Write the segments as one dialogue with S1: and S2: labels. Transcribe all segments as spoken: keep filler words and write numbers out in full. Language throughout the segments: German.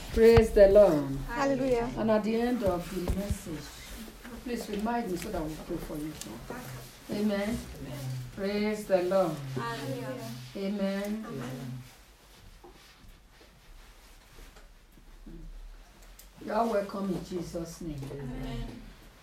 S1: Praise the Lord.
S2: Hallelujah.
S1: And at the end of the message, please remind me so that we'll pray for you too. Amen. Amen. Praise the Lord.
S2: Hallelujah.
S1: Amen.
S2: Amen.
S1: You are welcome in Jesus' name.
S2: Amen.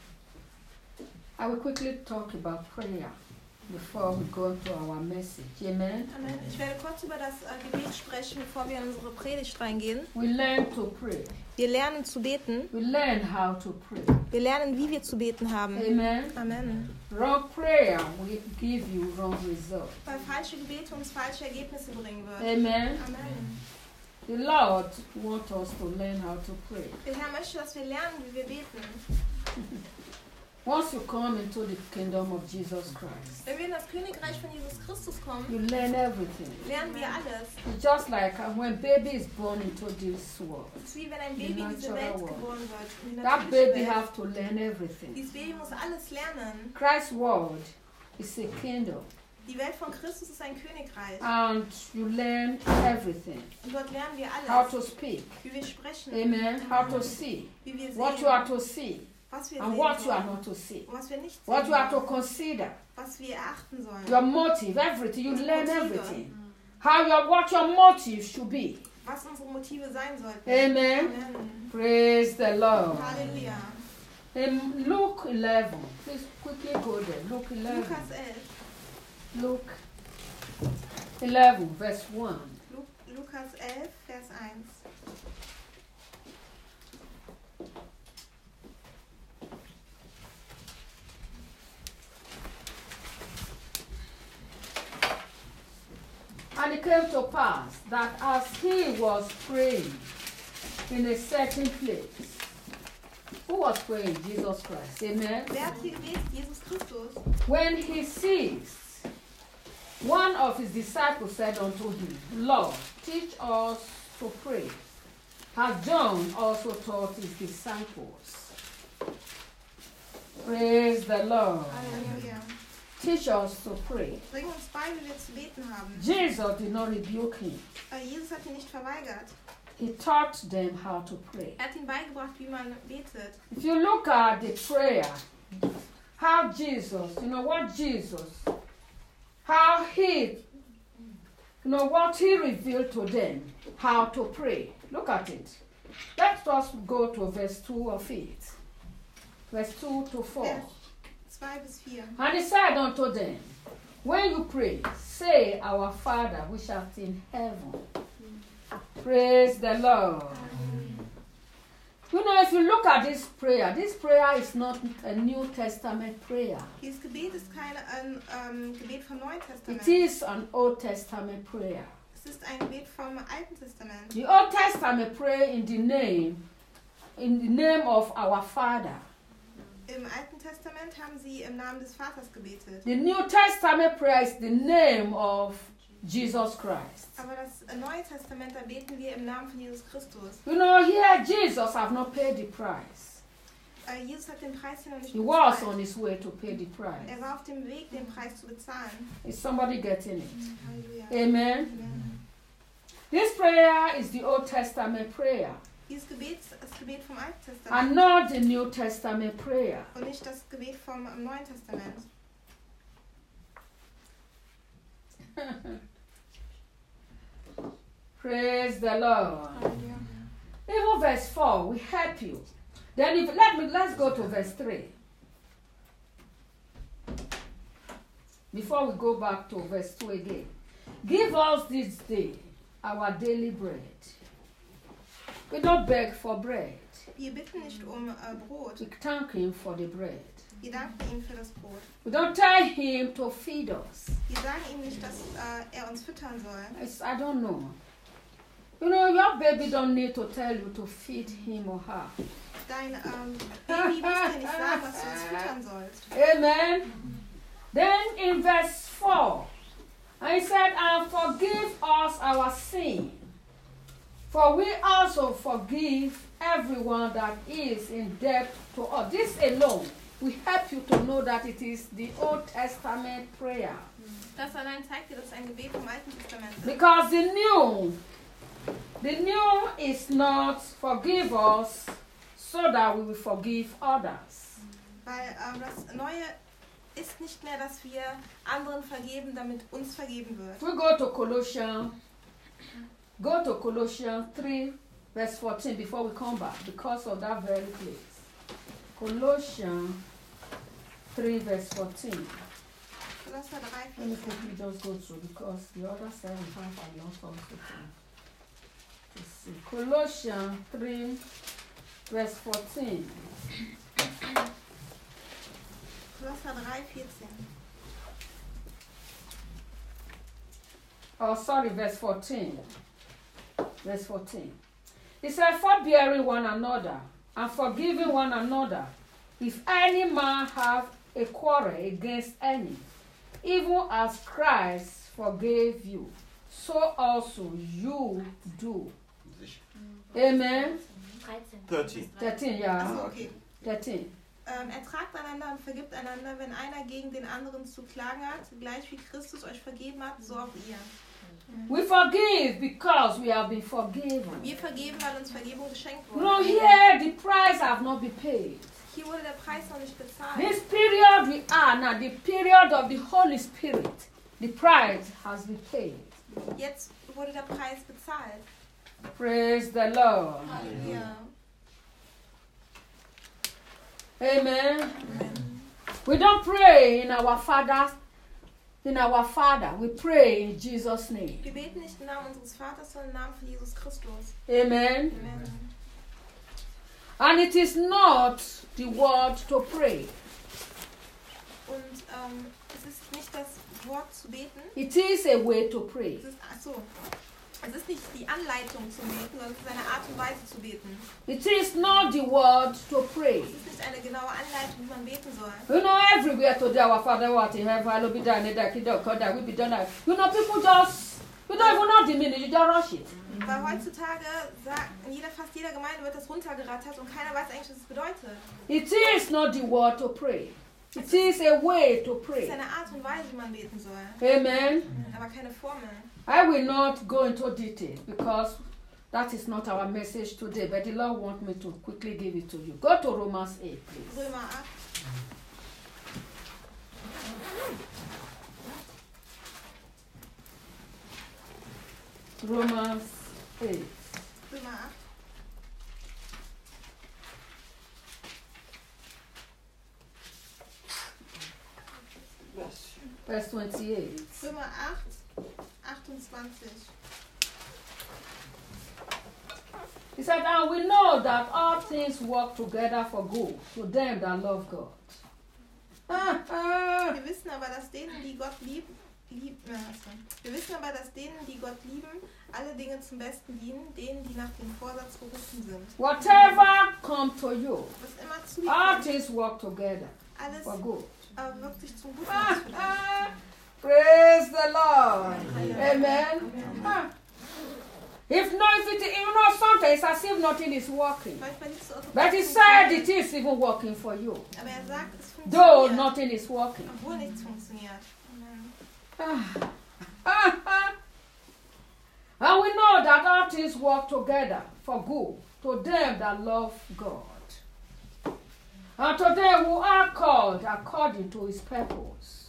S1: I will quickly talk about prayer before we go to our message. Amen.
S2: Amen. Ich werde kurz über das äh, Gebet sprechen, bevor wir in unsere Predigt reingehen.
S1: We learn to pray.
S2: Wir lernen zu beten.
S1: We learn how to pray.
S2: Wir lernen, wie wir zu beten haben.
S1: Amen.
S2: Amen.
S1: Wrong prayer will give you wrong results.
S2: Weil falsche Gebete uns falsche Ergebnisse bringen wird.
S1: Amen.
S2: Amen.
S1: The Lord wants us to learn how to pray.
S2: Der Herr möchte, dass wir lernen, wie wir beten.
S1: Once you come into the kingdom of Jesus Christ,
S2: Wenn wir in das Königreich von Jesus Christus kommen,
S1: you learn everything.
S2: lernen wir alles.
S1: It's just like when baby is born into this world.
S2: Es ist wie wenn ein Baby in diese Welt geboren wird. In die
S1: That
S2: natürliche
S1: baby
S2: Welt.
S1: have to learn everything.
S2: Dieses Baby muss alles lernen.
S1: Christ's world is a kingdom,
S2: Die Welt von Christus ist ein Königreich.
S1: and you learn everything.
S2: Und dort lernen wir
S1: How
S2: alles.
S1: to speak,
S2: Wie wir sprechen.
S1: amen. How to see,
S2: Wie wir
S1: what you
S2: sehen.
S1: are to see,
S2: Was wir
S1: and
S2: sehen
S1: what you are
S2: sollen.
S1: not to see.
S2: Und was wir nicht
S1: What
S2: sehen
S1: you are to
S2: sollen.
S1: consider,
S2: Was wir erachten sollen.
S1: your motive, everything. You learn
S2: Motive.
S1: everything. How your what your motive should be.
S2: Was unsere Motive sein sollten.
S1: Amen.
S2: Amen.
S1: Praise the Lord.
S2: Halleluja.
S1: In Luke eleven, please quickly go there. Luke eleven.
S2: Lukas elf.
S1: Luke eleven, verse one.
S2: Lu Lukas elf, Vers eins.
S1: And it came to pass that as he was praying in a certain place, who was praying? Jesus Christ. Amen.
S2: Wer hat hier gebetet? Jesus Christus.
S1: When he ceased, one of his disciples said unto him, Lord, teach us to pray, as John also taught his disciples. Praise the Lord.
S2: Halleluja.
S1: Teach us to pray.
S2: Bring uns bei, wie wir zu beten haben.
S1: Jesus did not rebuke him.
S2: Äh, Jesus hat ihn nicht verweigert.
S1: He taught them how to pray.
S2: Er hat ihnen beigebracht, wie man betet.
S1: If you look at the prayer, how Jesus, you know what Jesus, how he, you know what he revealed to them, how to pray. Look at it. Let us go to verse two of it. Verse two to four.
S2: Vers zwei bis vier.
S1: And he said unto them, when you pray, say, Our Father which art in heaven. Praise the Lord. You know, if you look at this prayer, this prayer is not a New Testament prayer.
S2: Dieses Gebet ist kein ein, ähm, Gebet vom Neuen Testament.
S1: It is an Old Testament prayer.
S2: Es ist ein Gebet vom Alten Testament.
S1: The Old Testament pray in the name, in the name of our Father.
S2: Im Alten Testament haben sie im Namen des Vaters gebetet.
S1: The New Testament prayer is the name of Jesus Christ.
S2: Aber das Neue Testament, da beten wir im Namen von Jesus Christus.
S1: You know, here Jesus have not paid the price.
S2: Äh, Jesus hat den Preis hier noch nicht
S1: He was
S2: bezahlt.
S1: on his way to pay the price.
S2: Er war auf dem Weg, den Preis zu bezahlen.
S1: Is somebody getting it?
S2: Halleluja.
S1: Amen.
S2: Amen.
S1: This prayer is the Old Testament prayer
S2: Dieses Gebet ist das Gebet vom Alten Testament
S1: and not the New Testament prayer.
S2: und nicht das Gebet vom Neuen Testament.
S1: Praise the Lord. Even verse four will help you. Then if let me let's go to verse three. Before we go back to verse two again. Give us this day our daily bread. We don't beg for bread.
S2: Wir bitten nicht um äh, Brot.
S1: We thank him for the bread.
S2: Wir danken ihm für das Brot.
S1: We don't tell him to feed us.
S2: Wir sagen ihm nicht, dass äh, er uns füttern soll.
S1: It's, I don't know. You know, your baby don't need to tell you to feed him or her.
S2: Dein ähm, Baby muss dir nicht sagen, dass du uns füttern sollst.
S1: Amen. Then in verse four, I said, and forgive us our sin, for we also forgive everyone that is in debt to us. This alone will help you to know that it is the Old Testament prayer.
S2: Das allein zeigt dir, dass es ein Gebet vom Alten Testament ist.
S1: Because the new, The new is not forgive us so that we will forgive others.
S2: Weil ähm, das Neue ist nicht mehr, dass wir anderen vergeben, damit uns vergeben wird.
S1: If we go to Colossians, go to Colossians three, verse fourteen before we come back, because of that very place. Colossians three, verse fourteen.
S2: Kolosser drei,
S1: Let me
S2: vierzehn.
S1: quickly just go through because the other side we have a lot also to, to see. Colossians three, verse fourteen.
S2: Kolosser drei, vierzehn.
S1: Oh, sorry, verse fourteen. Verse fourteen. It says, forbearing one another and forgiving one another, if any man have a quarrel against any, even as Christ forgave you, so also you do. Amen.
S3: thirteen.
S1: thirteen, yeah.
S2: Achso, okay.
S1: thirteen.
S2: Ähm, ertragt einander und vergibt einander, wenn einer gegen den anderen zu klagen hat, gleich wie Christus euch vergeben hat, so auch ihr.
S1: We forgive because we have been forgiven.
S2: Wir vergeben, weil uns Vergebung geschenkt wurde.
S1: No, here the price have not been paid.
S2: Hier wurde der Preis noch nicht bezahlt.
S1: This period we are now, the period of the Holy Spirit, the price has been paid.
S2: Jetzt wurde der Preis bezahlt.
S1: Praise the Lord.
S2: Halleluja.
S1: Amen. We don't pray in our Father's, in our Father. We pray in Jesus' name.
S2: Wir beten nicht im Namen unseres Vaters, sondern im Namen von Jesus Christus.
S1: Amen.
S2: Amen.
S1: And it is not the word to pray.
S2: Und ähm, es ist nicht das Wort zu beten.
S1: It is a way to pray.
S2: Es ist, ach so. Es ist nicht die Anleitung zum Beten, sondern es ist eine Art und Weise zu beten.
S1: It is not the word to pray.
S2: Es ist nicht eine genaue Anleitung, wie man beten soll.
S1: You know, everywhere today, our Father who art in heaven, hallowed be thy name, thy kingdom come, thy will be done. You know, people just, you don't even know the meaning, you just rush it.
S2: Weil heutzutage sagt, in jeder, fast jeder Gemeinde wird das runtergerattert und keiner weiß eigentlich, was es bedeutet.
S1: It is not the word to pray. It is a way to
S2: Es ist
S1: pray.
S2: eine Art und Weise, wie man beten soll.
S1: Amen.
S2: Aber keine Formel.
S1: I will not go into detail because that is not our message today, but the Lord wants me to quickly give it to you. Go to Romans eight, please.
S2: Römer acht.
S1: Romans eight.
S2: Römer acht.
S1: Verse twenty-eight.
S2: Römer acht, achtundzwanzig.
S1: He said, and we know that all things work together for good to them that love God. Ah, ah.
S2: Wir wissen aber, dass denen, die Gott lieben, lieb, na, also. Wir wissen aber, dass denen, die Gott lieben, alle Dinge zum Besten dienen, denen, die nach dem Vorsatz berufen sind.
S1: Whatever come to you,
S2: Was immer zu dir
S1: all
S2: kommt,
S1: things work together
S2: alles
S1: for good.
S2: äh, wirkt sich zum Guten
S1: Ah,
S2: aus für dich.
S1: ah. Praise the Lord. Amen. Ah. If not, if it, you know, sometimes it's as if nothing is working.
S2: Manchmal liegst du auch so
S1: But he
S2: fest
S1: said
S2: und
S1: it is even working for you.
S2: aber er sagt, es
S1: Though
S2: funktioniert,
S1: nothing is working.
S2: obwohl nichts funktioniert. Amen.
S1: Ah. Ah, ah. And we know that all things work together for good to them that love God. And to them who are called according to his purpose.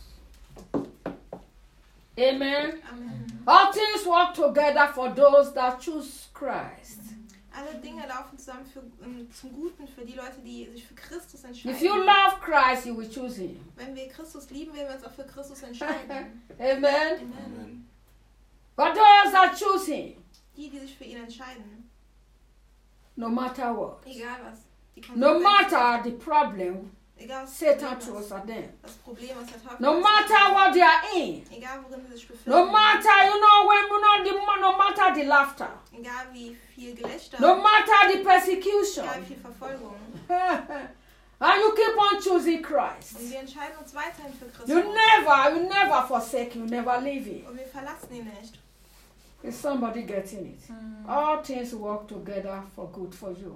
S1: Amen.
S2: Amen.
S1: All things work together for those that choose Christ.
S2: Alle Dinge laufen zusammen für, ähm, zum Guten für die Leute, die sich für Christus
S1: If
S2: entscheiden.
S1: you love Christ, you will choose him.
S2: Wenn wir Christus lieben, werden wir uns auch für Christus entscheiden.
S1: Amen.
S2: Amen.
S1: But those that choose him,
S2: Die, die sich für ihn entscheiden,
S1: no matter what,
S2: egal was, die
S1: no
S2: Konsequenzen,
S1: matter the problem
S2: egal was das
S1: Satan
S2: Problem
S1: throws
S2: ist,
S1: at them,
S2: das Problem, was der Teufel
S1: no
S2: uns
S1: matter
S2: gibt,
S1: what they are in,
S2: egal worin sie sich befinden,
S1: no matter, you know, when you know, the, no matter the laughter,
S2: egal wie viel Gelächter,
S1: no matter the
S2: egal
S1: persecution,
S2: wie viel Verfolgung,
S1: and you keep on choosing Christ.
S2: und wir entscheiden uns weiterhin für Christus.
S1: You never, you never forsake, you never leave him.
S2: Und wir verlassen ihn nicht.
S1: Is somebody getting it? All things work together for good for you.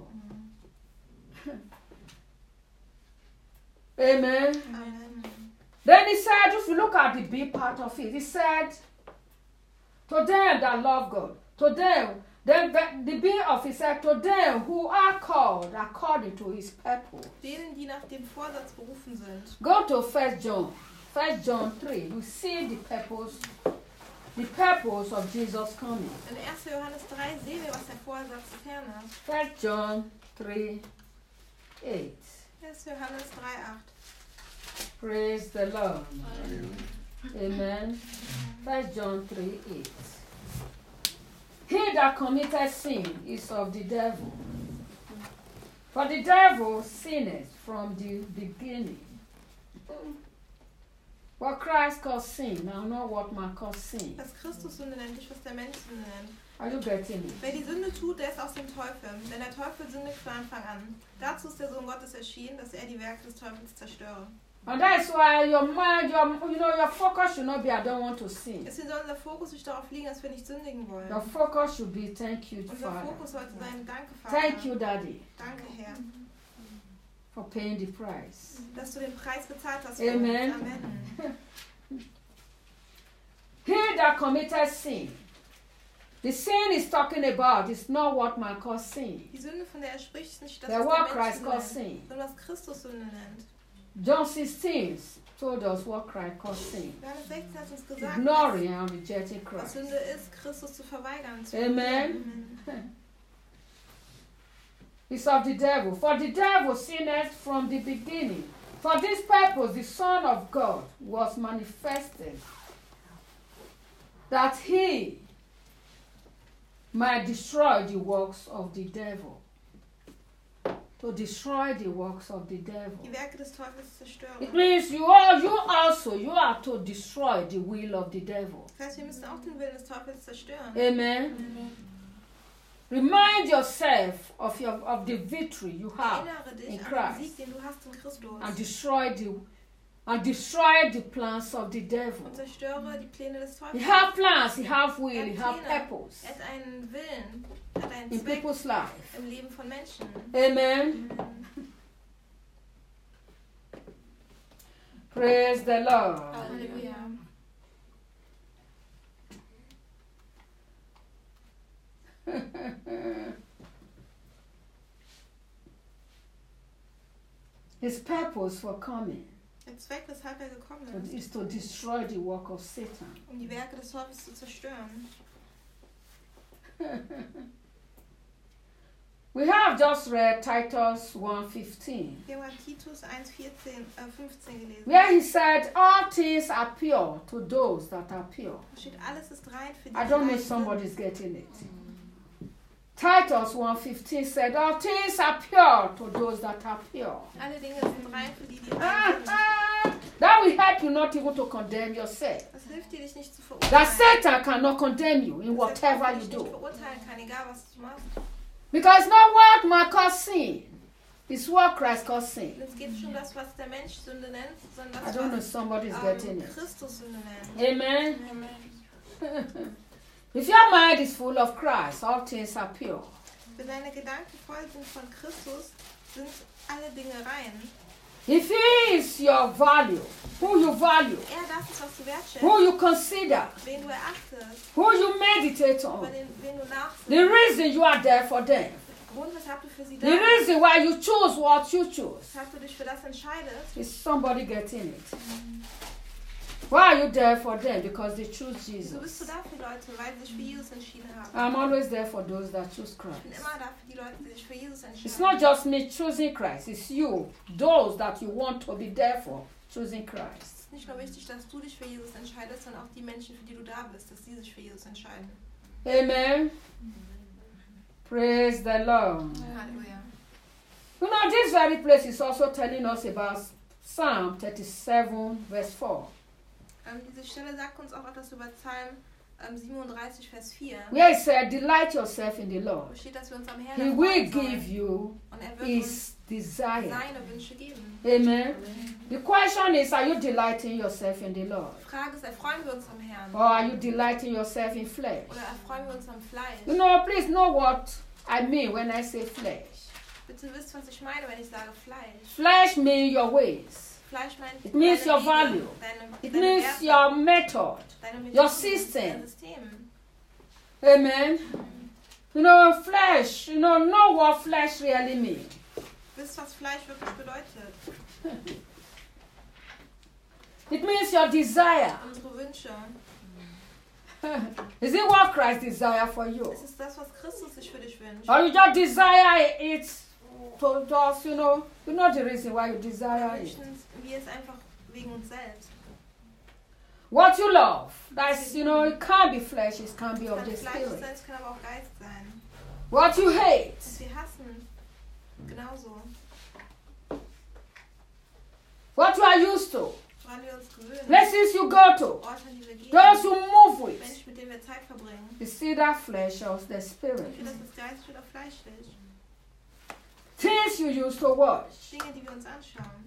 S1: Amen.
S2: Amen.
S1: Then he said, if you look at the B part of it, he said, to them that love God, to them Then the being of it said to them who are called according to his purpose.
S2: Denen, die nach dem Vorsatz berufen sind.
S1: Go to First John. First John three. You see the purpose, the purpose of Jesus coming.
S2: In erster Johannes drei sehen wir, was der Vorsatz des Herrn ist.
S1: First John three eight.
S2: erster Johannes drei acht.
S1: Praise the Lord. Amen. First John three eight. He that committed sin is of the devil. For the devil sinned from the beginning. What Christ calls sin, now not what man calls sin.
S2: Was Christus Sünde nennt, nicht was der Mensch Sünde nennt.
S1: Are you getting it?
S2: Wer die Sünde tut, der ist aus dem Teufel. Denn der Teufel sündigt von Anfang an. Dazu ist der Sohn Gottes erschienen, dass er die Werke des Teufels zerstöre.
S1: And that's why your mind, your, you know, your focus should not be, I don't want to sin.
S2: Deswegen soll unser Fokus nicht darauf liegen, dass wir nicht sündigen wollen.
S1: Your focus should be, thank you,
S2: Unser
S1: Father.
S2: Fokus sollte sein, danke Vater.
S1: Thank you, Daddy,
S2: Danke Herr,
S1: for paying the price.
S2: dass du den Preis bezahlt hast. Für
S1: Amen.
S2: uns. Amen.
S1: He that committed sin. The sin is talking about is not what man calls sin.
S2: Die Sünde, von der er spricht, ist nicht das,
S1: The
S2: was
S1: what
S2: der Mensch
S1: Christ
S2: Sünde
S1: calls
S2: nennt,
S1: sin.
S2: sondern was Christus Sünde nennt.
S1: John sixteen told us what Christ calls sin.
S2: Johannes sechzehn hat uns gesagt,
S1: Ignoring and rejecting
S2: was
S1: Christ.
S2: Sünde ist, Christus zu verweigern. Zu
S1: Amen. It's of the devil. For the devil sinned from the beginning. For this purpose the Son of God was manifested, that he might destroy the works of the devil. To destroy the works of the devil.
S2: Die Werke des Teufels zerstören.
S1: It means you are you also you are to destroy the will of the devil.
S2: Das heißt, wir müssen auch den Willen des Teufels zerstören.
S1: Amen. Remind yourself of your of the victory you have
S2: Erinnere dich
S1: in
S2: an den
S1: Christ
S2: Sieg, den du hast in Christus.
S1: and destroy the and destroy the plans of the devil.
S2: Und zerstöre die Pläne des
S1: He
S2: Teufels.
S1: have plans, he have will,
S2: Er
S1: he
S2: hat
S1: have
S2: Pläne.
S1: purpose
S2: Er hat einen Willen, er hat einen
S1: in
S2: Zweck
S1: people's life.
S2: im Leben von Menschen.
S1: Amen. Praise the Lord.
S2: Halleluja.
S1: His purpose for coming
S2: Der Zweck, weshalb er gekommen ist,
S1: is to destroy the work of Satan.
S2: um die Werke des Teufels zu zerstören.
S1: We have just read Titus one fifteen,
S2: Wir haben Titus eins vierzehn, äh, fünfzehn gelesen.
S1: where he said, all things are pure to those that are pure.
S2: Da steht, alles ist rein für die,
S1: I
S2: die
S1: don't know
S2: rein
S1: if
S2: sind.
S1: somebody's getting it. Titus one fifteen said, all things are pure to those that are pure.
S2: Alle Dinge sind rein für die, die rein
S1: Ah,
S2: sind.
S1: ah, that will help you not even to condemn yourself.
S2: Das hilft dir, dich nicht zu
S1: That
S2: verurteilen.
S1: Satan cannot condemn you in
S2: Dass der
S1: whatever
S2: Teufel
S1: you
S2: dich nicht
S1: do.
S2: verurteilen kann, egal was du machst.
S1: Because not what man calls sin is what Christ calls sin.
S2: Und es geht nicht um das, was der Mensch Sünde nennt, sondern
S1: I
S2: das,
S1: don't know if
S2: was
S1: somebody's getting
S2: ähm,
S1: it.
S2: Christus Sünde nennt.
S1: Amen.
S2: Amen.
S1: If your mind is full of Christ, all things are pure.
S2: Wenn deine Gedanken voll sind von Christus, sind alle Dinge rein.
S1: If he is your value, who you value,
S2: Er das ist, was du wertschätzt,
S1: who you consider,
S2: wen du erachtest,
S1: who you meditate
S2: über
S1: on,
S2: den, wen du nachsinnst,
S1: the reason you are there for them,
S2: der Grund, weshalb du für sie da
S1: the
S2: bist,
S1: reason why you choose what you choose,
S2: weshalb du dich für das entscheidest,
S1: is somebody getting it? Why are you there for them? Because they choose
S2: so bist du
S1: Jesus.
S2: da für Leute, weil sie sich für Jesus entschieden haben.
S1: I'm always there for those that choose
S2: Ich bin
S1: Christ.
S2: immer da für die Leute, die sich für Jesus
S1: It's
S2: entscheiden.
S1: not just me choosing Christ, it's you, those that you want to be there for, choosing Christ.
S2: Es ist nicht nur wichtig, dass du dich für Jesus entscheidest, sondern auch die Menschen, für die du da bist, dass sie sich für Jesus entscheiden.
S1: Amen. Praise the Lord.
S2: Halleluja.
S1: You know, this very place is also telling us about Psalm thirty-seven, verse four,
S2: Ähm, diese Stelle sagt uns auch etwas über Psalm ähm, siebenunddreißig, Vers vier.
S1: where it said, delight yourself in the
S2: Wo
S1: Lord.
S2: steht, dass wir uns am
S1: He
S2: Herrn
S1: will
S2: erfreuen
S1: give
S2: sollen.
S1: you
S2: Und er wird uns
S1: his desire.
S2: seine Wünsche geben.
S1: Amen. The question is, are you delighting yourself in the Lord?
S2: Die Frage ist, erfreuen wir uns am Herrn?
S1: Or are you delighting yourself in flesh?
S2: Oder erfreuen wir uns am Fleisch?
S1: You know, please know what I mean when I say flesh.
S2: Bitte wisst, was ich meine, wenn ich sage Fleisch.
S1: Flesh means your ways.
S2: Fleisch meint
S1: It means
S2: deine
S1: your value.
S2: Wege, Deine,
S1: It
S2: deine
S1: means
S2: Werte,
S1: your method.
S2: deine Methoden,
S1: your system.
S2: dein System.
S1: Amen. You know, flesh, you know, know what flesh really means.
S2: Wisst, was Fleisch wirklich bedeutet?
S1: It means your desire.
S2: Unsere Wünsche.
S1: Is it what Christ desire for you?
S2: Es ist das, was Christus sich für dich wünscht.
S1: Or you just desire it to just, you know, you know the reason why you desire
S2: Wir
S1: it.
S2: wünschen wir es einfach wegen uns selbst.
S1: What you love, that's, you know, it can't be flesh, it can be
S2: Es
S1: of
S2: kann
S1: the
S2: Fleisch
S1: spirit.
S2: sein, es kann aber auch Geist sein.
S1: What you hate,
S2: Was wir hassen, genauso.
S1: what you are used to,
S2: Woran wir uns gewöhnen.
S1: places you go to,
S2: Orte, an die wir gehen.
S1: those you move with.
S2: Menschen, mit denen wir Zeit verbringen.
S1: Is either flesh or the spirit.
S2: Entweder das ist geistig oder fleischlich.
S1: Things you used to watch,
S2: Dinge, die wir uns anschauen.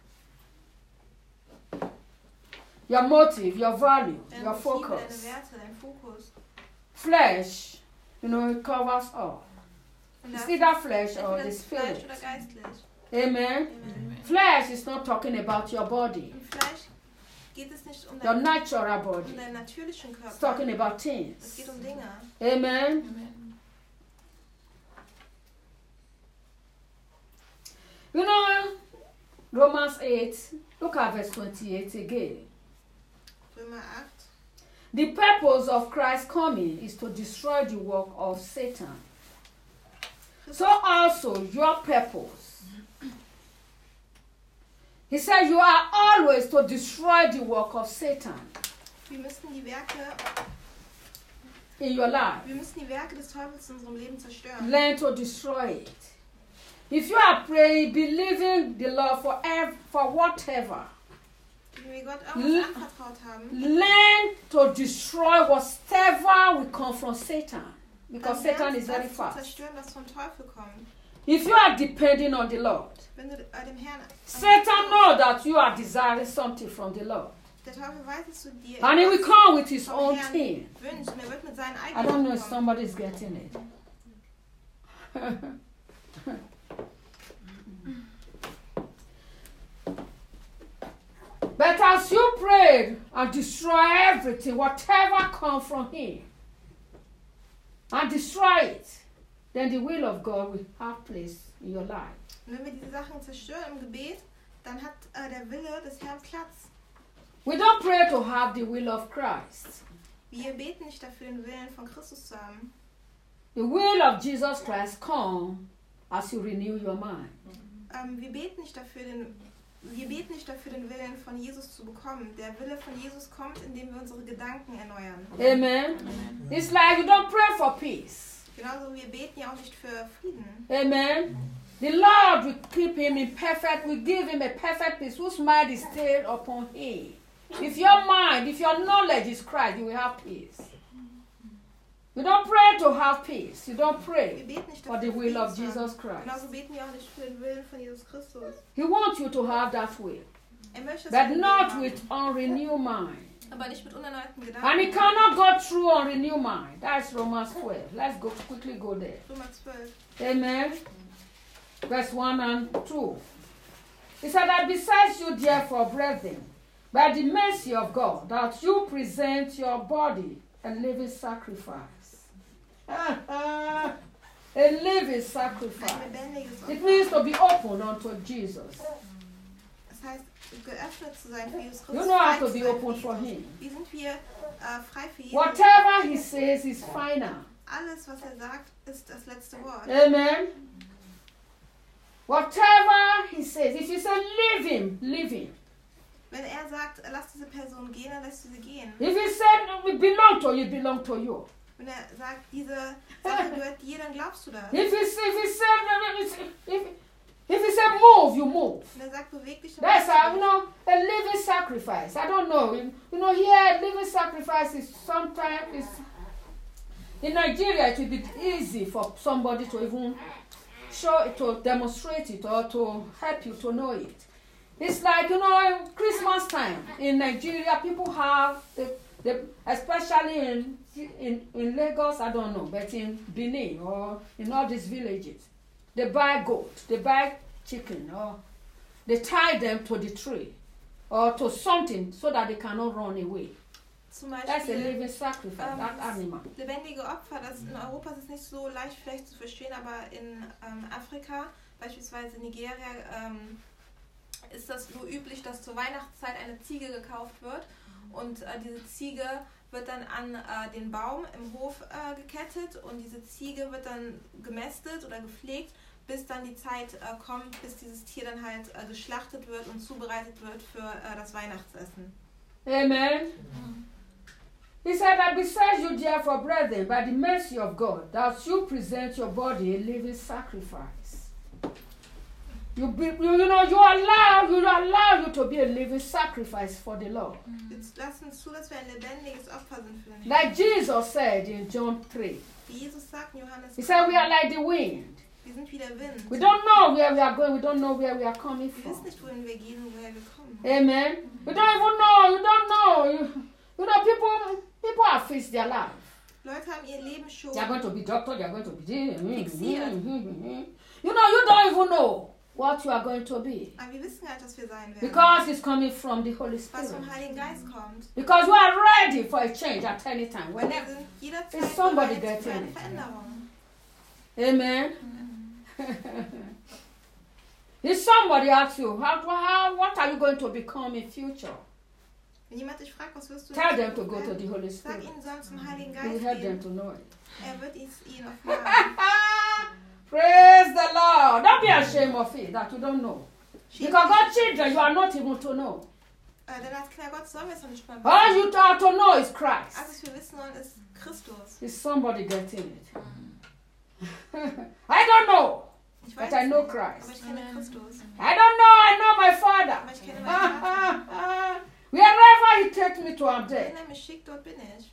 S1: your motive, your value,
S2: Deine
S1: your
S2: Motive, deine
S1: focus.
S2: Werte, dein Fokus.
S1: Flesh, you know, it covers all.
S2: Und
S1: It's
S2: das
S1: either flesh or
S2: entweder
S1: the
S2: das ist Fleisch
S1: spirit.
S2: oder geistlich.
S1: Amen.
S2: Amen.
S1: Flesh is not talking about your body,
S2: Im Fleisch geht es nicht um
S1: your
S2: deinen,
S1: natural
S2: um
S1: body.
S2: deinen natürlichen
S1: It's
S2: Körper.
S1: talking about
S2: Es
S1: things.
S2: geht um Dinge.
S1: Amen. You know, Romans eight, look at verse twenty-eight again.
S2: Römer acht.
S1: The purpose of Christ's coming is to destroy the work of Satan. So also your purpose. He said you are always to destroy the work of Satan
S2: Wir müssen die Werke,
S1: in your life.
S2: wir müssen die Werke des Teufels in unserem Leben zerstören.
S1: Learn to destroy it. If you are praying, believing the Lord for, ev- for whatever,
S2: Wenn wir Gott
S1: L-
S2: irgendwas anvertraut haben,
S1: learn to destroy whatever will come from Satan. Because
S2: dann
S1: Satan
S2: lernst
S1: is
S2: du
S1: very
S2: das zu
S1: fast.
S2: zerstören, was vom Teufel kommt.
S1: If you are depending on the Lord,
S2: Wenn du äh, dem Herrn...
S1: Satan knows that you are desiring something from the Lord.
S2: Der Teufel weiß, dass du dir
S1: And he will
S2: etwas
S1: come with his
S2: vom
S1: own
S2: Herrn
S1: thing.
S2: wünschst und er wird mit seinen
S1: I
S2: eigenen
S1: don't know if
S2: kommen.
S1: somebody is getting it. But as you pray and destroy everything, whatever comes from him, and destroy it, then the will of God will have place in your life.
S2: Und wenn wir diese Sachen zerstören im Gebet, dann hat äh, der Wille des Herrn Platz.
S1: We don't pray to have the will of Christ.
S2: Wir beten nicht dafür, den Willen von Christus zu haben.
S1: The will of Jesus Christ comes as you renew your mind.
S2: Ähm, wir beten nicht dafür, den, wir beten nicht dafür, den Willen von Jesus zu bekommen. Der Wille von Jesus kommt, indem wir unsere Gedanken erneuern.
S1: Amen. It's like you don't pray for peace.
S2: Genauso, wir beten ja auch nicht für Frieden.
S1: Amen. The Lord will keep him in perfect, will give him a perfect peace whose mind is stayed upon him. If your mind, if your knowledge is Christ, you will have peace. You don't pray to have peace. You don't
S2: Wir
S1: pray
S2: beten nicht
S1: for the
S2: dafür,
S1: will
S2: Frieden
S1: of
S2: zu haben.
S1: Jesus Christ.
S2: Genauso beten wir auch nicht für den Willen von Jesus Christus.
S1: He wants you to have that will,
S2: Er möchte, dass
S1: but
S2: wir den
S1: not
S2: Willen
S1: with unrenewed mind.
S2: haben, aber nicht mit unerneuten
S1: And
S2: Gedanken.
S1: it cannot go through unrenewed mind. That's Romans twelve. Let's go quickly go there.
S2: Römer zwölf.
S1: Amen. Verse one and two. He said, I beseech you, therefore, brethren, by the mercy of God, that you present your body a living sacrifice. a living
S2: Ein
S1: sacrifice.
S2: lebendiges
S1: It
S2: Opfer.
S1: means to be open unto Jesus.
S2: Das heißt, geöffnet zu sein für Jesus Christus.
S1: You know how
S2: frei
S1: to
S2: zu
S1: be
S2: sein
S1: open
S2: für
S1: for
S2: Jesus.
S1: him.
S2: Wie sind wir äh, frei für Jesus?
S1: Whatever he says is final.
S2: Alles, was er sagt, ist das letzte Wort.
S1: Amen. Whatever he says, if you say leave him, leave him.
S2: Wenn er sagt, lass diese Person gehen, dann lässt du sie gehen.
S1: If he said we belong to you, it belong to you.
S2: Wenn er sagt, diese Sache gehört dir, dann glaubst du das.
S1: If he, if he said if, if he said move, you move.
S2: Wenn er sagt, beweg dich, dann
S1: That's
S2: bewegst
S1: a,
S2: du
S1: you
S2: dich.
S1: know a living sacrifice. I don't know. You, you know here living sacrifice is sometimes is in Nigeria it will be easy for somebody to even show it, to demonstrate it or to help you to know it. It's like, you know, Christmas time in Nigeria, people have, the, the, especially in, in, in Lagos, I don't know, but in Benin or in all these villages, they buy goat, they buy chicken, or they tie them to the tree or to something so that they cannot run away.
S2: zum
S1: That's a
S2: Beispiel
S1: living sacrifice,
S2: ähm,
S1: that animal.
S2: das lebendige Opfer, das in Europa ist es nicht so leicht vielleicht zu verstehen, aber in ähm, Afrika, beispielsweise Nigeria, ähm, ist das so üblich, dass zur Weihnachtszeit eine Ziege gekauft wird und äh, diese Ziege wird dann an äh, den Baum im Hof äh, gekettet und diese Ziege wird dann gemästet oder gepflegt, bis dann die Zeit äh, kommt, bis dieses Tier dann halt äh, geschlachtet wird und zubereitet wird für äh, das Weihnachtsessen.
S1: Amen. He said, I beseech you, therefore, brethren, by the mercy of God, that you present your body a living sacrifice. You, be, you, you know, you allow, you allow you to be a living sacrifice for the Lord.
S2: Jetzt lass uns zu, dass wir ein lebendiges Opfer sind für den Herrn.
S1: Like Jesus said in John three.
S2: Wie Jesus sagt in Johannes
S1: He said, we are like the wind.
S2: wir sind wie der Wind.
S1: We don't know where we are going. We don't know where we are coming
S2: Wir
S1: from.
S2: wissen nicht, wohin wir gehen und woher wir kommen.
S1: Amen. We don't even know. You don't know. You, you know, people people have fixed their life.
S2: Leute haben ihr Leben schon
S1: They are going to be doctor. They are going to be this.
S2: Fixiert.
S1: You know, you don't even know what you are going to be.
S2: Aber wir wissen halt, was wir sein werden.
S1: Because it's coming from the Holy
S2: Was
S1: Spirit.
S2: vom Heiligen Geist kommt.
S1: Because you are ready for a change at any time.
S2: Wir
S1: Whenever.
S2: sind jederzeit
S1: Is somebody
S2: bereit für
S1: getting
S2: eine
S1: it?
S2: Veränderung.
S1: Amen. If somebody asks you, how, how, what are you going to become in future?
S2: Wenn jemand dich fragt, was wirst du
S1: Tell
S2: in
S1: them to
S2: Zukunft
S1: go to
S2: werden,
S1: the Holy
S2: sag
S1: Spirit.
S2: ihnen, sollen zum Heiligen
S1: It will
S2: Geist
S1: help them
S2: gehen.
S1: to know it.
S2: Er wird es ihnen offenbaren.
S1: Praise the Lord. Don't be ashamed of it that you don't know.
S2: Schämt
S1: Because
S2: dich-
S1: God's children, you are not even to know.
S2: Äh, denn als Kinder Gottes sollen wir es noch nicht mal
S1: All
S2: wissen.
S1: you have to know is
S2: Alles,
S1: Christ.
S2: was wir wissen sollen, ist Christus.
S1: Is somebody getting it? I don't know,
S2: Ich
S1: but
S2: weiß
S1: I know
S2: nicht,
S1: Christ.
S2: aber ich kenne Christus.
S1: I don't know, I know my Father.
S2: Aber ich kenne meinen Vater.
S1: Wherever He takes me to, I'm there.
S2: Wenn er mich schickt, dort bin ich.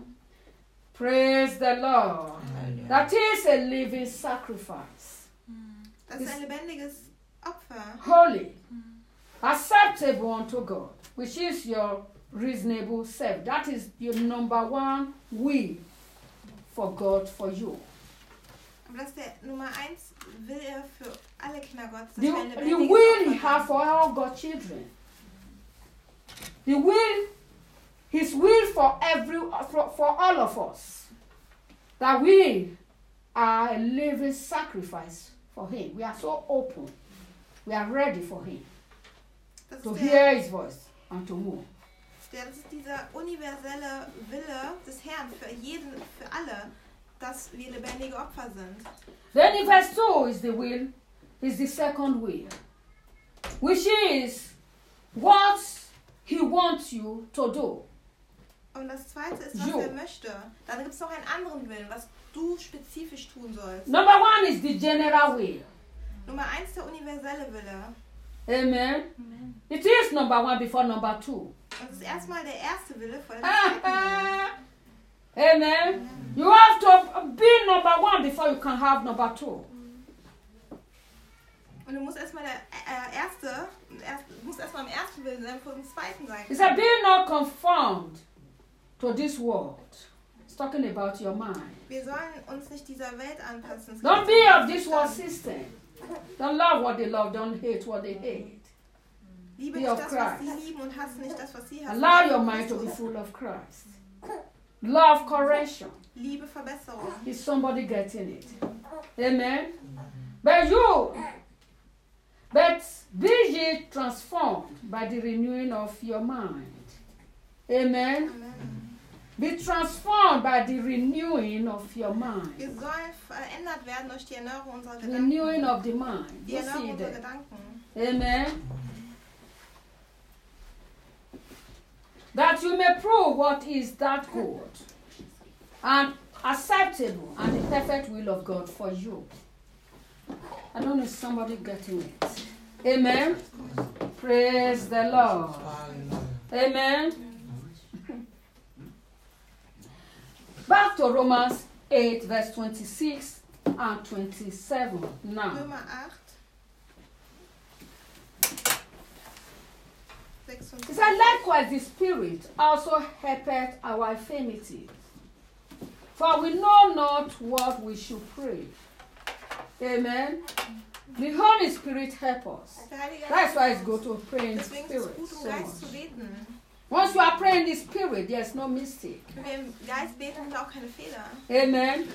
S1: Praise the Lord. That is a living sacrifice.
S2: Das ist ein lebendiges Opfer.
S1: Holy, acceptable unto God, which is your reasonable self. That is your number one will for God, for you.
S2: Aber das ist der Nummer eins will er für alle Kinder Gottes. dass
S1: The,
S2: wir ein
S1: the
S2: lebendiges
S1: will He
S2: Opfer
S1: has for all God's children. The will, His will for every, for, for all of us. That we are a living sacrifice for Him. We are so open. We are ready for Him
S2: Das
S1: to
S2: ist
S1: hear
S2: der,
S1: His voice and to move.
S2: der, das ist dieser universelle Wille des Herrn für jeden, für alle, dass wir lebendige Opfer sind.
S1: Then in verse two is the will, is the second will, which is what He wants you to do.
S2: Und das zweite ist, was
S1: Jo.
S2: er möchte. Dann gibt es noch einen anderen Willen, was du spezifisch tun sollst.
S1: Number one is the general will.
S2: Nummer eins, der universelle Wille.
S1: Amen. It is number one before number two.
S2: Und das ist erstmal der erste Wille vor dem zweiten
S1: Amen. You have to be number one before you can have number two.
S2: Willen. Und du musst erstmal der äh, erste, erst, du musst erstmal im ersten Willen sein, vor dem zweiten sein.
S1: He said, be not conformed to this world. It's talking about your mind.
S2: Wir sollen uns nicht dieser Welt anpassen. Es
S1: Don't
S2: geht
S1: be
S2: um
S1: of this world system. Don't love what they love. Don't hate what they hate.
S2: Liebe
S1: be
S2: nicht
S1: of
S2: das, was
S1: Christ.
S2: sie lieben und hasse nicht das, was sie hassen.
S1: Allow your mind to be full of Christ. Love correction.
S2: Liebe Verbesserung.
S1: Is somebody getting it? Amen. But you, but be ye transformed by the renewing of your mind. Amen.
S2: Amen.
S1: Be transformed by the renewing of your mind.
S2: Wir sollen verändert werden durch die Erneuerung unserer Gedanken.
S1: Renewing of the mind.
S2: Die
S1: You
S2: Erneuerung
S1: see
S2: unserer
S1: that?
S2: Gedanken.
S1: Amen. That you may prove what is that good and acceptable and the perfect will of God for you. I don't know if somebody getting it. Amen. Praise the Lord. Amen. Back to Romans eight, verse twenty-six and twenty-seven now.
S2: Römer acht.
S1: It
S2: sechsundzwanzig.
S1: said, likewise the Spirit also helpeth our infirmities. For we know not what we should pray. Amen. The Holy Spirit help us.
S2: Der Heilige Geist
S1: That's why it's
S2: hilft
S1: good
S2: uns.
S1: to pray in
S2: Deswegen ist es
S1: spirit
S2: gut,
S1: so
S2: um Geist zu
S1: much.
S2: beten.
S1: Once you are praying in the Spirit, there's no mistake.
S2: Wenn wir im Geist beten, haben wir auch keine Fehler.
S1: Amen.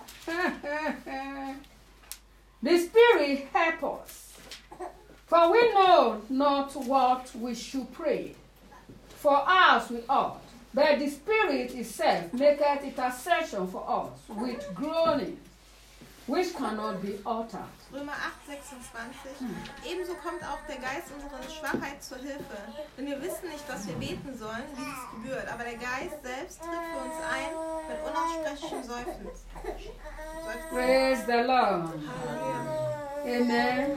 S1: The Spirit helps us. For we know not what we should pray for as we ought. But the Spirit itself maketh intercession for us with groanings which cannot be uttered.
S2: Römer acht, sechsundzwanzig. Ebenso kommt auch der Geist unseren Schwachheit zur Hilfe. Denn wir wissen nicht, was wir beten sollen, wie es gebührt. Aber der Geist selbst tritt für uns ein mit unaussprechlichem Seufzen.
S1: Praise the Lord.
S2: Halleluja.
S1: Amen.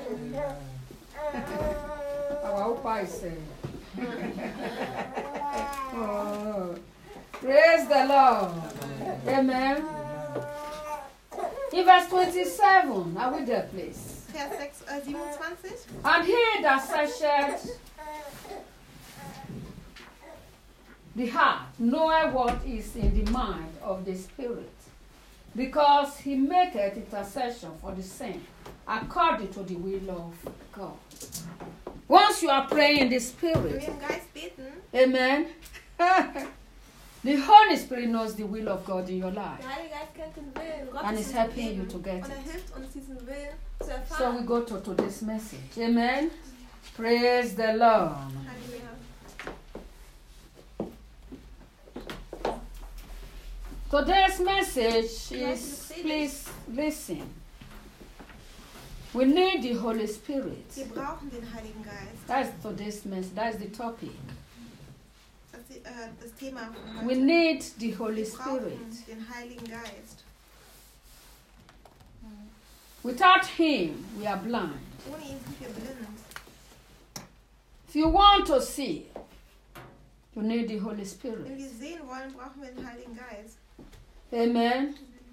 S1: Our Opa is saying. Oh, praise the Lord. Amen. In verse twenty-seven, are we there, please?
S2: Vers sechs, äh, siebenundzwanzig.
S1: And he that searcheth the heart knoweth what is in the mind of the Spirit, because he maketh intercession for the saints according to the will of God. Once you are praying in the
S2: Wenn
S1: Spirit,
S2: wir im Geist beten,
S1: amen, the Holy Spirit knows the will of God in your life.
S2: der Heilige Geist kennt den Willen Gottes
S1: And is
S2: in
S1: helping
S2: unserem
S1: you
S2: Leben.
S1: to get
S2: Und er
S1: it.
S2: hilft uns, diesen Willen zu
S1: So we
S2: erfahren.
S1: go to today's message. Amen. Praise the Lord.
S2: Halleluja.
S1: Today's message is, please listen. We need the Holy Spirit.
S2: Wir brauchen den Heiligen Geist.
S1: That's today's message. That's the topic.
S2: Das ist äh, das Thema von
S1: We
S2: heute.
S1: need the Holy
S2: Wir brauchen
S1: Spirit.
S2: den Heiligen Geist.
S1: Without Him, we are blind.
S2: Ohne ihn sind wir blind.
S1: If you want to see, you need the Holy
S2: Wenn
S1: Spirit.
S2: wir sehen wollen, brauchen wir den Heiligen Geist.
S1: Amen.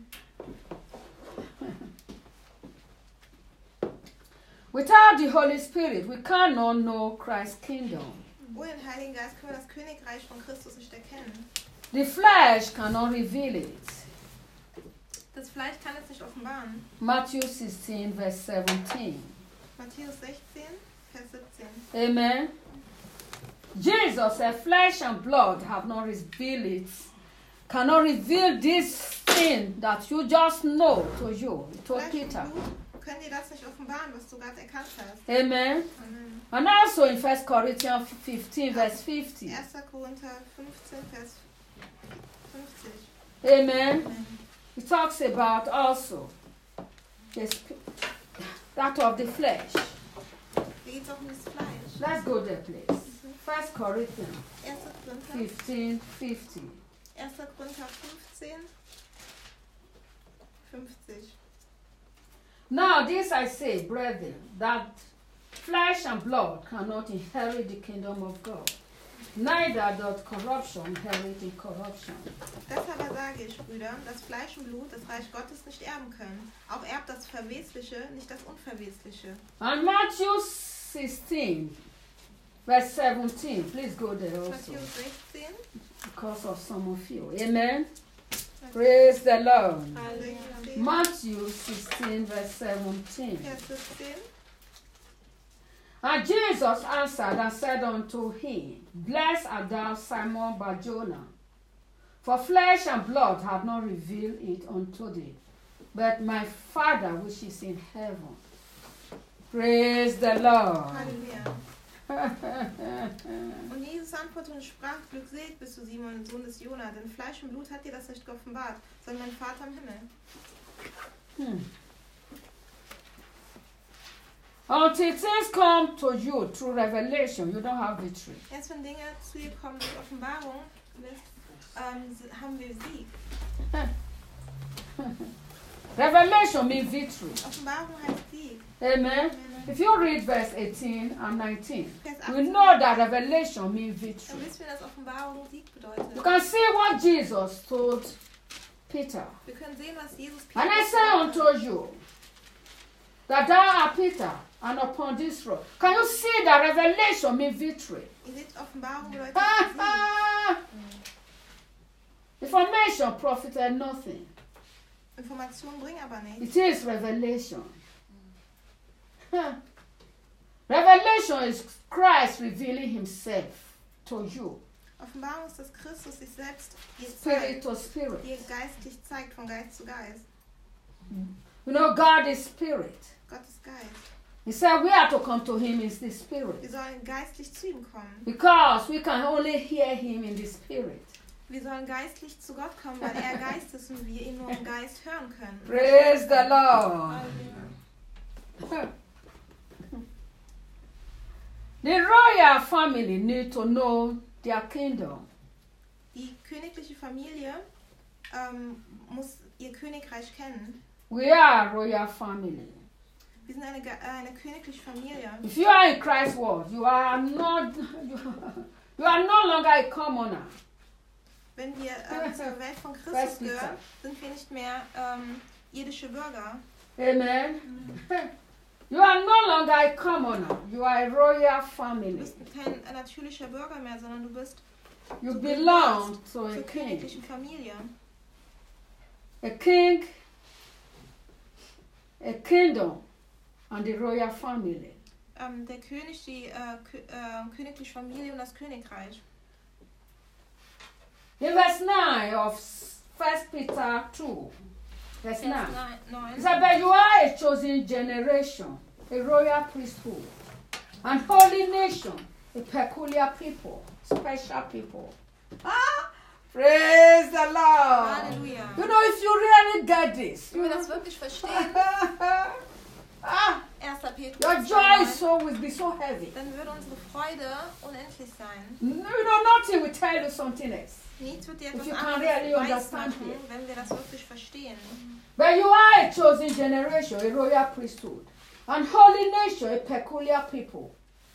S1: Without the Holy Spirit, we cannot know Christ's kingdom.
S2: Ohne den Heiligen Geist können wir das Königreich von Christus nicht erkennen.
S1: The flesh cannot reveal it.
S2: Das Fleisch kann es nicht offenbaren.
S1: Matthew sixteen, verse seventeen.
S2: Matthäus sechzehn, Vers siebzehn.
S1: Amen. Jesus said, flesh and blood have not revealed it, cannot reveal this thing that you just know to you. He told
S2: Fleisch
S1: Peter.
S2: und Blut können dir das nicht offenbaren, was du gerade erkannt hast.
S1: Amen.
S2: Amen.
S1: And also in First Corinthians fifteen, verse fifty.
S2: erster Korinther fünfzehn, Vers fünfzig.
S1: Amen.
S2: Amen.
S1: He talks about also the sp- that of the flesh.
S2: Hier geht es auch um das Fleisch.
S1: Let's go there, please. First Corinthians
S2: erster Korinther,
S1: fifteen, fifty.
S2: erster Korinther fünfzehn, fünfzig.
S1: Now this I say, brethren, that flesh and blood cannot inherit the kingdom of God, neither doth corruption inherit incorruption.
S2: Das aber sage ich, Brüder, dass Fleisch und Blut das Reich Gottes nicht erben können. Auch erbt das Verwesliche, nicht das Unverwesliche.
S1: And Matthew sixteen, verse seventeen, please go there also,
S2: Matthäus sechzehn,
S1: because of some of you. Amen. Praise the Lord.
S2: Halleluja.
S1: Matthew sixteen, verse seventeen.
S2: Vers siebzehn.
S1: And Jesus answered and said unto him, Blessed art thou, Simon Bar-Jonah, for flesh and blood have not revealed it unto thee, but my Father which is in heaven. Praise the Lord.
S2: Halleluja. Und Jesus antwortete und sprach, glückselig bist du, Simon, Sohn des Jona, denn Fleisch und Blut hat dir das nicht geoffenbart, sondern mein Vater im Himmel.
S1: Hmm. Until things come to you through revelation, you don't have victory.
S2: Erst wenn Dinge zu dir kommen durch Offenbarung, ähm, haben wir Sieg.
S1: Revelation means victory.
S2: Offenbarung heißt Sieg.
S1: Amen. If you read verse eighteen and nineteen,
S2: Vers
S1: we
S2: achtzehn,
S1: know that revelation means
S2: dann
S1: victory.
S2: wissen wir, dass Offenbarung Sieg bedeutet.
S1: You can see what Jesus told Peter.
S2: Wir können sehen, was Jesus
S1: And I
S2: Petrus
S1: say
S2: sagte.
S1: unto you, that thou art Peter, and upon this rock. Can you see that revelation means victory?
S2: Ihr seht, Offenbarung bedeutet
S1: Ah,
S2: Sieg.
S1: ah. Information profited nothing.
S2: Informationen bringen aber nichts.
S1: It is revelation. Huh. Revelation is Christ revealing himself to you.
S2: Offenbarung ist, dass Christus sich selbst dir
S1: spirit
S2: zeigt,
S1: to spirit.
S2: dir geistlich zeigt, von Geist zu Geist.
S1: You know, God is spirit.
S2: Gott ist Geist.
S1: He said we are to come to him in the
S2: Wir
S1: spirit.
S2: sollen geistlich zu ihm kommen.
S1: Because we can only hear him in the spirit.
S2: Wir sollen geistlich zu Gott kommen, weil er Geist ist und wir ihn nur im Geist hören können.
S1: Praise the Lord. The royal family need to know their kingdom.
S2: Die königliche Familie ähm, muss ihr Königreich kennen.
S1: We are a royal family.
S2: Wir sind eine, ge- äh, eine königliche Familie.
S1: If you are in Christ's world, you are not you are no longer a commoner.
S2: Wenn wir äh, zur Welt von Christus
S1: First Peter.
S2: gehören, sind wir nicht mehr ähm, irdische Bürger.
S1: Amen. You are no longer a commoner. You are a royal
S2: Du
S1: family.
S2: bist kein äh, natürlicher Bürger mehr, sondern du bist
S1: You belong to a
S2: zur
S1: king.
S2: königlichen Familie.
S1: A king, a kingdom, and the royal family.
S2: Ähm, der König, die äh, kö äh, königliche Familie und das Königreich.
S1: In verse nine of First Peter two, verse
S2: Vers
S1: nine.
S2: neun.
S1: It said, but you are a chosen generation, a royal priesthood, and holy nation, a peculiar people, special people. Ah, praise the Lord.
S2: Halleluja.
S1: You know, if you really get this,
S2: Wenn wir das wirklich verstehen,
S1: ah,
S2: erster Petrus,
S1: your joy is so will be so heavy.
S2: dann würde unsere Freude unendlich sein.
S1: You know, nothing will tell you something else.
S2: Nichts wird dir
S1: If
S2: etwas
S1: you can
S2: anderes
S1: really understand
S2: weismachen,
S1: it.
S2: wenn wir das wirklich verstehen.
S1: But you are a chosen generation, a royal priesthood, and holy nation, a peculiar people.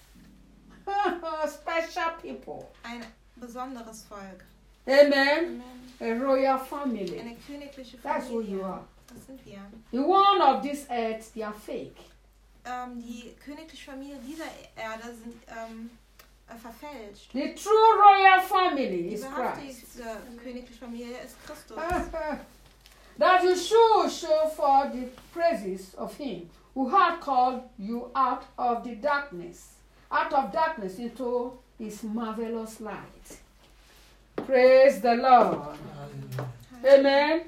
S1: Special people.
S2: Ein besonderes Volk.
S1: Amen. A royal family.
S2: Eine königliche
S1: That's who you
S2: Familie.
S1: are.
S2: Das sind wir.
S1: The one of this earth, they are fake.
S2: Ähm, die königliche Familie dieser Erde sind ähm, äh, verfälscht.
S1: The true royal family
S2: Die
S1: is Christ.
S2: wahrhaftige königliche Familie ist Christus.
S1: That you should show for the praises of him who had called you out of the darkness, out of darkness into his marvelous light. Praise the Lord. Amen.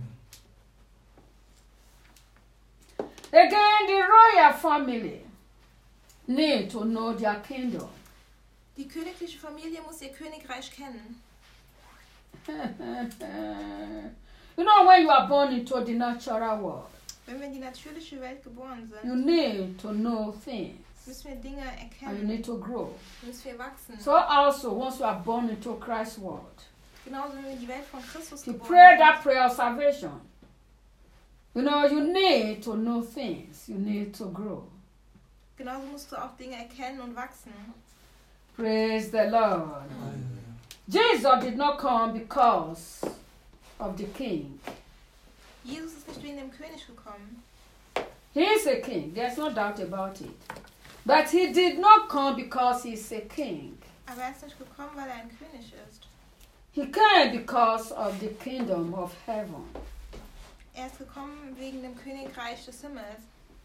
S1: Again, the royal family need to know their kingdom.
S2: Die königliche Familie muss ihr Königreich kennen.
S1: You know, when you are born into the natural world,
S2: Wenn wir in die natürliche Welt geboren
S1: you
S2: sind,
S1: need to know things
S2: müssen wir Dinge
S1: and you
S2: erkennen,
S1: need to grow.
S2: müssen wir wachsen.
S1: So also, once you are born into Christ's world,
S2: Genauso wenn wir in die Welt von Christus
S1: you
S2: geboren
S1: pray
S2: sind.
S1: that prayer of salvation. You know, you need to know things. You need to grow.
S2: Genauso musst du auch Dinge erkennen und wachsen.
S1: Praise the Lord. Jesus did not come because of the king.
S2: Jesus ist nicht wegen dem König gekommen.
S1: He is a king. There's no doubt about it. But he did not come because he's a king.
S2: Aber er ist nicht gekommen, weil er ein König ist.
S1: He came because of the kingdom of heaven.
S2: Er ist gekommen wegen dem Königreich des Himmels,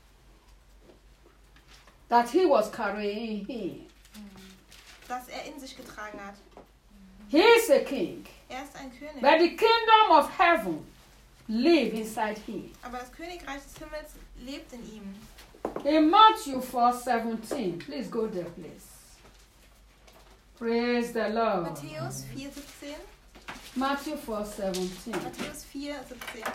S1: That he was carrying him.
S2: das er in sich getragen hat.
S1: He is a king.
S2: Er ist ein König.
S1: But the kingdom of heaven live inside him.
S2: Aber das Königreich des Himmels lebt in ihm.
S1: In Matthew four seventeen, please go there, please. Praise the Lord.
S2: Matthäus vier siebzehn.
S1: Matthew four seventeen.
S2: Matthäus vier siebzehn.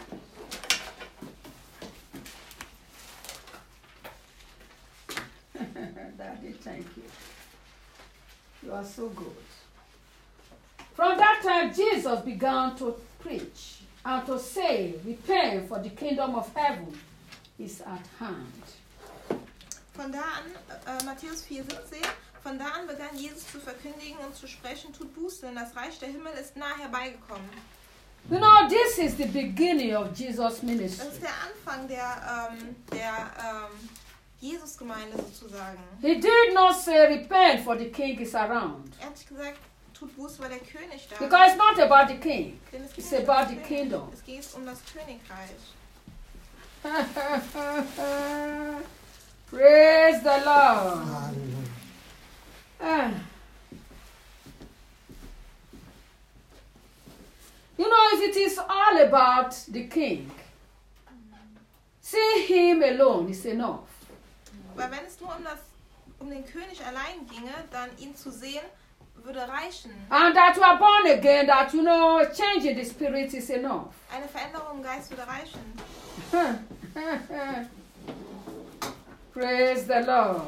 S1: Daddy, thank you. You are so good. From that time, Jesus began to preach and to say, repent, for the kingdom of heaven is at hand.
S2: Von da an, äh, Matthäus vier siebzehn, von da an begann Jesus zu verkündigen und zu sprechen, tut Buße, denn das Reich der Himmel ist nah herbeigekommen.
S1: You know, this is the beginning of Jesus'
S2: Das
S1: ministry.
S2: ist der Anfang der, ähm, der ähm, Jesusgemeinde sozusagen.
S1: He did not say, repent, for the king is around.
S2: Er hat nicht gesagt, tut Buße, weil der König da ist.
S1: Because it's not about the king.
S2: Denn es geht
S1: It's
S2: nicht um
S1: about
S2: das
S1: the
S2: König-
S1: kingdom.
S2: Es geht um das Königreich.
S1: Praise the Lord. Ah. about the king, see him alone is enough.
S2: Aber wenn es nur um, das, um den König allein ginge, dann ihn zu sehen, würde reichen.
S1: And that you are born again, that you know, change in the spirit is enough.
S2: Eine Veränderung im Geist würde reichen.
S1: Praise the Lord.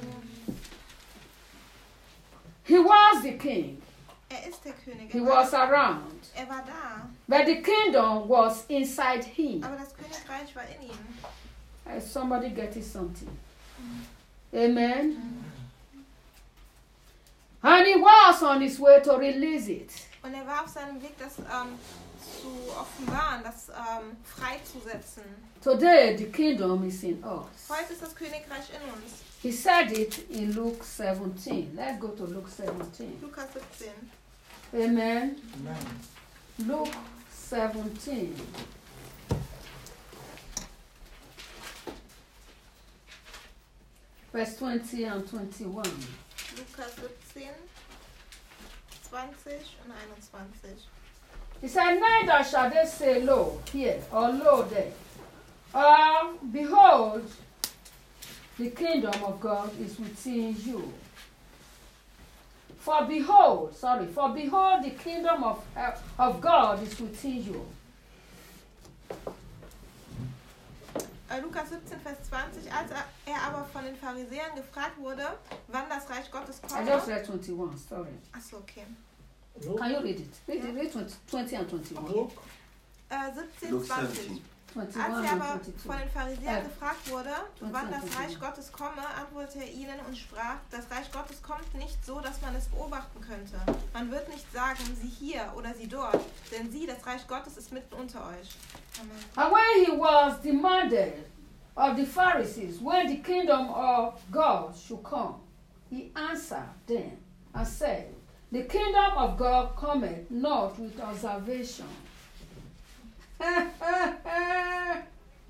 S1: He was the king.
S2: Er ist der König.
S1: He
S2: Er war,
S1: was around.
S2: er war da.
S1: But the kingdom was inside him.
S2: Aber das Königreich war in ihm.
S1: Uh, Somebody getting something. Amen. And he was on his way to release it.
S2: Und er war auf seinem Weg, das ähm, zu offenbaren, das ähm, freizusetzen.
S1: Today the kingdom is in us.
S2: Heute ist das Königreich in uns.
S1: He said it in Luke seventeen. Let's go to Luke seventeen.
S2: Lukas siebzehn.
S1: Amen.
S3: Amen.
S1: Luke seventeen. Verse twenty and twenty-one.
S2: Lukas siebzehn, zwanzig und einundzwanzig.
S1: He said, neither shall they say, lo, here, or lo, there. Or, behold, the kingdom of God is within you. For behold, sorry, for behold, the kingdom of, uh, of God is within you.
S2: Äh, Lukas siebzehn, Vers zwanzig. Als er, er aber von den Pharisäern gefragt wurde, wann das Reich Gottes
S1: I
S2: komme.
S1: just read twenty-one, sorry.
S2: Achso, okay.
S3: Luke,
S1: Can you read it? Read, it, read twenty, twenty and twenty-one.
S3: Luke,
S2: Äh, siebzehn,
S4: Luke
S2: zwanzig.
S4: seventeen.
S1: twenty-one
S2: Als er
S1: and
S2: aber
S1: twenty-two.
S2: von den Pharisäern
S1: Äh,
S2: gefragt wurde, wann das
S1: zwanzig,
S2: Reich Gottes komme, antwortete er ihnen und sprach, das Reich Gottes kommt nicht so, dass man es beobachten könnte. Man wird nicht sagen, sie hier oder sie dort, denn sie, das Reich Gottes, ist mitten unter euch. Amen.
S1: And when he was demanded of the Pharisees when the kingdom of God should come, he answered them and said, the kingdom of God cometh not with observation. Amen.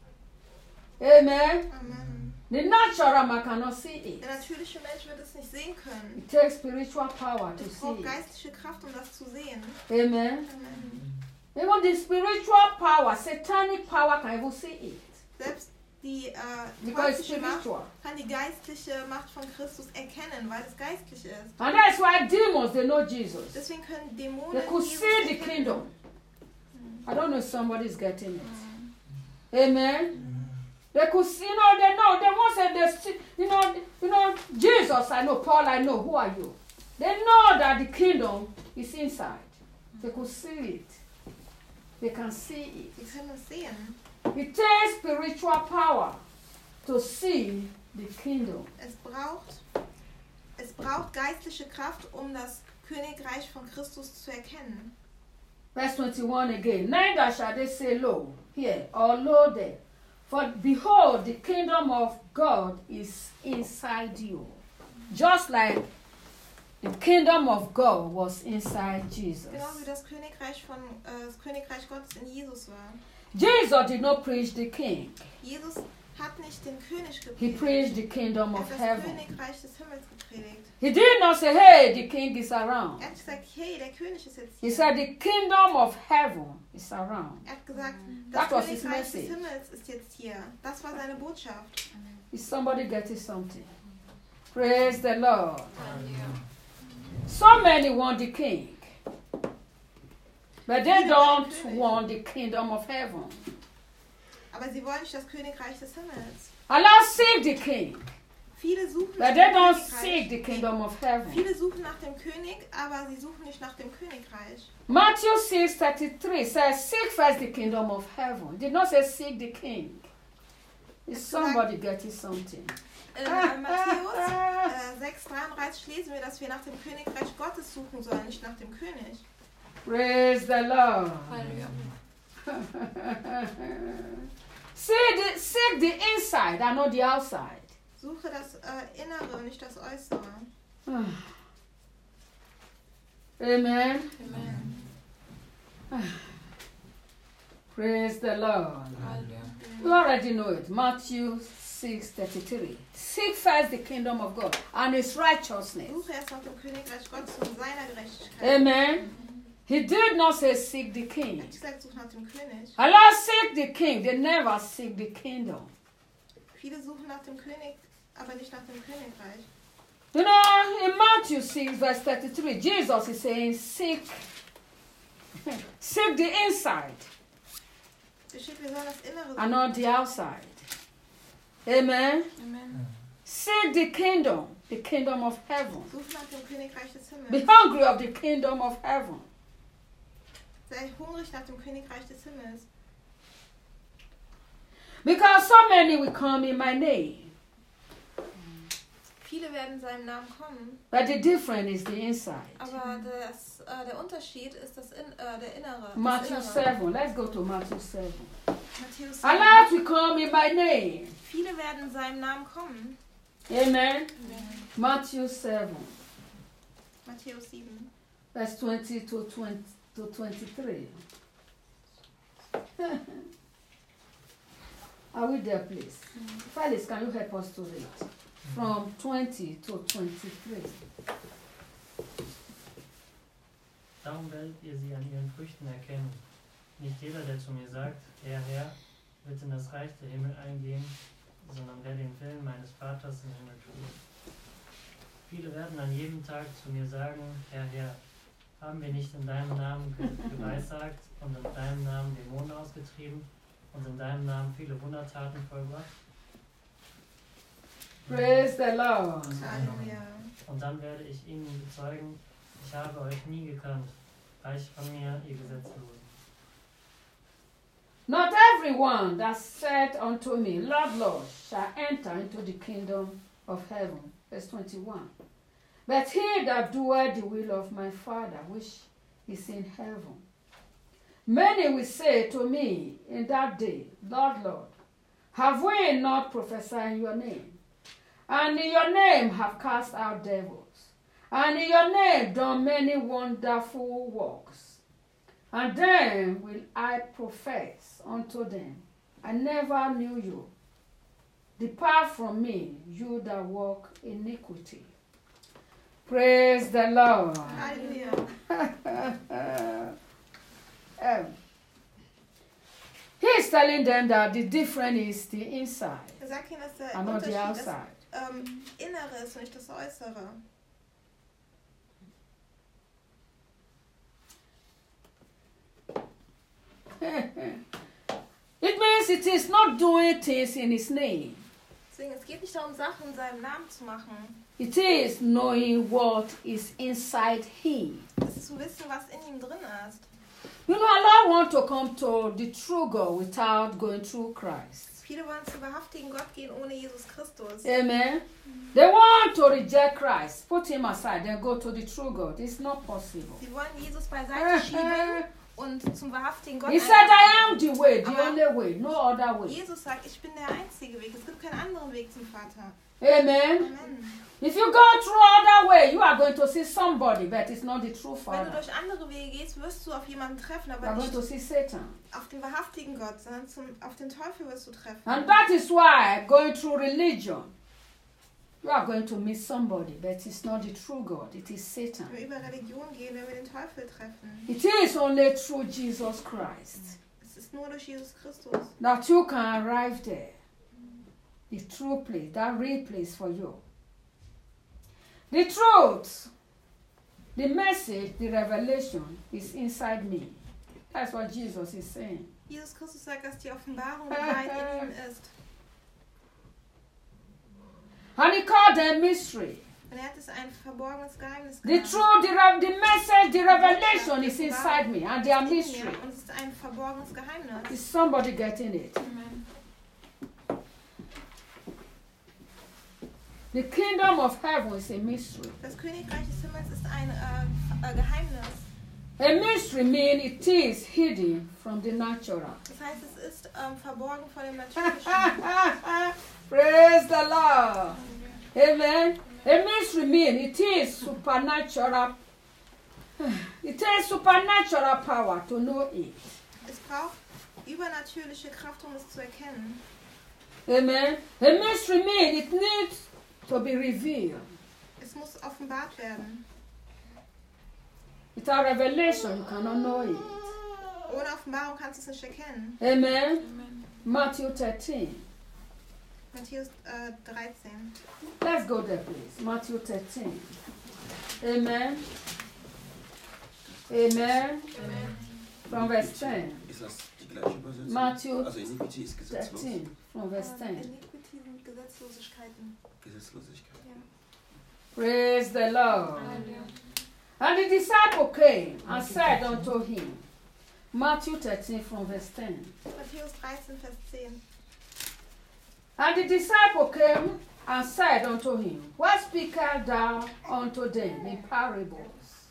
S2: Amen.
S1: The natural man cannot see it.
S2: Der natürliche Mensch wird es nicht sehen können.
S1: It takes spiritual power to
S2: Es
S1: see
S2: braucht
S1: it.
S2: geistliche Kraft, um das zu sehen.
S1: Amen.
S2: Amen.
S1: Even the spiritual power, satanic power, can even see it.
S2: Selbst die äh,
S1: Because it's
S2: teuflische Macht
S1: spiritual.
S2: kann die geistliche Macht von Christus erkennen, weil es geistlich ist.
S1: And that's why demons, they know Jesus.
S2: Deswegen können Dämonen
S1: They could
S2: Jesus
S1: see the
S2: erkennen.
S1: kingdom. I don't know if somebody's getting it. Amen. They could see, you know, they know, they won't say they see, you know, you know, Jesus, I know, Paul, I know, who are you? They know that the kingdom is inside. They could see it. They can see
S2: Sie können es sehen.
S1: it. It takes spiritual power to see the kingdom.
S2: Es braucht, es braucht geistliche Kraft, um das Königreich von Christus zu erkennen.
S1: Verse twenty-one again. Neither shall they say, lo, here, or lo, there. For behold, the kingdom of God is inside you. Just like the kingdom of God was inside Jesus.
S2: Genau wie das Königreich von äh, das Königreich Gottes in Jesus war.
S1: Jesus did not preach the king.
S2: Jesus hat nicht den König
S1: He
S2: gepredigt.
S1: preached the kingdom
S2: Er
S1: of
S2: hat das
S1: heaven.
S2: Königreich des Himmels gepredigt.
S1: He did not say, hey, the king is around.
S2: Er hat gesagt, hey, der König ist jetzt
S1: He
S2: hier.
S1: said, the kingdom of heaven is around.
S2: Er hat gesagt, das
S1: That was his
S2: Königreich des
S1: message.
S2: Himmels ist jetzt hier. Das war seine Botschaft.
S1: Is somebody getting something? Praise the Lord. So many want the king, but they don't want the kingdom of heaven.
S2: Aber sie wollen nicht das Königreich des Himmels.
S1: Allah seek the king,
S2: Viele suchen
S1: but
S2: nach
S1: they
S2: dem
S1: don't
S2: Königreich.
S1: seek the kingdom of heaven.
S2: Viele suchen nach dem König, aber sie suchen nicht nach dem Königreich.
S1: Matthew six thirty-three says, seek first the kingdom of heaven. It did not say seek the king. Is somebody getting something?
S2: In äh, Matthäus äh, sechs dreiunddreißig lesen wir, dass wir nach dem Königreich Gottes suchen sollen, nicht nach dem König.
S1: Praise the Lord. See the, seek the inside and not the outside.
S2: Suche das äh, Innere und nicht das Äußere.
S1: Amen.
S2: Amen.
S1: Praise the Lord. You already know it. Matthew six thirty-three. Seek first the kingdom of God and his righteousness.
S2: Suche erst nach dem Königreich Gottes und seiner Gerechtigkeit.
S1: Amen. He did not say seek the
S2: Er
S1: king.
S2: hat gesagt, such nach dem König.
S1: Allah seek the king. They never seek the kingdom.
S2: Viele suchen nach dem König, aber nicht nach dem Königreich.
S1: You know, in Matthew six, verse thirty-three, Jesus is saying, seek, seek the inside
S2: Es steht, wir sollen das Innere
S1: and
S2: suchen.
S1: not the outside. Amen.
S2: Amen.
S1: Seek the kingdom, the kingdom of heaven.
S2: Such nach dem Königreich des
S1: Be
S2: Himmels.
S1: hungry of the kingdom of heaven.
S2: Sei hungrig nach dem Königreich des Himmels.
S1: Because so many will come in my name.
S2: Viele werden in seinem Namen kommen,
S1: But the difference is the inside.
S2: aber das, äh, der Unterschied ist das in, äh, der Innere. Das
S1: Matthew
S2: Innere.
S1: seven. Let's go to Matthew seven.
S2: Matthäus
S1: A
S2: sieben.
S1: lot will come in my name.
S2: Viele werden in seinem Namen kommen.
S1: Amen. Matthew seven,
S2: Matthäus sieben.
S1: verse twenty to twenty to twenty-three. Are we there, please? Felix, can you help us to read? From twenty to twenty-three.
S3: Darum werdet ihr sie an ihren Früchten erkennen. Nicht jeder, der zu mir sagt, Herr, Herr, wird in das Reich der Himmel eingehen, sondern wer den Willen meines Vaters im Himmel tut. Viele werden an jedem Tag zu mir sagen, Herr, Herr, haben wir nicht in deinem Namen ge- geweissagt und in deinem Namen Dämonen ausgetrieben und in deinem Namen viele Wundertaten vollbracht?
S1: Praise the Lord.
S2: Halleluja.
S3: Und dann werde ich ihnen bezeugen, ich habe euch nie gekannt, weicht von mir, ihr Gesetzlosen.
S1: Not everyone that said unto me, Lord, Lord, shall enter into the kingdom of heaven. Verse twenty-one. But he that doeth the will of my Father, which is in heaven. Many will say to me in that day, Lord, Lord, have we not prophesied in your name? And in your name have cast out devils? And in your name done many wonderful works? And then will I profess unto them, I never knew you. Depart from me, you that walk iniquity. Praise the Lord.
S2: Halleluja.
S1: um, he is telling them that the difference is the inside
S2: Er sagt ihnen, dass der
S1: and not the
S2: Unterschied das
S1: outside.
S2: ähm, Innere ist und nicht das Äußere.
S1: It means it is not doing things in his name.
S2: Deswegen, es geht nicht darum, Sachen in seinem Namen zu machen.
S1: It is knowing what is inside him.
S2: Es ist zu wissen, was in ihm drin ist.
S1: You know, Allah want to come to the true God without going through Christ.
S2: Viele wollen zum wahrhaftigen Gott gehen ohne Jesus Christus.
S1: Amen. They want to reject Christ, put him aside, then go to the true God. It's not possible.
S2: Sie wollen Jesus beiseite schieben und zum wahrhaftigen Gott
S1: He said,
S2: einladen.
S1: I am the way, the
S2: Aber
S1: only way, no other way.
S2: Jesus sagt, ich bin der einzige Weg. Es gibt keinen anderen Weg zum Vater.
S1: Amen.
S2: Amen.
S1: If you go through other way, you are going to see somebody, but it's not the true
S2: Wenn du
S1: Father.
S2: durch andere Wege gehst, wirst du auf jemanden treffen,
S1: You
S2: aber
S1: are going
S2: nicht
S1: to see Satan.
S2: auf den wahrhaftigen Gott, sondern zum, auf den Teufel wirst du treffen.
S1: And that is why going through religion, you are going to meet somebody, but it's not the true God, it is Satan.
S2: Wenn wir über Religion gehen, wenn wir den Teufel treffen.
S1: It is only through Jesus Christ
S2: Es ist nur durch Jesus Christus,
S1: that you can arrive there. The true place, that real place for you. The truth, the message, the revelation is inside me. That's what Jesus is saying.
S2: Jesus Christus sagt, dass die Offenbarung die Wahrheit in ihm ist.
S1: And he called them mystery.
S2: Und er hat es ein verborgenes Geheimnis
S1: The
S2: genannt.
S1: truth, the, re- the message, the revelation is inside me, and they are
S2: In mir.
S1: mystery.
S2: Und es ist ein verborgenes Geheimnis.
S1: Is somebody getting it?
S2: Amen.
S1: The kingdom of heaven is a mystery.
S2: Das Königreich des Himmels ist ein äh, äh, Geheimnis.
S1: A mystery means it is hidden from the natural.
S2: Das heißt, es ist ähm, verborgen vor dem Natürlichen.
S1: Praise the Lord. Amen. A mystery means it is supernatural. It is supernatural power to know it.
S2: Es braucht übernatürliche Kraft, um es zu erkennen.
S1: Amen. A mystery means it needs to be revealed.
S2: Es muss offenbart werden.
S1: Without revelation, you cannot know it.
S2: Ohne Offenbarung kannst du es nicht erkennen.
S1: Amen. Matthew thirteen.
S2: Matthäus äh, dreizehn.
S1: Let's go there, please. Matthew thirteen. Amen. Amen.
S2: Amen.
S1: From verse ten.
S4: Ist das die gleiche Übersetzung?
S1: Matthew
S4: Also Iniquity ist gesetzlos.
S1: thirteen. From verse ten.
S2: Iniquity sind Gesetzlosigkeiten.
S4: Gesetzlosigkeit.
S2: Ja.
S1: Praise the Lord. And the disciple came and said unto him, Matthew thirteen from verse ten.
S2: Matthäus dreizehn, Vers zehn.
S1: And the disciple came and said unto him, What speakest thou unto them in parables?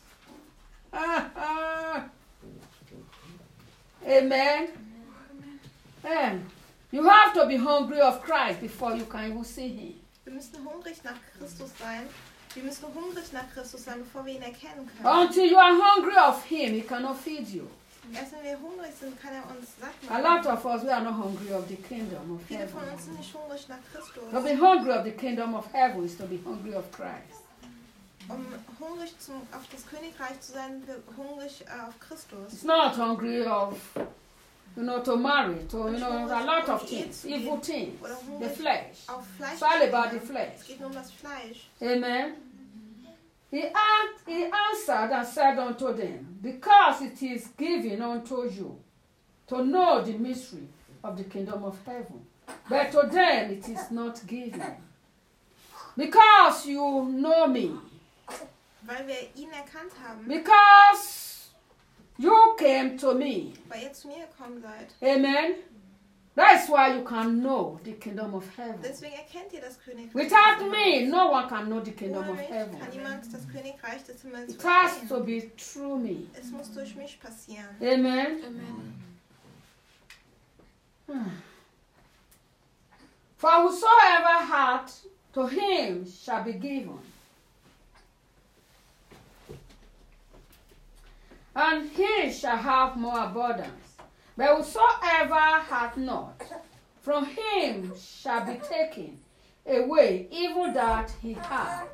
S1: Amen. Amen. You have to be hungry of Christ before you can even see him.
S2: Wir müssen hungrig nach Christus sein. Wir müssen hungrig nach Christus sein, bevor wir ihn erkennen können.
S1: Until you are hungry of him, he cannot feed you.
S2: Erst wenn wir hungrig sind, kann er uns satt
S1: A
S2: machen.
S1: lot of us, we are not hungry of the kingdom of
S2: Viele von
S1: heaven.
S2: uns sind nicht hungrig nach Christus.
S1: To be hungry of the kingdom of heaven is to be hungry of Christ.
S2: Um hungrig zum, auf das Königreich zu sein, sind wir hungrig äh, auf Christus.
S1: It's not hungry of, you know, to marry, to, you know, a lot of things, evil things,
S2: Oder
S1: the
S2: hungrig
S1: flesh.
S2: auf Fleisch.
S1: It's all
S2: zu
S1: about the
S2: sein.
S1: flesh.
S2: Es geht nur um das Fleisch.
S1: Amen. He, an- he answered and said unto them, Because it is given unto you to know the mystery of the kingdom of heaven, but to them it is not given. Because you know me,
S2: Weil wir ihn erkannt haben,
S1: because you came to me.
S2: weil ihr zu mir gekommen seid.
S1: Amen. That's why you can know the kingdom of heaven.
S2: Deswegen erkennt ihr das Königreich.
S1: Without me, no one can know the kingdom
S2: Ohne
S1: of
S2: mich
S1: heaven.
S2: kann niemand das Königreich des Himmels
S1: It has to
S2: verstehen.
S1: be through me.
S2: Es muss durch mich passieren.
S1: Amen. For whosoever hath, to him shall be given. And he shall have more abundance. But whosoever hath not, from him shall be taken away even that he had.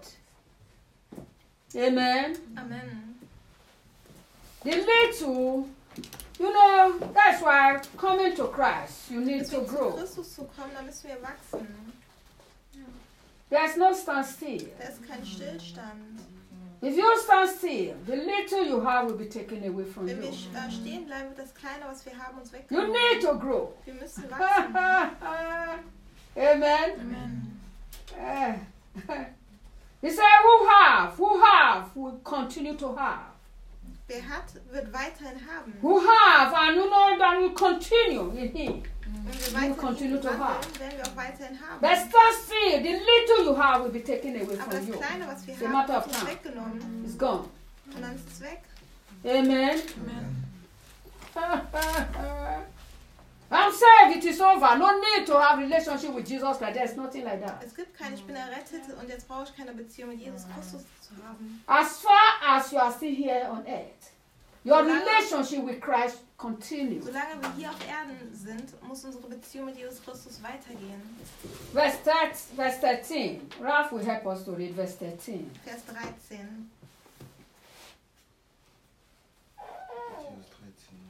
S1: Amen.
S2: Amen.
S1: The little, you know, that's why coming to Christ, you need to
S2: Deswegen zu
S1: grow.
S2: Christus zu kommen, da müssen wir wachsen.
S1: There's no standstill.
S2: Da ist kein Stillstand.
S1: If you stand still, the little you have will be taken away from
S2: Wenn wir
S1: you.
S2: äh, stehen bleiben, wird das Kleine, was wir haben, uns
S1: You
S2: weggenommen.
S1: need to grow.
S2: Wir müssen wachsen.
S1: Amen.
S2: Amen.
S1: Eh. He said, who have, who have, will continue to have.
S2: Wer hat, wird weiterhin haben.
S1: Who have, and you know that will continue in him.
S2: Wenn wir
S1: will
S2: weiterhin
S1: continue
S2: ihn
S1: to
S2: wandeln,
S1: have.
S2: werden wir auch weiterhin haben.
S1: But stand still, the little you have will be taken away
S2: Aber
S1: from
S2: das
S1: you.
S2: Kleine, was wir
S1: It's a
S2: haben,
S1: matter
S2: wird
S1: of
S2: uns
S1: time.
S2: weggenommen.
S1: It's gone.
S2: Und dann ist es weg.
S1: Amen. I'm saved, it is over. No need to have relationship with Jesus Christ. There's nothing like that.
S2: Es gibt keine, ich bin errettet und jetzt brauche ich keine Beziehung mit Jesus Christus zu haben.
S1: As far as you are still here on earth, your relationship with Christ continues.
S2: Solange wir hier auf Erden sind, muss unsere Beziehung mit Jesus Christus weitergehen.
S1: Verse thirteen, verse thirteen. Ralph will help us to read verse thirteen.
S2: Vers dreizehn.
S4: Matthäus dreizehn.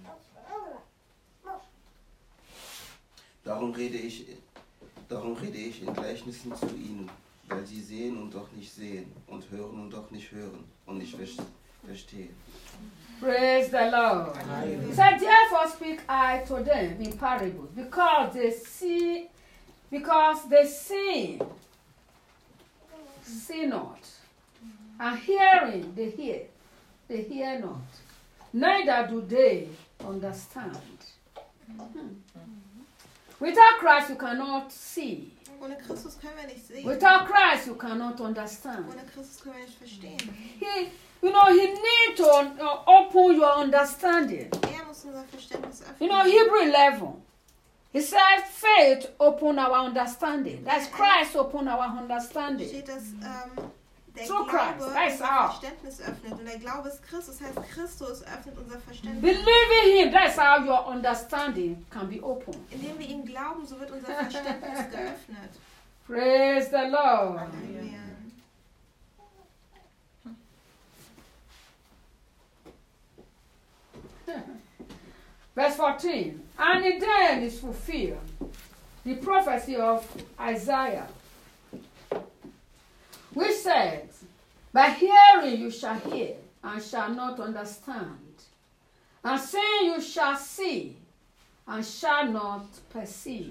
S4: Darum rede ich, darum rede ich in Gleichnissen zu ihnen, weil sie sehen und doch nicht sehen und hören und doch nicht hören und nicht ver- verstehen.
S1: Praise the Lord. He said, therefore speak I to them in parables, because they see, because they see, see not, and hearing they hear, they hear not, neither do they understand. Hmm. Without Christ you cannot see.
S2: Ohne Christus können wir nicht sehen.
S1: Without Christ you cannot understand.
S2: Ohne Christus können wir nicht verstehen.
S1: He, you know, he need to uh, open your understanding.
S2: Er muss unser Verständnis öffnen.
S1: You know, Hebrew eleven, he said faith open our understanding. That's Christ open our understanding.
S2: Steht, dass ähm, der
S1: Through
S2: Glaube
S1: Christ, that's
S2: unser
S1: how.
S2: Verständnis öffnet. Und der Glaube ist Christus, heißt Christus öffnet unser Verständnis.
S1: Believing him, that's how your understanding can be opened.
S2: Indem wir ihm glauben, so wird unser Verständnis geöffnet.
S1: Praise the Lord.
S2: Halleluja.
S1: Verse fourteen. And it then is fulfilled the prophecy of Isaiah, which said, by hearing you shall hear, and shall not understand. And seeing you shall see, and shall not perceive.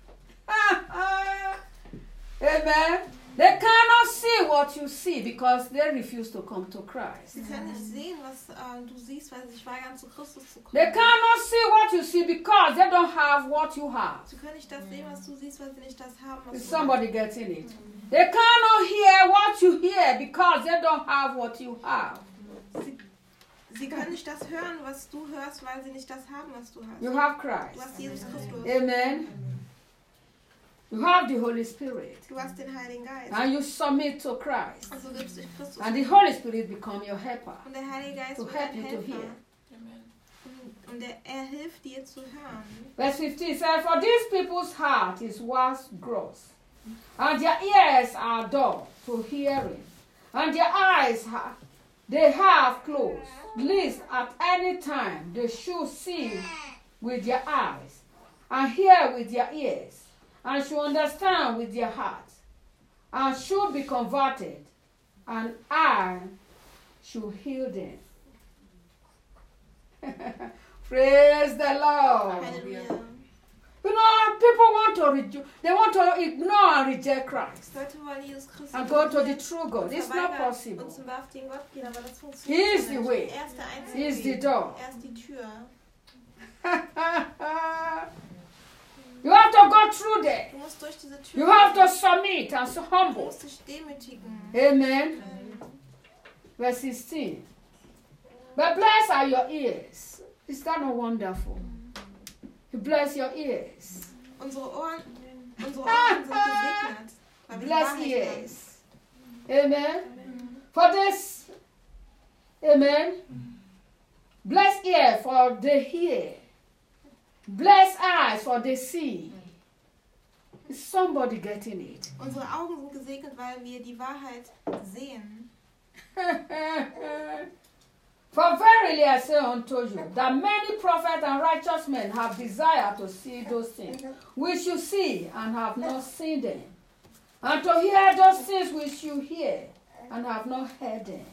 S1: Amen. They cannot see what you see because they refuse to come to Christ.
S2: Sie können nicht sehen, was äh, du siehst, weil sie sich weigern, zu Christus zu kommen.
S1: They cannot see what you see because they don't have what you have.
S2: Sie können nicht das sehen, was du siehst, weil sie nicht das haben, was
S1: Is
S2: du
S1: somebody getting it? They cannot hear what you hear because they don't have what you have.
S2: hast. Sie, sie können nicht das hören, was du hörst, weil sie nicht das haben, was du hast.
S1: You have
S2: Du
S1: Christ.
S2: hast Jesus Christus.
S1: Amen. You have the Holy Spirit.
S2: Du hast den Heiligen Geist.
S1: And you submit to Christ.
S2: Also gibst du dich Christus.
S1: And the Holy Spirit become your helper.
S2: Und der Heilige Geist
S1: To
S2: wird
S1: help
S2: dein
S1: you to
S2: Helfer.
S1: hear.
S2: Und, und er, er hilft dir zu hören.
S1: Verse fifteen says, for these people's heart is wax gross, and their ears are dull to hearing, and their eyes ha- they have closed, lest at any time they should see with their eyes, and hear with their ears, and should understand with their hearts, and should be converted, and I should heal them. Praise the Lord.
S2: Halleluja.
S1: You know, people want to reju- they want to ignore and reject Christ
S2: Leute wollen Jesus Christus
S1: and go to the true God. It's not
S2: verweigern
S1: possible.
S2: und zum wahrhaftigen Gott gehen, aber das
S1: He
S2: funktioniert
S1: is the
S2: nicht.
S1: way.
S2: Er ist der einzige
S1: He is the
S2: Weg.
S1: door.
S2: Er ist die Tür.
S1: You have to go through there.
S2: Du musst durch diese Tür
S1: You have
S2: gehen.
S1: to submit and so
S2: Du
S1: humble.
S2: musst dich demütigen.
S1: Amen. Verse sixteen. But blessed are your ears. Is that not wonderful? You bless your ears.
S2: Unsere Ohren, unsere Ohren sind gesegnet, weil wir die
S1: Bless
S2: Wahrheit hören.
S1: ears. Amen. For this, amen. Bless ear for they hear. Bless eyes for they see. Is somebody getting it?
S2: Unsere Augen sind gesegnet, weil wir die Wahrheit sehen.
S1: For verily I say unto you, that many prophets and righteous men have desired to see those things which you see and have not seen them, and to hear those things which you hear and have not heard them.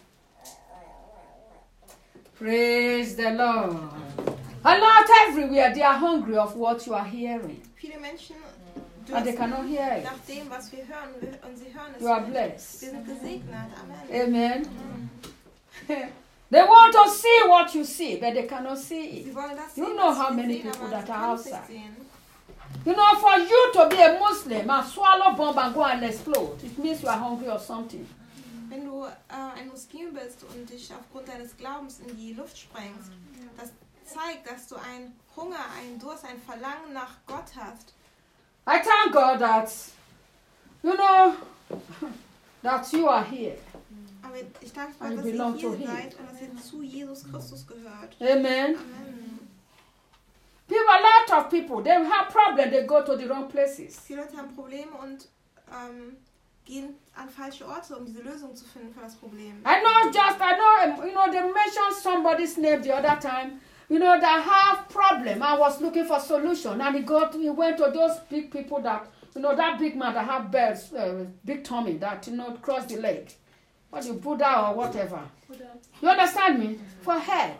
S1: Praise the Lord. And not everywhere they are hungry of what you are hearing,
S2: Viele Menschen
S1: and they
S2: dürfen
S1: cannot hear it.
S2: nach dem, was wir hören, und sie hören es
S1: You are
S2: nicht.
S1: blessed.
S2: Wir sind gesegnet. Amen.
S1: Amen. They want to see what you see, but they cannot see
S2: Sie
S1: it.
S2: wollen das
S1: You
S2: sehen,
S1: know
S2: was
S1: how
S2: wir
S1: many
S2: sehen,
S1: people
S2: aber
S1: that
S2: sie
S1: are
S2: können es nicht
S1: outside.
S2: sehen.
S1: You know, for you to be a Muslim and swallow bomb and go and explode, it means you are hungry or something.
S2: Wenn du äh, ein Muslim bist und dich aufgrund deines Glaubens in die Luft sprengst, das zeigt, dass du einen Hunger, einen Durst, ein Verlangen nach Gott hast.
S1: I thank God that, you know, that you are here.
S2: Aber ich danke
S1: And
S2: Gott, dass
S1: you belong
S2: ihr
S1: to
S2: hier
S1: him.
S2: seid und dass ihr zu Jesus Christus gehört.
S1: Amen.
S2: Amen.
S1: People, a lot of people, they have problems, they go to the wrong places.
S2: Viele Leute haben Probleme und ähm, gehen an falsche Orte, um diese Lösung zu finden für das Problem.
S1: I know just, I know, you know, they mentioned somebody's name the other time, you know, that have problem. I was looking for solution, and he got, he went to those big people that, you know, that big man that have birds, uh, big tummy that, you know, cross the leg. What you Buddha or whatever. You understand me? For help.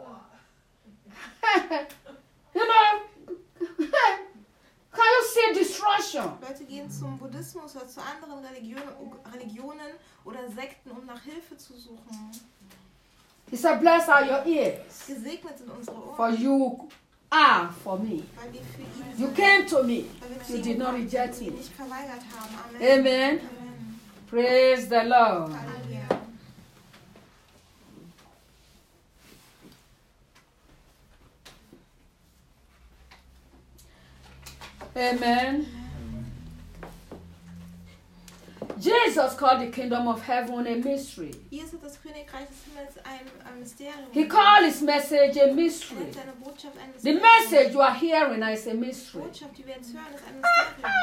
S1: You know, can you see destruction?
S2: Leute gehen zum Buddhismus oder zu anderen Religionen, Religionen oder Sekten, um nach Hilfe zu suchen.
S1: He said, blessed are your ears,
S2: Gesegnet sind unsere Ohren,
S1: for you are for me.
S2: weil wir für ihn
S1: You
S2: sind,
S1: came to me.
S2: weil wir zu
S1: You
S2: ihm
S1: did not
S2: gekommen
S1: reject
S2: sind und ihn
S1: me.
S2: nicht verweigert haben. Amen.
S1: Amen.
S2: Amen.
S1: Praise the Lord.
S2: Halleluja.
S1: Amen. Jesus called the kingdom of heaven a mystery.
S2: Jesus hat das Königreich des Himmels ein, ein Mysterium.
S1: He called his message a
S2: Er
S1: mystery.
S2: nennt seine Botschaft ein
S1: The
S2: Mysterium.
S1: message you are hearing is a
S2: Die
S1: mystery.
S2: Botschaft, die wir jetzt hören, ist ein Mysterium.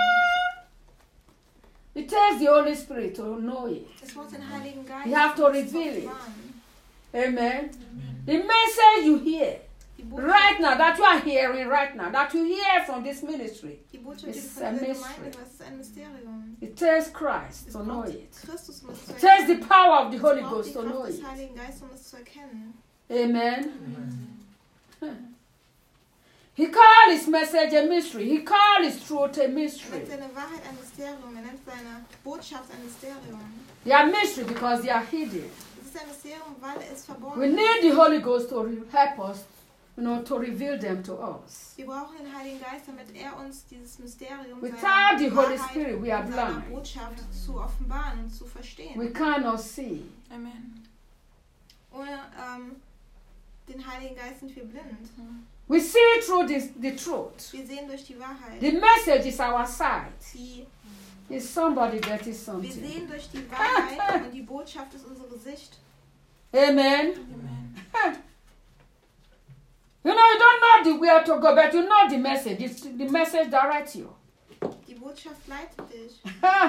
S1: It takes the Holy Spirit to know it.
S2: Es muss den Heiligen Geist
S1: You have to
S2: uns
S1: reveal it.
S2: offenbaren.
S1: Amen. The message you hear
S2: Die Botschaft,
S1: right now, that you are hearing right now, that you hear from this ministry.
S2: die Botschaft, die du
S1: It's
S2: von
S1: a
S2: dieser
S1: mystery.
S2: Gemeinde hörst, ist ein Mysterium.
S1: It takes Christ
S2: Es
S1: to know
S2: braucht
S1: it.
S2: Christus, um es zu
S1: It takes the
S2: erkennen.
S1: power of the
S2: Es
S1: Holy
S2: braucht
S1: Ghost
S2: die
S1: to know
S2: Kraft des
S1: it.
S2: Heiligen Geistes, um es zu erkennen.
S1: Amen. He called his message a mystery. He called his truth a
S2: Er
S1: mystery.
S2: nennt seine Wahrheit ein Mysterium. Er nennt seine Botschaft ein Mysterium.
S1: They are mystery because they are hidden.
S2: Es ist ein Mysterium, weil es verborgen
S1: We
S2: ist.
S1: need the Holy Ghost to re- help us, you know, to reveal them to us.
S2: Wir brauchen den Heiligen Geist, damit er uns dieses Mysterium
S1: Without
S2: seiner
S1: the Holy
S2: Wahrheit
S1: Spirit, we are
S2: und seiner
S1: blind.
S2: Botschaft zu offenbaren und zu verstehen.
S1: We cannot see.
S2: Amen. Ohne ähm, den Heiligen Geist sind wir blind.
S1: We see through this, the truth.
S2: Wir sehen durch die Wahrheit.
S1: The message is our sight.
S2: Die,
S1: Is somebody getting
S2: wir
S1: something?
S2: sehen durch die Wahrheit und die Botschaft ist unsere Sicht.
S1: Amen.
S2: Amen.
S1: You know, you don't know the where to go, but you know the message. It's, the message directs you.
S2: Die Botschaft leitet dich.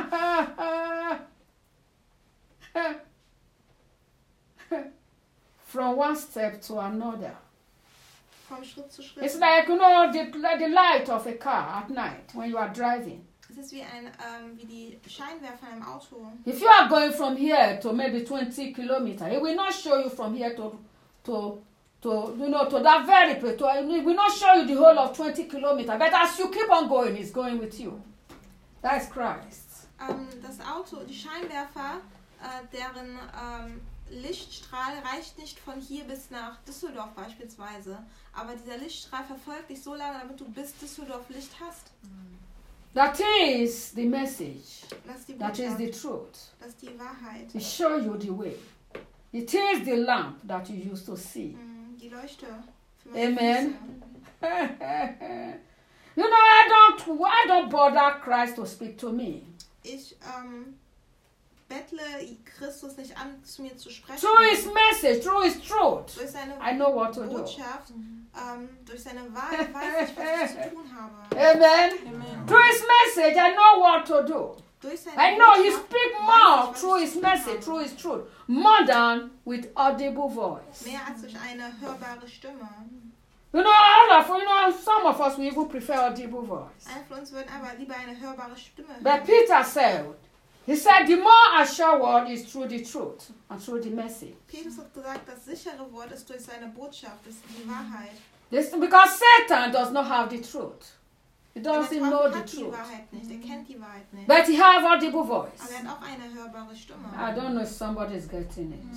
S1: From one step to another.
S2: Vom Schritt zu Schritt.
S1: It's like, you know, the, the light of a car at night when you are driving.
S2: Es ist wie, ein, ähm, wie die Scheinwerfer in einem Auto.
S1: If you are going from here to maybe twenty kilometers, it will not show you from here to, to, to you know, to that very place. To, it will not show you the whole of twenty kilometers. But as you keep on going, it's going with you. That's Christ.
S2: Ähm, das Auto, die Scheinwerfer, äh, deren ähm, Lichtstrahl reicht nicht von hier bis nach Düsseldorf beispielsweise. Aber dieser Lichtstrahl verfolgt dich so lange, damit du bis Düsseldorf Licht hast.
S1: That is the message.
S2: Das ist die
S1: That is
S2: Botschaft.
S1: the truth.
S2: Das ist die Wahrheit.
S1: It shows you the way. It is the lamp that you used to see.
S2: Mhm, die Leuchte für meine
S1: Amen.
S2: Füße.
S1: You know, I don't, I don't bother Christ to speak to me.
S2: Ich ähm, bettle Christus nicht an, zu mir zu sprechen.
S1: Through his message, through his truth,
S2: Durch seine
S1: I know what to do.
S2: Botschaft, ähm, durch seine Wahrheit weiß ich, was ich zu tun habe.
S1: Amen.
S2: Amen.
S1: Through his message, I know what to do.
S2: Durch seine
S1: I know he
S2: Botschaft
S1: speaks
S2: weiß
S1: more
S2: ich, was
S1: through
S2: ich
S1: his
S2: zu tun
S1: message,
S2: habe.
S1: through his truth, more than with audible voice.
S2: Mehr als durch eine hörbare Stimme.
S1: You know, all of you know, some of us we even prefer audible voice.
S2: Einer von uns würden aber lieber eine hörbare Stimme
S1: But
S2: hören.
S1: Peter said, he said, the more assured word is through the truth and through the message.
S2: Petrus hat gesagt, das sichere Wort ist durch seine Botschaft, ist die Wahrheit.
S1: This, because Satan does not have the truth. He
S2: Der
S1: doesn't know
S2: Teufel
S1: the
S2: hat die
S1: truth.
S2: Wahrheit nicht, er kennt die Wahrheit nicht.
S1: But he has audible voice.
S2: Aber er hat auch eine hörbare Stimme.
S1: I don't know if somebody is getting it.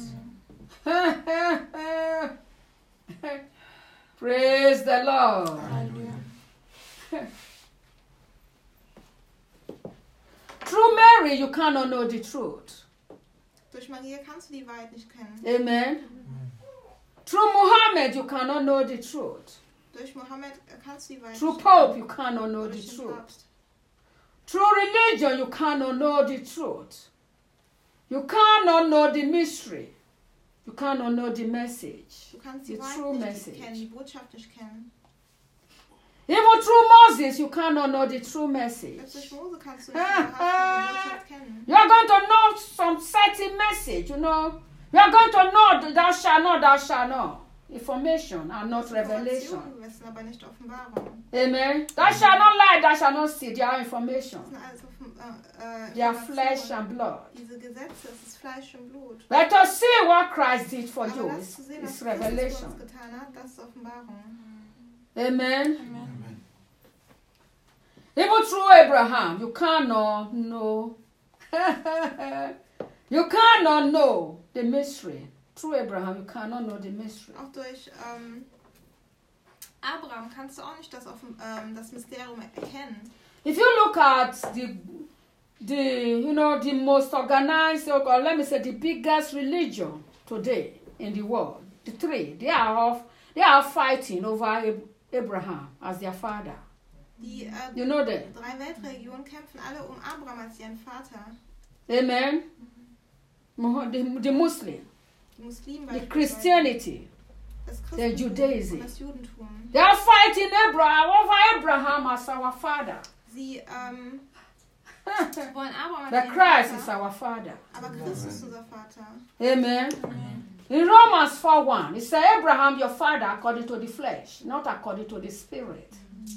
S1: Praise the Lord. Through Mary, you cannot know the truth.
S2: Durch Maria kannst du die Wahrheit nicht kennen.
S1: Amen. Through Muhammad, you cannot know the truth.
S2: Durch Mohammed kannst du die Wahrheit
S1: Through
S2: nicht
S1: Pope, you cannot know
S2: kennen.
S1: the
S2: Durch den
S1: truth.
S2: Papst.
S1: Through religion, you cannot know the truth. You cannot know the mystery. You cannot know the message.
S2: Du kannst die
S1: The
S2: Wahrheit
S1: true
S2: nicht
S1: message.
S2: kennen, die Botschaft nicht kennen.
S1: Even through Moses, you cannot know the true message.
S2: Selbst durch Mose kannst du nicht die Botschaft kennen.
S1: You are going to know some certain message, you know. You are going to know that thou shalt know, thou shalt know. Information and not revelation.
S2: Informationen wissen, aber nicht Offenbarung.
S1: Amen. Thou shalt not lie, thou shalt not see. They are information.
S2: Das sind alles Offen, äh, äh,
S1: They are
S2: Informationen.
S1: flesh and blood.
S2: Diese Gesetze, das ist Fleisch und Blut.
S1: Let us see what Christ did for
S2: Aber
S1: you.
S2: das
S1: It's,
S2: zu sehen,
S1: it's
S2: was Christus für
S1: revelation.
S2: uns getan hat, das ist Offenbarung.
S1: Amen.
S2: Amen.
S1: Even through Abraham, you cannot know. You cannot know the mystery. Through Abraham, you cannot know the mystery.
S2: Auch durch ähm, Abraham kannst du auch nicht das, Offen, ähm, das Mysterium erkennen.
S1: If you look at the, the, you know, the most organized, or let me say, the biggest religion today in the world, the three, they are all, they are fighting over Ab- Abraham as their father.
S2: Die äh,
S1: You know that?
S2: drei Weltreligionen kämpfen alle um Abraham als ihren Vater.
S1: Amen. Mo- The, the Muslim,
S2: Die Muslimen
S1: the
S2: beispielsweise,
S1: Christianity,
S2: das
S1: the
S2: Christentum
S1: Judaism.
S2: und das Judentum.
S1: they are fighting Abraham over Abraham as our father.
S2: Sie ähm, wollen Abraham als
S1: But
S2: ihren
S1: Christ is
S2: Vater,
S1: our father.
S2: aber Christus ist unser Vater.
S1: Amen.
S2: Amen.
S1: In Romans four one, it says, Abraham, your father, according to the flesh, not according to the spirit.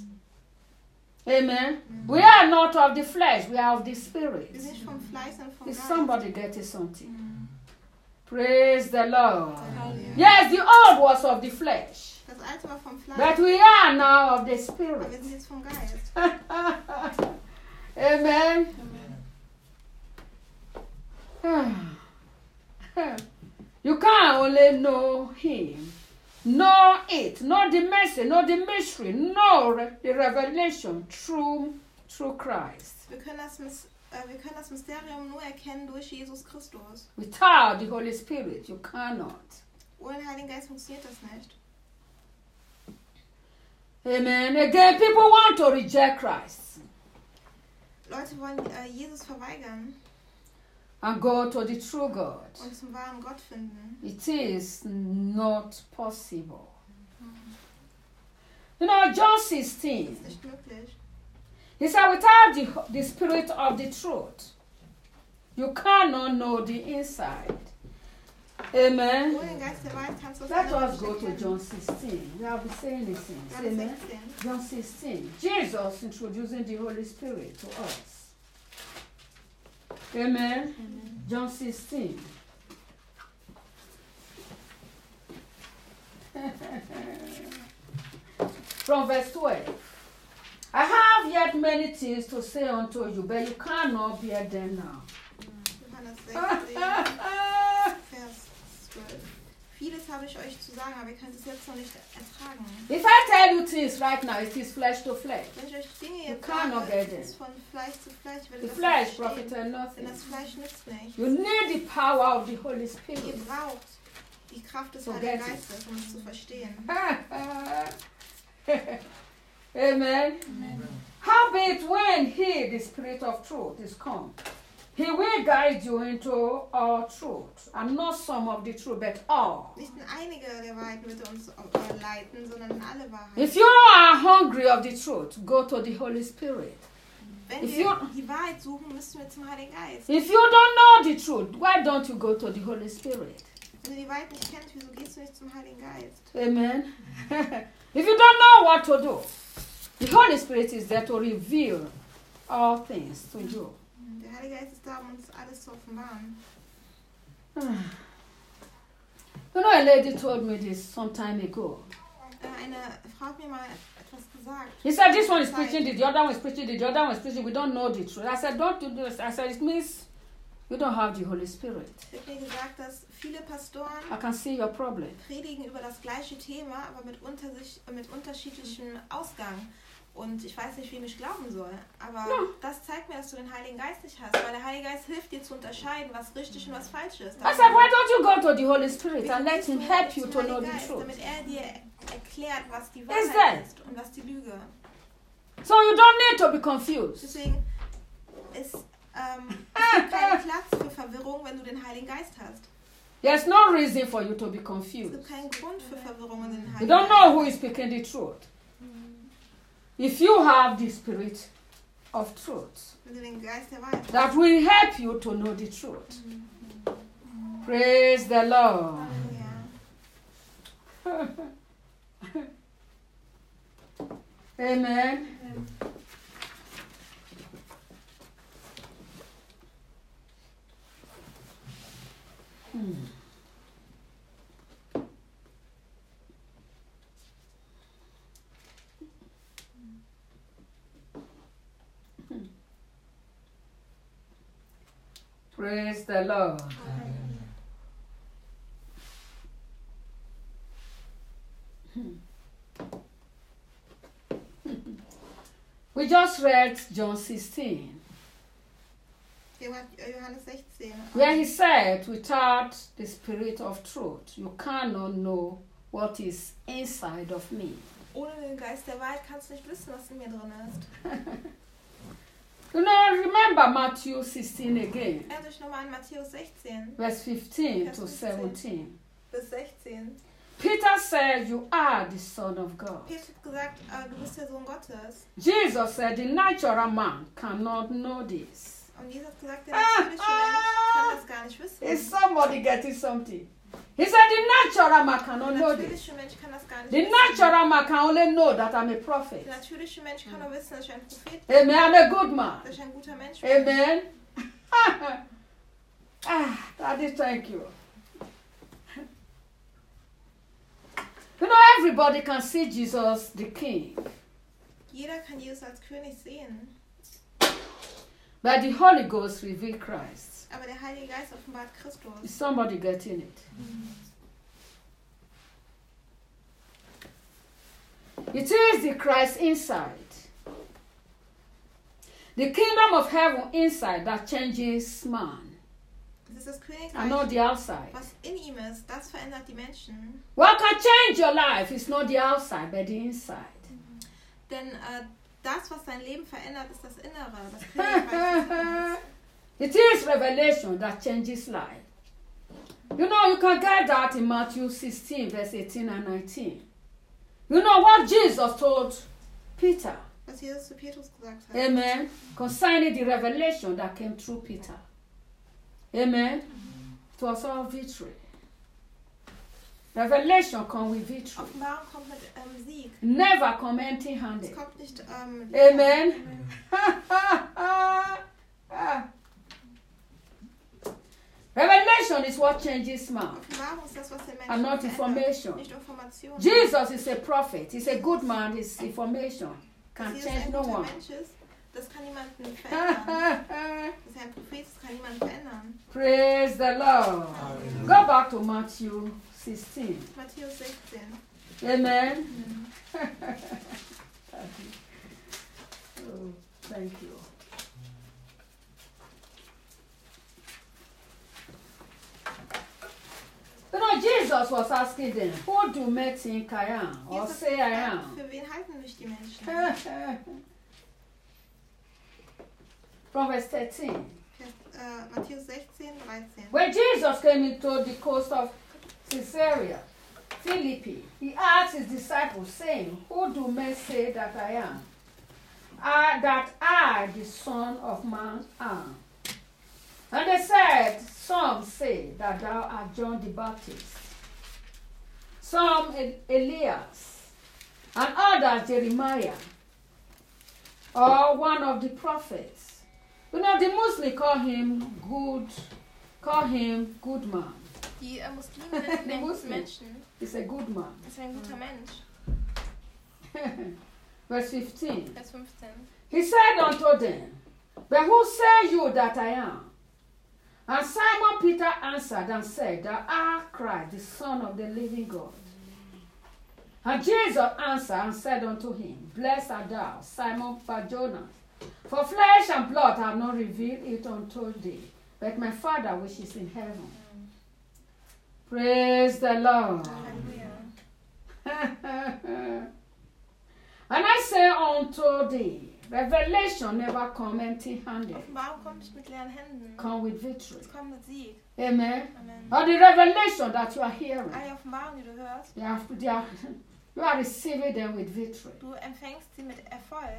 S1: Amen.
S2: Mhm.
S1: We are not of the flesh, we are of the spirit.
S2: Wir sind nicht vom Fleisch, sondern vom
S1: Is
S2: Geist.
S1: somebody getting something?
S2: Mhm.
S1: Praise the Lord.
S2: Halleluja.
S1: Yes, the old was of the flesh,
S2: Das Alte war vom Fleisch,
S1: but we are now of the
S2: aber wir
S1: spirit.
S2: sind jetzt vom Geist.
S1: Amen. You can't only know him, know it, know the message, know the mystery, know re- the revelation through, through Christ.
S2: Wir können, das, Mys- äh, wir können das Mysterium nur erkennen durch Jesus Christus.
S1: Without the Holy Spirit, you cannot.
S2: Ohne den Heiligen Geist funktioniert das nicht.
S1: Amen. Again, people want to reject Christ
S2: Leute wollen äh, Jesus verweigern
S1: and go to the true God.
S2: und zum wahren Gott finden.
S1: It is not possible. You know, John sixteen,
S2: Das ist nicht möglich.
S1: he said, without the, the spirit of the truth, you cannot know the inside. Amen.
S2: Ohne den Geist der Wahrheit kannst du das
S1: Let
S2: andere
S1: us
S2: nicht
S1: go to
S2: erkennen.
S1: John sixteen. We have been saying these things.
S2: Johannes
S1: Amen.
S2: sechzehn.
S1: John sixteen. Jesus introducing the Holy Spirit to us. Amen. John sixteen. From verse twelve. I have yet many things to say unto you, but you cannot bear them now.
S2: Johannes sechzehn, Vers zwölf. Vieles habe ich euch zu sagen, aber ihr könnt es jetzt noch nicht ertragen.
S1: If I tell you things right now, it is flesh to flesh.
S2: Wenn ich euch Dinge
S1: You
S2: jetzt
S1: cannot
S2: sage,
S1: get
S2: es
S1: it.
S2: ist von Fleisch zu Fleisch, ich
S1: The
S2: werde das
S1: flesh
S2: nicht verstehen.
S1: profiteth
S2: Denn
S1: nothing.
S2: das Fleisch nützt nichts.
S1: You need the power of the Holy
S2: Ihr
S1: Spirit.
S2: braucht die Kraft des
S1: So
S2: Heiligen
S1: get it.
S2: Geistes, um es zu verstehen.
S1: Amen. Howbeit, when he, the Spirit of truth, is come, he will guide you into all truth, and not some of the truth, but all.
S2: Nicht in einige der Wahrheiten wird er uns äh, leiten, sondern in alle Wahrheiten.
S1: If you are hungry of the truth, go to the Holy Spirit.
S2: Wenn
S1: if
S2: wir
S1: you-
S2: die Wahrheit suchen, müssen wir zum Heiligen Geist.
S1: If you don't know the truth, why don't you go to the Holy Spirit?
S2: Wenn du die Wahrheit nicht kennst, wieso gehst du nicht zum Heiligen Geist?
S1: Amen. If you don't know what to do, the Holy Spirit is there to reveal all things to you.
S2: Der Heilige Geist ist da, um uns alles zu offenbaren.
S1: You know, a lady told me this some time ago.
S2: Äh, Eine Frau hat mir mal etwas gesagt.
S1: He said, this one is preaching it, the other one is preaching it, the other one is preaching, we don't know the truth. I said, don't do this. I said, it means you don't have the Holy Spirit.
S2: Sie hat mir gesagt, dass viele Pastoren
S1: I can see your problem.
S2: predigen über das gleiche Thema, aber mit, unter sich, mit unterschiedlichem Ausgang. Und ich weiß nicht, wem ich glauben soll. Aber
S1: Ja.
S2: das zeigt mir, dass du den Heiligen Geist nicht hast. Weil der Heilige Geist hilft dir zu unterscheiden, was richtig und was falsch ist.
S1: I said, why don't you go to the Holy Spirit and let him help you to know the truth?
S2: Damit er dir erklärt, was die
S1: Is
S2: Wahrheit
S1: that?
S2: ist und was die Lüge.
S1: So you don't need to be confused.
S2: Deswegen ist ähm, es gibt keinen Platz für Verwirrung, wenn du den Heiligen Geist hast.
S1: There's no reason for you to be
S2: Es
S1: confused.
S2: gibt keinen Grund für Verwirrung in den
S1: You
S2: Heiligen
S1: don't know who
S2: Geist.
S1: is speaking the truth. If you have the Spirit of truth,
S2: Wenn du den Geist der Wahrheit hast.
S1: that will help you to know the truth. Praise the Lord.
S2: Ja.
S1: Amen. Hmm. Praise the Lord. We just read John sixteen,
S2: Johannes sechzehn.
S1: where he said, without the Spirit of truth, you cannot know what is inside of me.
S2: Ohne den Geist der Wahrheit kannst du nicht wissen, was in mir drin ist.
S1: You know, remember Matthew sixteen again,
S2: Erinnert euch nochmal an Matthäus sechzehn
S1: verse fifteen to seventeen.
S2: bis sechzehn.
S1: Peter said, you are the Son of God.
S2: Petrus hat gesagt, äh, du bist der Sohn Gottes.
S1: Jesus said, the natural man cannot know this.
S2: Und Jesus hat gesagt, der natürliche Mensch kann das gar nicht
S1: Is
S2: wissen.
S1: somebody getting something? He said the natural man cannot
S2: Der
S1: know this.
S2: natürliche Mensch kann das gar nicht
S1: The
S2: wissen.
S1: natural man can only know that I'm a prophet.
S2: Der natürliche Mensch kann nur wissen, dass ich ein Prophet bin,
S1: Amen. I'm a good man.
S2: dass ich ein guter Mensch bin.
S1: Amen. Ah, Daddy, thank you. You know, everybody can see Jesus the King,
S2: Jeder kann Jesus als König sehen,
S1: but the Holy Ghost revealed Christ.
S2: aber der Heilige Geist offenbart
S1: Is
S2: Christus.
S1: somebody getting it? It is the Christ inside, the kingdom of heaven inside that changes man,
S2: Es ist das
S1: and not
S2: Königreich,
S1: the outside.
S2: was in ihm ist, das verändert die Menschen.
S1: What can change your life is not the outside, but the inside.
S2: Denn äh, das, was dein Leben verändert, ist das Innere, das Königreich des Himmels.
S1: It is revelation that changes life. You know, you can get that in Matthew sixteen, verse eighteen and nineteen. You know what Jesus told Peter,
S2: Was Jesus zu Petrus gesagt hat.
S1: amen, concerning the revelation that came through Peter. Amen. It was all victory. Revelation comes with victory.
S2: Offenbarung kommt mit ähm, Sieg.
S1: Never come
S2: Es
S1: empty-handed.
S2: kommt nicht ähm,
S1: Amen.
S2: Amen.
S1: Revelation is what changes man,
S2: Offenbarung ist das, was den Menschen
S1: and not
S2: verändert,
S1: information.
S2: nicht Information.
S1: Jesus is a prophet. He's a good man. His information
S2: Dass
S1: can
S2: Jesus
S1: change
S2: ein
S1: no
S2: guter
S1: one.
S2: Mensch ist, das kann niemanden verändern. Dass er ein Prophet ist, kann niemanden verändern.
S1: Praise the Lord. Go back to Matthew sixteen.
S2: Matthäus sechzehn.
S1: Amen. Oh, thank you. You know, Jesus was asking them, who do men think I am? Or
S2: Jesus
S1: say I
S2: fragt,
S1: am?
S2: für wen halten mich die Menschen?
S1: From verse thirteen.
S2: Vers- äh, Matthäus sechzehn, dreizehn.
S1: When Jesus came into the coast of Caesarea Philippi, he asked his disciples, saying, who do men say that I am? Uh, that I, the Son of Man, am. And they said, some say that thou art John the Baptist, some E- Elias, and others Jeremiah, or one of the prophets. You know, the Muslims call him good, call him good man.
S2: Die äh, Muslime nennen den guten Menschen.
S1: He's a good man.
S2: Das ist ein guter Mensch.
S1: Verse fifteen.
S2: Vers fünfzehn.
S1: He said unto them, but who say you that I am? And Simon Peter answered and said, thou art Christ, the Son of the living God. And Jesus answered and said unto him, blessed art thou, Simon Bar-Jonas, for flesh and blood have not revealed it unto thee, but my Father which is in heaven. Praise the Lord.
S2: Halleluja.
S1: And I say unto thee, revelation never come empty-handed.
S2: Offenbarung kommt nicht mit leeren Händen.
S1: Come with victory.
S2: Es kommt mit Sieg.
S1: Amen.
S2: Amen.
S1: Or the revelation that you are hearing,
S2: Alle Offenbarungen, die du hörst,
S1: they are, they are, you are receiving them with victory.
S2: du empfängst sie mit Erfolg.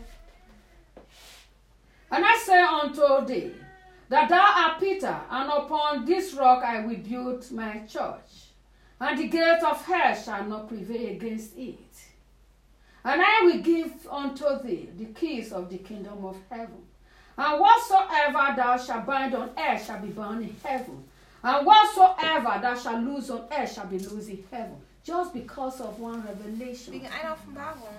S1: And I say unto thee, that thou art Peter, and upon this rock I will build my church, and the gate of hell shall not prevail against it. And I will give unto thee the keys of the kingdom of heaven. And whatsoever thou shalt bind on earth shall be bound in heaven. And whatsoever thou shalt loose on earth shall be loosed in heaven. Just because of one revelation.
S2: Wegen einer Offenbarung.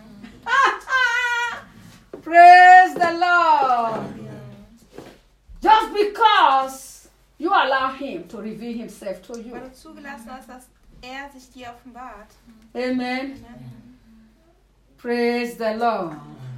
S1: Praise the Lord. Just because you allow him to reveal himself to you.
S2: Weil du zugelassen hast, dass er sich dir offenbart.
S1: Amen.
S2: Amen.
S1: Praise the Lord.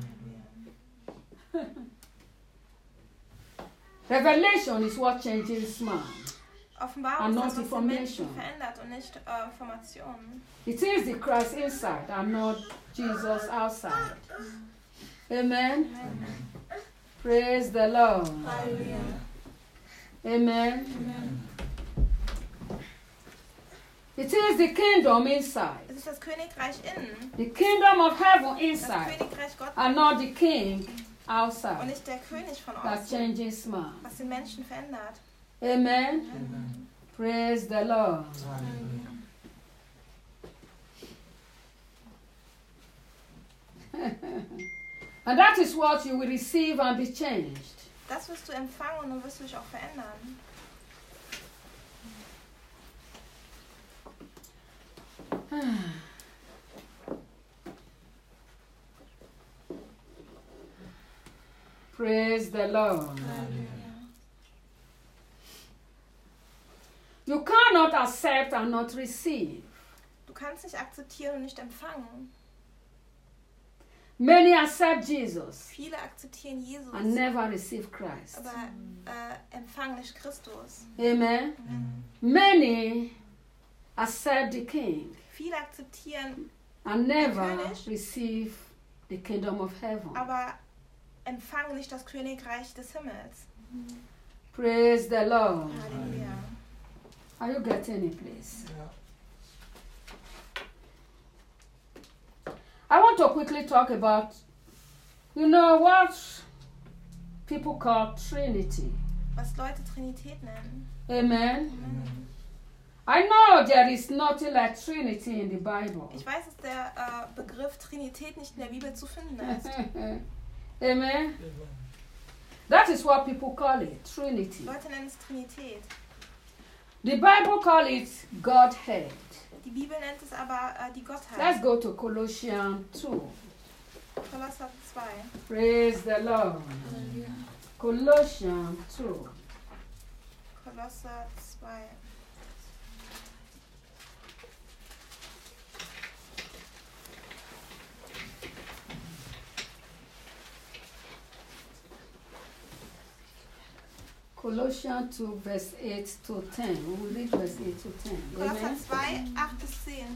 S1: Revelation is what changes man.
S2: Offenbarung
S1: And
S2: ist
S1: not
S2: das, was den
S1: information.
S2: Menschen verändert und nicht äh, Informationen.
S1: It is the Christ inside and not Jesus outside. Amen. Praise the Lord.
S2: Halleluja.
S1: Amen. It is the kingdom inside,
S2: Es ist das Königreich innen,
S1: the kingdom of heaven
S2: das
S1: inside,
S2: Königreich Gottes
S1: and not the king
S2: und
S1: outside
S2: nicht der König von
S1: that
S2: außen,
S1: changes man.
S2: was den Menschen verändert.
S1: Amen.
S3: Amen.
S1: Praise the Lord.
S3: Halleluja.
S1: And that is what you will receive and be changed.
S2: Das wirst du empfangen und dann wirst du dich auch verändern.
S1: Praise the Lord.
S2: Halleluja.
S1: You cannot accept and not receive.
S2: Du kannst nicht akzeptieren und nicht empfangen.
S1: Many accept Jesus
S2: Viele akzeptieren Jesus,
S1: and never receive Christ.
S2: aber äh, empfangen nicht Christus.
S1: Amen.
S2: Amen.
S1: Many accept the King
S2: Viele akzeptieren,
S1: and never
S2: König.
S1: receive the kingdom of heaven.
S2: aber empfangen nicht das Königreich des Himmels.
S1: Praise the Lord.
S2: Halleluja.
S1: Are you getting it, please? I want to quickly talk about, you know, what people call Trinity.
S2: Was Leute Trinität nennen.
S1: Amen.
S2: Amen.
S1: I know there is nothing like Trinity in the Bible.
S2: Ich weiß, dass der äh, Begriff Trinität nicht in der Bibel zu finden ist.
S1: Amen. That is what people call it, Trinity.
S2: Leute nennen es Trinität.
S1: The Bible calls it Godhead.
S2: Die Bibel nennt es aber äh, die Gottheit.
S1: Let's go to Colossians two.
S2: Kolosser zwei.
S1: Praise the Lord. Colossians two.
S2: Kolosser zwei.
S1: Colossians two, verse eight to ten. We will read verse eight to ten.
S2: Kolosser
S1: Amen.
S2: zwei, acht bis zehn.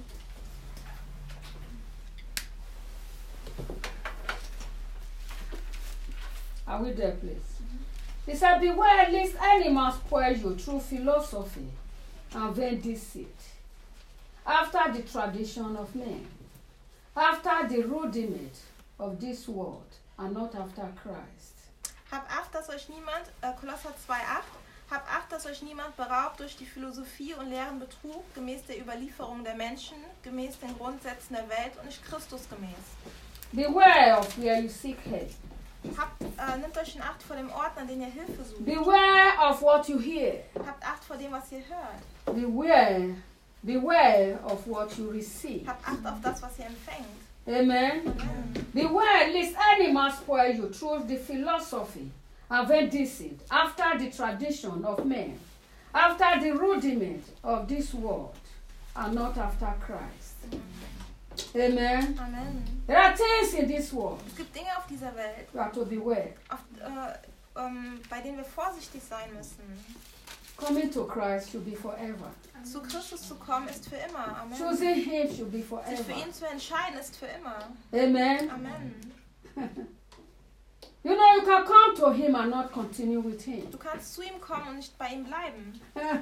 S1: Are we there, please? He said, beware lest any man spoil you through philosophy and vain deceit, after the tradition of men, after the rudiment of this world, and not after Christ.
S2: Hab Acht, dass euch niemand, äh, Kolosser zwei, acht, hab Acht, dass euch niemand beraubt durch die Philosophie und leeren Betrug, gemäß der Überlieferung der Menschen, gemäß den Grundsätzen der Welt und nicht Christus gemäß.
S1: Beware of where you seek help.
S2: Habt, äh, nehmt euch in Acht vor dem Ort, an dem ihr Hilfe sucht.
S1: Beware of what you hear.
S2: Habt Acht vor dem, was ihr hört.
S1: Beware, beware of what you receive.
S2: Habt Acht auf das, was ihr empfängt.
S1: Amen.
S2: Amen.
S1: Beware lest any man spoil you through the philosophy and vain deceit, after the tradition of men, after the rudiment of this world, and not after Christ. Amen.
S2: Amen.
S1: There are things in this world
S2: Es gibt Dinge auf dieser Welt,
S1: you have to beware.
S2: auf, äh, ähm, bei denen wir vorsichtig sein müssen.
S1: Coming to Christ should be forever.
S2: Zu Christus zu kommen ist für immer. Amen.
S1: Choosing Him should be
S2: Sich für
S1: forever.
S2: ihn zu entscheiden ist für immer.
S1: Amen.
S2: Amen.
S1: You know, you can come to Him and not continue with Him.
S2: Du kannst zu ihm kommen und nicht bei ihm bleiben.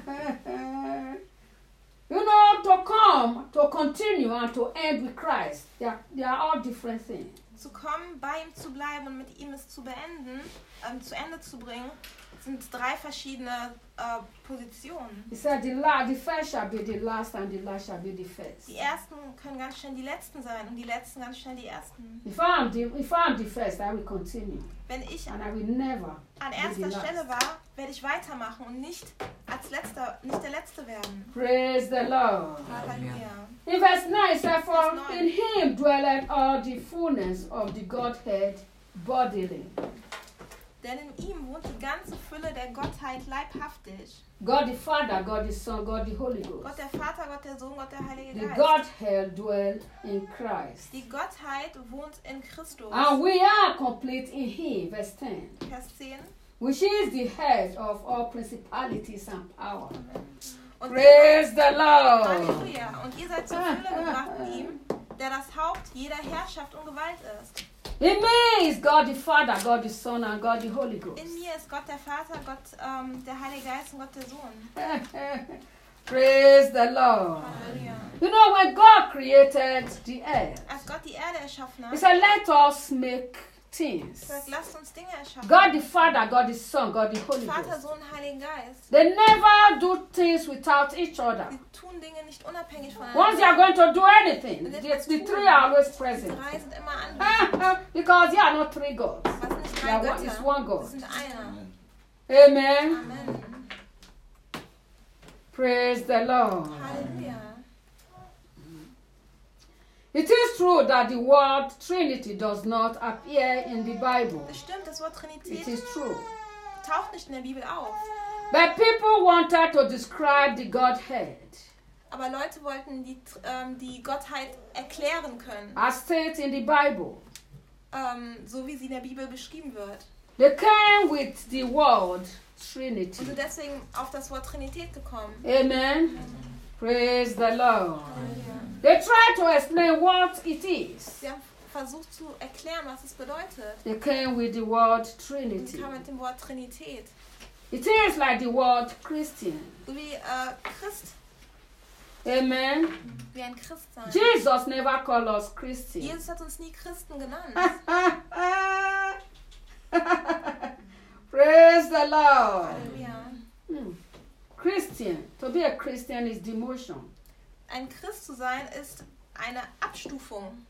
S1: You know, to come, to continue, and to end with Christ, they are, they are all different things.
S2: Zu kommen, bei ihm zu bleiben und mit ihm es zu beenden, ähm, zu Ende zu bringen, sind drei verschiedene äh, Positionen.
S1: He said, the, la- the first shall be the last, and the last shall be the first.
S2: Die ersten können ganz schnell die letzten sein und die letzten ganz schnell die ersten.
S1: If I am the, if I am the first, I will continue,
S2: Wenn ich
S1: and I will never
S2: an
S1: be
S2: erster
S1: the
S2: Stelle
S1: last.
S2: war, werde ich weitermachen und nicht als letzter, nicht der Letzte werden.
S1: Praise the Lord.
S2: Halleluja.
S1: In verse nine, it said, for
S2: Verse nine.
S1: in Him dwelleth all the fullness of the Godhead bodily.
S2: Denn in ihm wohnt die ganze Fülle der Gottheit leibhaftig.
S1: God the Father, God the Son, God the Holy
S2: Gott
S1: Ghost.
S2: der Vater, Gott der Sohn, Gott der Heilige
S1: The
S2: Geist.
S1: Godhead dwell in Christ.
S2: Die Gottheit wohnt in Christus.
S1: And we are complete in Him, verse ten,
S2: Vers zehn.
S1: which is the head of all principalities and power.
S2: Und
S1: Praise the Lord.
S2: Halleluja. Und ihr seid zur Fülle gebracht in ihm, der das Haupt jeder Herrschaft und Gewalt ist.
S1: In me is God the Father, God the Son, and God the Holy Ghost.
S2: In mir ist Gott der Vater, Gott ähm, der Heilige Geist und Gott der Sohn.
S1: Praise the Lord.
S2: Halleluja.
S1: You know, when God created the earth,
S2: Als Gott die Erde erschaffen
S1: He
S2: hat,
S1: said, let us make things.
S2: Sagt, lasst uns Dinge erschaffen.
S1: God the Father, God the Son, God the Holy
S2: Vater,
S1: Ghost.
S2: Sohn, Heiligen Geist.
S1: They never do things without each other.
S2: Sie tun Dinge nicht unabhängig
S1: Once they are
S2: voneinander.
S1: going to do anything, the, the three are always
S2: Die
S1: present.
S2: drei sind immer anwesend.
S1: Because they are not three gods.
S2: Was sind nicht
S1: They
S2: drei
S1: are one, it's
S2: Götter?
S1: one
S2: Es
S1: God.
S2: sind einer.
S1: Amen.
S2: Amen.
S1: Praise the Lord.
S2: Halleluja.
S1: It is true that the word Trinity does not appear in the Bible.
S2: Das stimmt, das Wort
S1: It
S2: Trinität
S1: is true.
S2: taucht nicht in der Bibel auf.
S1: But people wanted to describe the Godhead
S2: Aber Leute wollten die, ähm, die Gottheit erklären können,
S1: as stated in the Bible.
S2: ähm, so wie sie in der Bibel beschrieben wird.
S1: They came with the word
S2: Und
S1: Trinity.
S2: sind deswegen auf das Wort Trinität gekommen.
S1: Amen. Praise the Lord.
S2: Halleluja.
S1: They tried to explain what it is.
S2: Sie haben versucht zu erklären, was es bedeutet.
S1: They came with the word
S2: Und sie
S1: Trinity.
S2: kamen mit dem Wort Trinität.
S1: It is like the word Christian.
S2: So wie äh, Christ,
S1: Amen.
S2: wie ein Christ sein.
S1: Jesus never called us Christians.
S2: Jesus hat uns nie Christen genannt.
S1: Praise the Lord.
S2: Halleluja.
S1: Hmm. Christian. To be a Christian is demotion.
S2: Ein Christ zu sein ist eine Abstufung.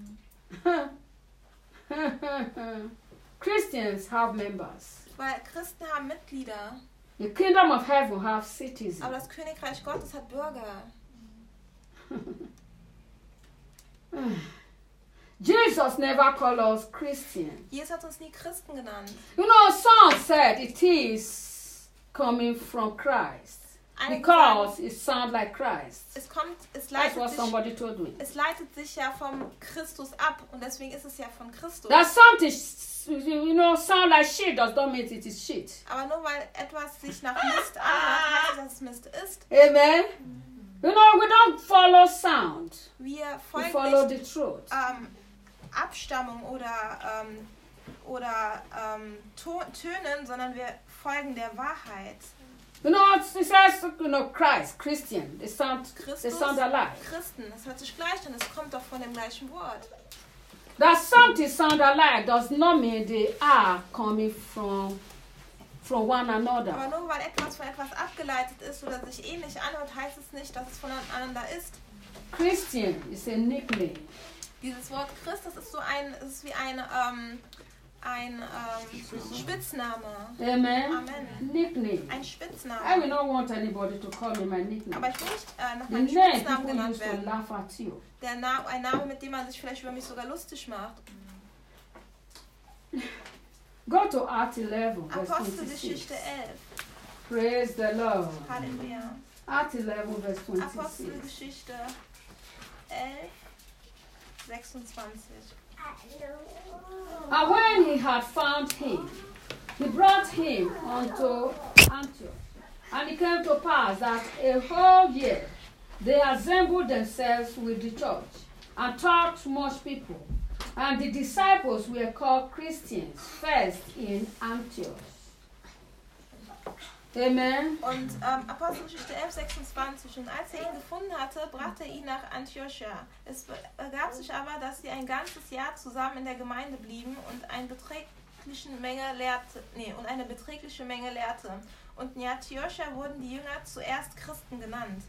S1: Christians have members.
S2: Weil Christen haben Mitglieder,
S1: The kingdom of heaven have citizens.
S2: aber das Königreich Gottes hat Bürger.
S1: Jesus never called us Christian.
S2: Jesus hat uns nie Christen genannt.
S1: You know, some said it is coming from Christ
S2: Einige
S1: because
S2: sagen,
S1: it sounds like Christ.
S2: es kommt, es
S1: That's
S2: leitet
S1: what
S2: sich,
S1: somebody told me.
S2: es leitet sich ja vom Christus ab und deswegen ist es ja von Christus.
S1: That something, you know, sound like shit does not mean it is shit.
S2: Aber nur weil etwas sich nach Mist anhört, heißt es, dass es Mist ist.
S1: Amen. You know, we don't follow sound.
S2: Wir
S1: We
S2: folgen
S1: follow
S2: nicht
S1: the truth.
S2: ähm, Abstammung oder, ähm, oder ähm, To- Tönen, sondern wir folgen der Wahrheit.
S1: You know, it says, you know, Christ, Christian. They sound, they
S2: Christus,
S1: sound alike.
S2: Christen, das hört sich gleich an, es kommt doch von dem gleichen Wort.
S1: That something sound alike does not mean they are coming from from one another.
S2: Aber nur weil etwas von etwas abgeleitet ist oder sich ähnlich anhört, heißt es nicht, dass es voneinander ist.
S1: Christian is a nickname.
S2: Dieses Wort Christ, das ist so ein, es ist wie ein, ähm, ein ähm, Spitzname.
S1: Amen.
S2: Amen.
S1: Nickname.
S2: Ein
S1: I will
S2: Spitzname.
S1: not want anybody to call me my nickname.
S2: Aber ich will nicht äh, nach
S1: The
S2: meinem
S1: name
S2: Spitznamen
S1: people
S2: genannt
S1: used to
S2: werden.
S1: laugh at you.
S2: Der Na ein Name, mit dem man sich vielleicht über mich sogar lustig macht.
S1: Go to Acts eleven, verse
S2: Apostelgeschichte
S1: twenty-six.
S2: elf.
S1: Praise the Lord.
S2: Halleluja.
S1: Acts eleven, verse twenty-six.
S2: Apostelgeschichte elf, sechsundzwanzig.
S1: And when he had found him, he brought him unto Antioch. And it came to pass that a whole year they assembled themselves with the church and taught much people. And the disciples were called Christians first in Antioch. Amen.
S2: Und ähm, Apostelgeschichte elf, sechsundzwanzig. Und als er ihn gefunden hatte, brachte er ihn nach Antiochia. Es begab sich aber, dass sie ein ganzes Jahr zusammen in der Gemeinde blieben und, ein beträgliche Menge lehrte, nee, und eine beträgliche Menge lehrte. Und in Antiochia wurden die Jünger zuerst Christen genannt.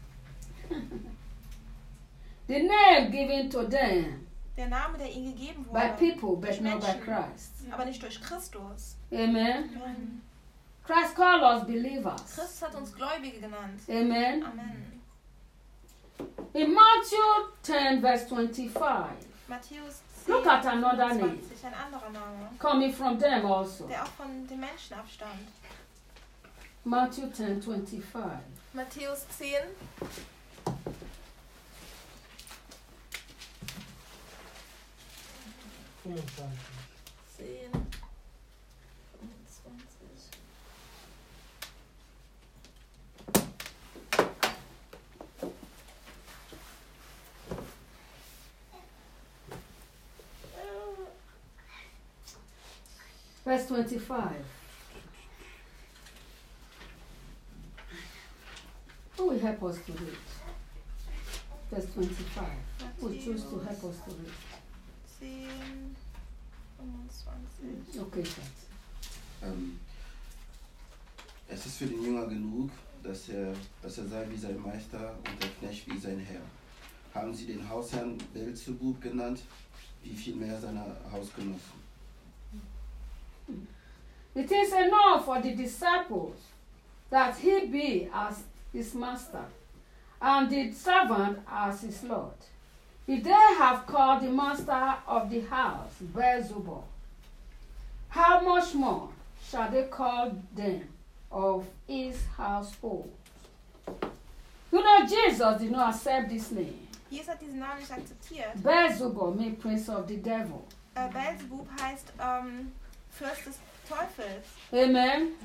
S1: The name given to them
S2: Der Name, der ihnen gegeben
S1: by
S2: wurde,
S1: people, but
S2: durch
S1: not by
S2: Menschen,
S1: Christ.
S2: aber nicht durch Christus.
S1: Amen.
S2: Amen.
S1: Christ called us believers.
S2: Christus hat uns Gläubige genannt.
S1: Amen.
S2: Amen.
S1: In Matthew ten, verse twenty-five,
S2: Matthäus zehn,
S1: look at another name
S2: fünfundzwanzig, ein anderer Name,
S1: coming from them also.
S2: der auch von den Menschen abstammt.
S1: Matthew ten, twenty-five.
S2: Matthäus zehn,
S3: fünfundzwanzig.
S2: zehn, fünfundzwanzig.
S1: Verse twenty-five. Who will help us to read? Verse twenty-five. Who will choose to help us to read?
S2: zehn, fünfundzwanzig. fünfundzwanzig.
S1: Okay, Schatz.
S4: Ähm, es ist für den Jünger genug, dass er, dass er sei wie sein Meister und der Knecht wie sein Herr. Haben sie den Hausherrn Beelzebub genannt, wie viel mehr seine Hausgenossen.
S1: It is enough for the disciples that he be as his master, and the servant as his Lord. If they have called the master of the house Beelzebub, how much more shall they call them of his household? You know, Jesus did not accept this name.
S2: Jesus hat diesen Namen nicht akzeptiert.
S1: Beelzebub means prince of the devil.
S2: Äh, Beelzebub heißt ähm, Fürst des Teufels.
S1: Amen.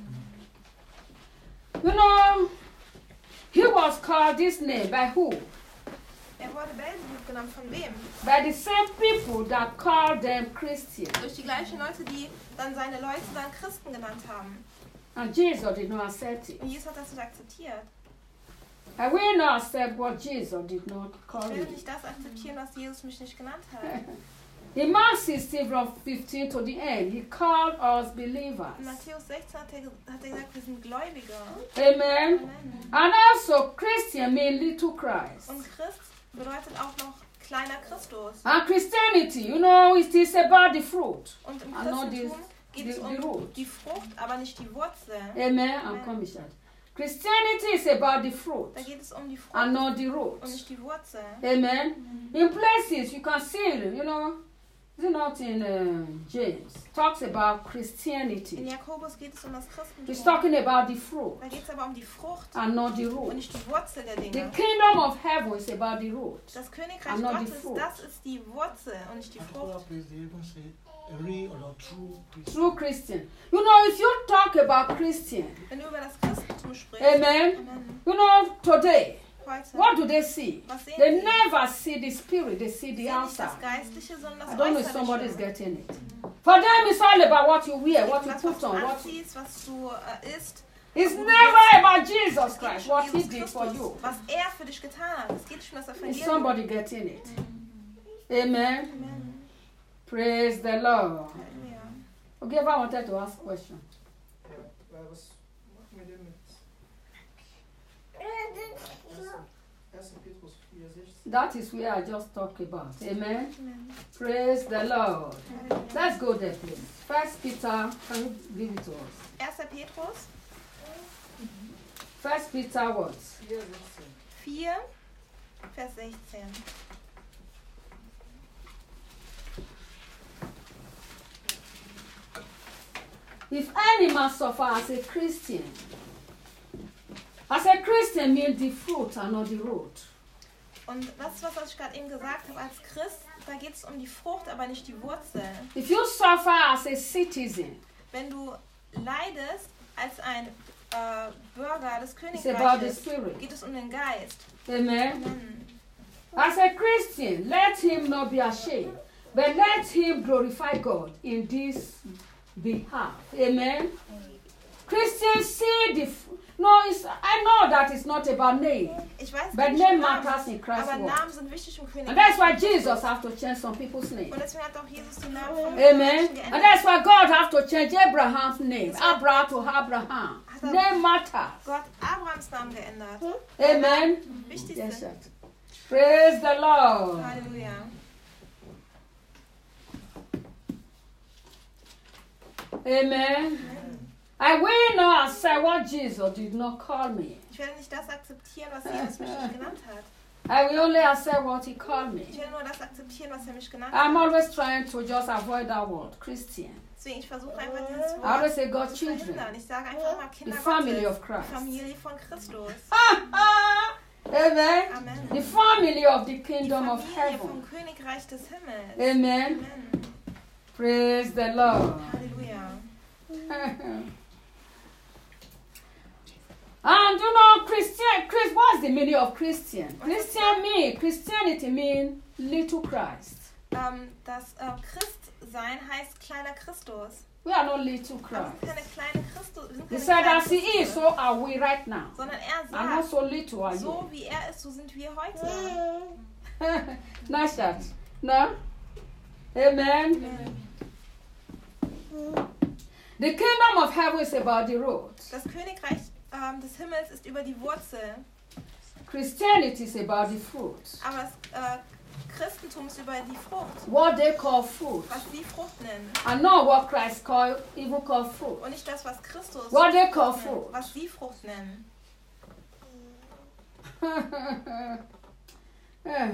S1: You know, he was called this name by who?
S2: Er wurde Beelzebub genannt. Von wem?
S1: By the same people that called them Christians.
S2: Durch die gleichen Leute, die dann seine Leute dann Christen genannt haben.
S1: And Jesus did not accept it.
S2: Und Jesus hat das nicht akzeptiert.
S1: I will not accept what Jesus did not call
S2: Ich will
S1: me.
S2: nicht das akzeptieren, was Jesus mich nicht genannt hat.
S1: In Mark sixteen from fifteen to the end, he called us
S2: In
S1: believers.
S2: Matthäus sechzehn hat er, hat er gesagt, wir sind Gläubige.
S1: Amen.
S2: Amen.
S1: And also Christian means little Christ.
S2: Und Christ bedeutet auch noch kleiner Christus.
S1: And Christianity, you know, it is about the fruit.
S2: Und im
S1: I know
S2: Christentum
S1: this-
S2: geht es
S1: the-
S2: um
S1: the root.
S2: die Frucht, aber nicht die Wurzel.
S1: Amen. I'm
S2: Amen.
S1: coming that. Christianity is about the fruit
S2: Da geht es um die Frucht
S1: and not the root.
S2: und nicht die Wurzel.
S1: Amen. In places you can see, you know, is it not in uh, James? Talks about
S2: In
S1: Christianity.
S2: Jakobus geht es um das
S1: He's
S2: Christentum.
S1: talking about the fruit
S2: Da geht es aber um die Frucht
S1: and not the
S2: und
S1: root.
S2: nicht die Wurzel der
S1: The
S2: Dinge.
S1: kingdom of heaven is about the root.
S2: Das Königreich
S1: and not the
S2: Gottes,
S1: fruit.
S2: das ist die Wurzel und nicht die
S5: And
S2: Frucht.
S5: other place they even say a real or true Christian.
S1: True Christian. You know, if you talk about Christian,
S2: Wenn du über das Christentum sprichst,
S1: amen,
S2: Amen.
S1: you know, today,
S2: Heute,
S1: what do they see?
S2: was sehen
S1: They
S2: sie?
S1: never see the spirit, they see
S2: Sie
S1: the
S2: sehen nicht das
S1: outside.
S2: Geistliche, sondern das
S1: I don't know if somebody is
S2: Äußerliche.
S1: getting it. For them, it's all about what you wear, what you
S2: Das, was
S1: put
S2: du
S1: on, what
S2: anziehst, was du äh, isst.
S1: It's never about Jesus
S2: Es geht
S1: Christ,
S2: nicht um
S1: what he
S2: Jesus
S1: did for
S2: Christus,
S1: you.
S2: was er für dich getan hat. Es geht nicht um das
S1: Is
S2: Evangelium.
S1: somebody getting it? Amen.
S2: Amen.
S1: Praise the Lord.
S2: Halleluja.
S1: Okay, if I wanted to ask a question.
S6: Ja, weil was machen wir denn mit erster Petrus vier sechzehn?
S1: That is where I just talked about. Amen.
S2: Amen.
S1: Praise the Lord.
S2: Halleluja.
S1: Let's go there, please. First Peter, can you give it to us?
S2: erster Petrus
S1: First Peter what?
S6: vier sechzehn.
S2: vier, Vers sechzehn.
S1: If any man suffer as a Christian, as a Christian means the fruit and not the root.
S2: Und das ist was, was ich gerade eben gesagt habe. Als Christ, da geht es um die Frucht, aber nicht die Wurzel.
S1: If you suffer as a citizen,
S2: Wenn du leidest als ein äh, Bürger des
S1: it's about the
S2: Königreiches,
S1: spirit.
S2: geht es um den Geist.
S1: Amen.
S2: Amen.
S1: As a Christian, let him not be ashamed, but let him glorify God in this behalf. Amen. Christians see the. F- no, it's, I know that it's not about name,
S2: Ich weiß
S1: but
S2: nicht,
S1: name
S2: Namen,
S1: matters in Christ's
S2: aber
S1: word.
S2: Namen sind wichtig im Königreich.
S1: And that's why Jesus have to change some people's name.
S2: Und deswegen hat auch Jesus die Namen von
S1: Amen.
S2: Menschen
S1: And
S2: geändert.
S1: that's why God have to change Abraham's name. Abraham to Abraham.
S2: Hat er
S1: Name matters.
S2: Gott Abrahams Namen geändert.
S1: Amen.
S2: Wichtig
S1: Yes,
S2: sind.
S1: sir. Praise the Lord.
S2: Halleluja.
S1: Amen. I will not accept what Jesus did not call me.
S2: Ich werde nicht das akzeptieren, was Jesus mich nicht genannt hat.
S1: I will only accept what he called me.
S2: Ich werde nur das akzeptieren, was er mich genannt
S1: I'm
S2: hat.
S1: always trying to just avoid that word, Christian.
S2: Deswegen, ich versuche einfach dieses
S1: I always
S2: Wort
S1: say God's
S2: zu
S1: children.
S2: verhindern. Ich sage einfach mal
S1: The
S2: Kinder
S1: family
S2: Gottes,
S1: of Christ.
S2: Familie von Christus.
S1: Amen.
S2: Amen.
S1: The family of the
S2: Die
S1: kingdom of
S2: Familie vom
S1: heaven.
S2: Königreich des Himmels.
S1: Amen.
S2: Amen.
S1: Praise the Lord.
S2: Halleluja.
S1: And you know, Christian, Chris, what's the meaning of Christian? Christian mean, Christianity mean little Christ.
S2: Ähm, das äh, Christsein heißt kleiner Christus.
S1: We are not little
S2: Wir
S1: Christ.
S2: sind keine kleine Christus. Wir sind
S1: He
S2: keine
S1: said,
S2: kleinen
S1: as he is,
S2: Christusse,
S1: so are we right now.
S2: sondern er
S1: And not
S2: sagt,
S1: so little are
S2: so
S1: you.
S2: wie er ist, so sind wir heute.
S1: Nice that. No? Amen.
S2: Amen.
S1: The kingdom of heaven is about the root.
S2: Das Königreich ähm, des Himmels ist über die Wurzel,
S1: Christianity is about the fruit.
S2: aber das äh, Christentum ist über die Frucht,
S1: What they call fruit.
S2: was sie Frucht nennen.
S1: And not what Christ called, even called fruit.
S2: Und nicht das, was Christus
S1: What they call
S2: nennt,
S1: fruit.
S2: was sie Frucht nennen.
S1: Yeah.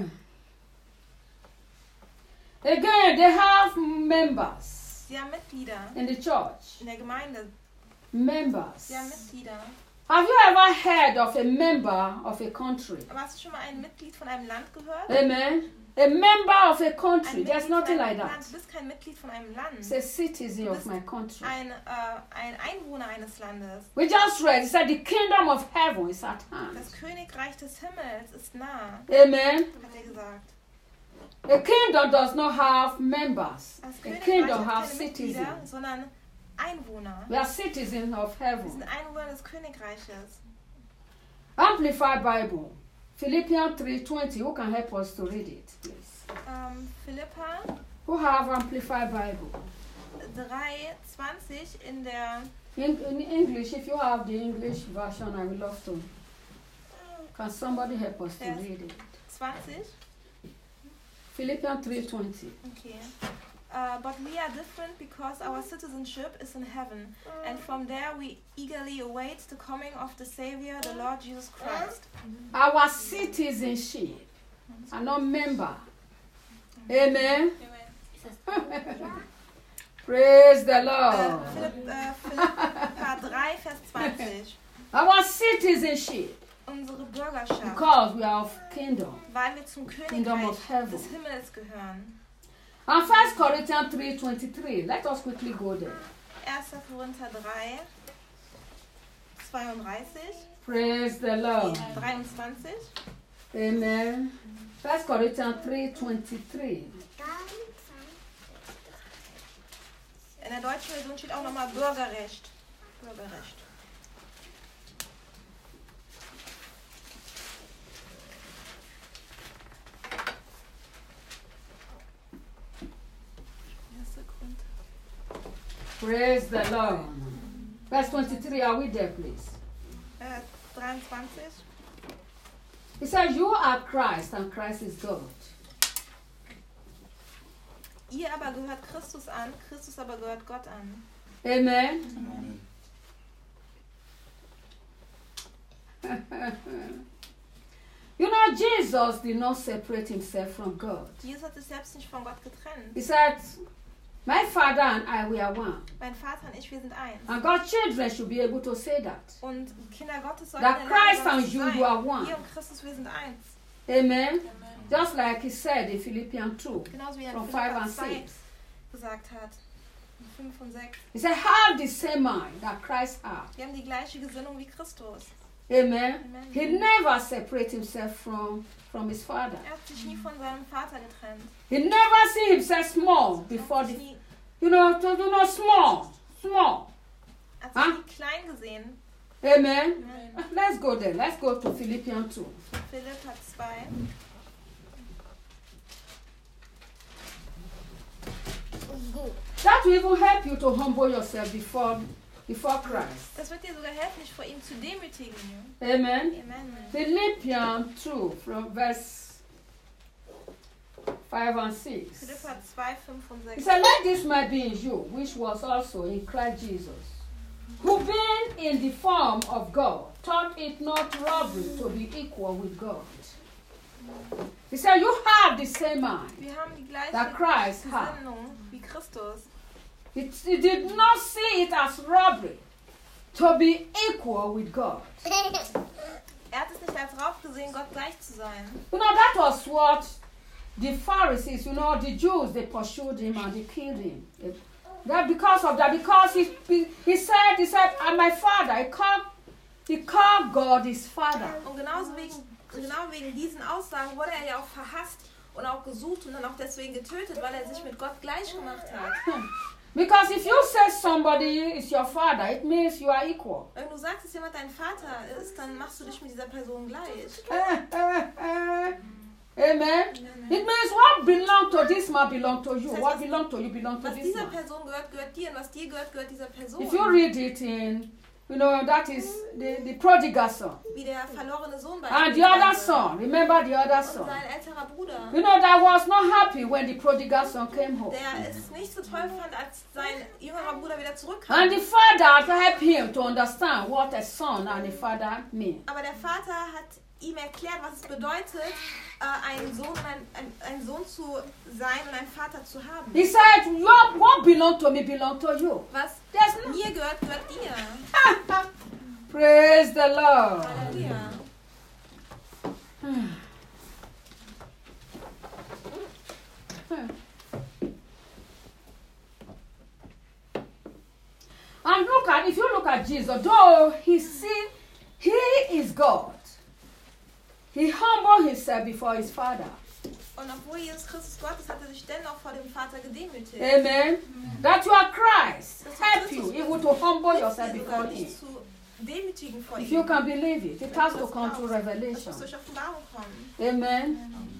S1: Again, they have members
S2: Sie haben Mitglieder
S1: in the church.
S2: in der Gemeinde.
S1: Members.
S2: Sie haben Mitglieder.
S1: Have you ever heard of a member of a country?
S2: Aber hast du schon mal ein Mitglied von einem Land gehört?
S1: Amen. A member of a
S2: Ein
S1: country.
S2: Mitglied
S1: There's
S2: von
S1: nothing
S2: einem
S1: like
S2: Land.
S1: that.
S2: Du bist kein Mitglied von einem Land.
S1: It's a citizen of my country.
S2: Ein, äh, ein Einwohner eines Landes.
S1: We just read, it said the kingdom of heaven is at hand.
S2: Das Königreich des Himmels ist nah,
S1: Amen.
S2: hat er gesagt.
S1: A kingdom does not have members.
S2: Das
S1: A
S2: Königreich
S1: kingdom
S2: hat
S1: has
S2: keine Mitglieder,
S1: citizens.
S2: sondern Einwohner.
S1: We are citizens of
S2: Wir
S1: heaven.
S2: sind Einwohner des Königreiches.
S1: Amplified Bible. Philippians three twenty. Who can help us to read it, please?
S2: Ähm, Philippa
S1: Who have Amplified Bible?
S2: drei zwanzig in der
S1: In, in English, if you have the English version, I would love to. Can somebody help us to
S2: Yes.
S1: read it?
S2: zwanzig.
S1: Philippians three twenty.
S2: Okay. Uh, but we are different because our citizenship is in heaven, and from there we eagerly await the coming of the Savior, the Lord Jesus Christ.
S1: Our citizenship are not member. Amen. Praise the
S2: Äh,
S1: Lord.
S2: Philipp, äh, Philippa drei, Vers zwanzig.
S1: Our citizenship,
S2: Unsere Bürgerschaft,
S1: because we are of kingdom.
S2: weil wir zum
S1: Kingdom
S2: Königreich
S1: of heaven.
S2: des Himmels gehören.
S1: And First Corinthians three twenty-three. Let us quickly go there.
S2: erster Korinther drei, zweiunddreißig,
S1: Praise the Lord.
S2: dreiundzwanzig.
S1: Amen. First Corinthians three twenty-three.
S2: In der deutschen Version steht auch nochmal Bürgerrecht. Bürgerrecht. Erster Korinther.
S1: Praise the Lord. Verse twenty-three. Are we there, please?
S2: Äh, dreiundzwanzig.
S1: He says, you are Christ and Christ is God.
S2: Ihr aber gehört Christus an, Christus aber gehört Gott an.
S1: Amen.
S4: Amen.
S1: You know, Jesus did not separate himself from God.
S2: Jesus hat sich selbst nicht von Gott getrennt.
S1: He said, my Father and I, we are one.
S2: Mein Vater und ich, wir sind eins.
S1: And God's children should be able to say that.
S2: Und Kinder Gottes sollten
S1: That
S2: in der Lage
S1: Christ
S2: sein,
S1: and
S2: zu
S1: you,
S2: sein.
S1: you are one.
S2: Wir und Christus, wir sind eins.
S1: Amen. Just like he said in Philippians two.
S2: Genauso wie er in
S1: From five
S2: Philippa
S1: and
S2: zwei
S1: six.
S2: gesagt hat. fünf und sechs.
S1: He said, have the same mind that Christ had.
S2: Wir haben die gleiche Gesinnung wie Christus.
S1: Amen.
S2: Amen.
S1: He never separated himself from, from his Father.
S2: Er hat sich nie von seinem Vater getrennt.
S1: He never see himself small
S2: Er
S1: before
S2: hat
S1: the,
S2: sich nie,
S1: you know, to, you know, small, small.
S2: er hat sich
S1: Huh?
S2: nie klein gesehen.
S1: Amen.
S2: Amen.
S1: Let's go there. Let's go to Philippians two.
S2: Philippa zwei.
S1: That will even help you to humble yourself before, before Christ.
S2: Das wird dir sogar helfen, dich vor ihm zu demütigen.
S1: Amen.
S2: Amen.
S1: Philippians two from verse five and six.
S2: Philippa zwei, fünf und
S1: He
S2: sechs.
S1: said, let this mind be in you, which was also in Christ Jesus, who being in the form of God, thought it not robbery to be equal with God. He said, you have the same mind
S2: Wir haben die gleiche
S1: that Christ had.
S2: Gesinnung wie Christus.
S1: He, he did not see it as robbery to be equal with God.
S2: Er hat es nicht als Raub gesehen, Gott gleich zu sein.
S1: You know, that was what the Pharisees, you know, the Jews, they pursued him and they killed him. That because of that, because he, he, he said, he said, and my father, he called, he called God his father.
S2: Und genauso wegen, genau wegen diesen Aussagen wurde er ja auch verhasst und auch gesucht und dann auch deswegen getötet, weil er sich mit Gott gleich gemacht hat.
S1: Because if you say somebody is your father, it means you are equal.
S2: Wenn du sagst, dass jemand dein Vater ist, dann machst du dich mit dieser Person gleich.
S1: Amen. It means what belongs to this man belongs to you.
S2: Das heißt,
S1: What
S2: was-
S1: belongs to you belongs to
S2: Was
S1: this
S2: dieser
S1: man.
S2: Person gehört, gehört dir und was dir gehört, gehört dieser Person.
S1: If you read it in, you know, that is the, the prodigal son.
S2: Wie der verlorene Sohn
S1: And the other
S2: beispielsweise.
S1: son, remember the other
S2: Und
S1: son.
S2: sein älterer Bruder.
S1: You know, that was not happy when the prodigal son came home.
S2: Der es nicht so toll fand, als sein jüngerer Bruder wieder zurückkam.
S1: And the father helped him to understand what a son and a father mean.
S2: Aber der Vater hat ihm erklärt, was es bedeutet, äh, ein, Sohn, und ein, ein, ein Sohn zu sein und einen Vater zu haben.
S1: He said, Your, what belongs to me belongs to you.
S2: Was
S1: There's no-
S2: mir gehört, gehört dir.
S1: Praise the Lord.
S2: Halleluja.
S1: And look at, if you look at Jesus, though he see, he is God. He humbled himself before his Father.
S2: Und obwohl Jesus Christus Gott ist, hat er sich dennoch vor dem Vater gedemütigt.
S1: Amen. That you are Christ.
S2: Dass du
S1: Help
S2: Christus
S1: you even to humble
S2: bist,
S1: yourself
S2: dir
S1: before
S2: sogar
S1: him.
S2: dich zu demütigen vor
S1: If
S2: ihm.
S1: you can believe it, it
S2: Wenn
S1: has
S2: du
S1: to
S2: das
S1: come through
S2: glaubst,
S1: revelation.
S2: das muss durch Offenbarung kommen.
S1: Amen.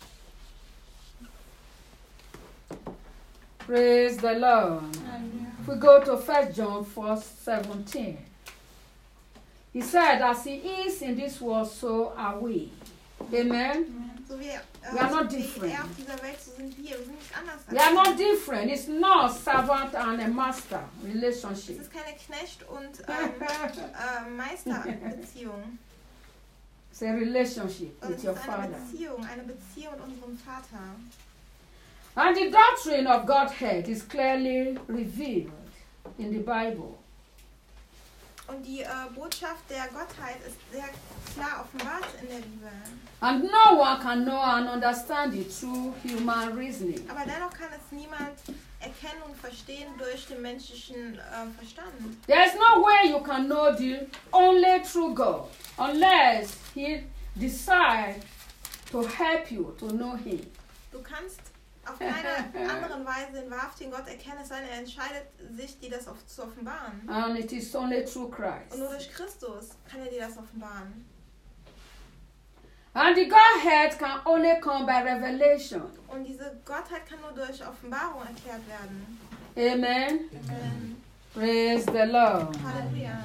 S1: Praise the Lord. If we go to First John four seventeen, he said, As he is in this world, so are we. Amen.
S2: So wie, äh,
S1: We are not
S2: wie
S1: different.
S2: er auf dieser Welt, so sind wir. Wir sind nicht anders als
S1: We are
S2: er.
S1: not different. It's not servant and a master
S2: Es
S1: relationship.
S2: ist keine Knecht- und ähm, äh, Meisterbeziehung.
S1: It's a relationship
S2: Und
S1: with
S2: es
S1: your
S2: ist eine
S1: Father.
S2: Beziehung, eine Beziehung mit unserem Vater.
S1: And the doctrine of Godhead is clearly revealed in the Bible.
S2: Und die äh, Botschaft der Gottheit ist sehr klar offenbart in der Bibel.
S1: And no one can know and understand it through human reasoning.
S2: Aber dennoch kann es niemand erkennen und verstehen durch den menschlichen äh, Verstand.
S1: There is no way you can know the only true God unless He decides to help you to know Him.
S2: Du kannst auf keine andere Weise den wahrhaftigen Gott erkennen, es sei denn, er entscheidet sich, dir das auf, zu offenbaren.
S1: And it is only through
S2: Und
S1: Christ.
S2: nur durch Christus kann er dir das offenbaren.
S1: And the Godhead can only come by revelation.
S2: Und diese Gottheit kann nur durch Offenbarung erklärt werden.
S1: Amen.
S2: Ähm,
S1: Praise the Lord.
S2: Halleluja.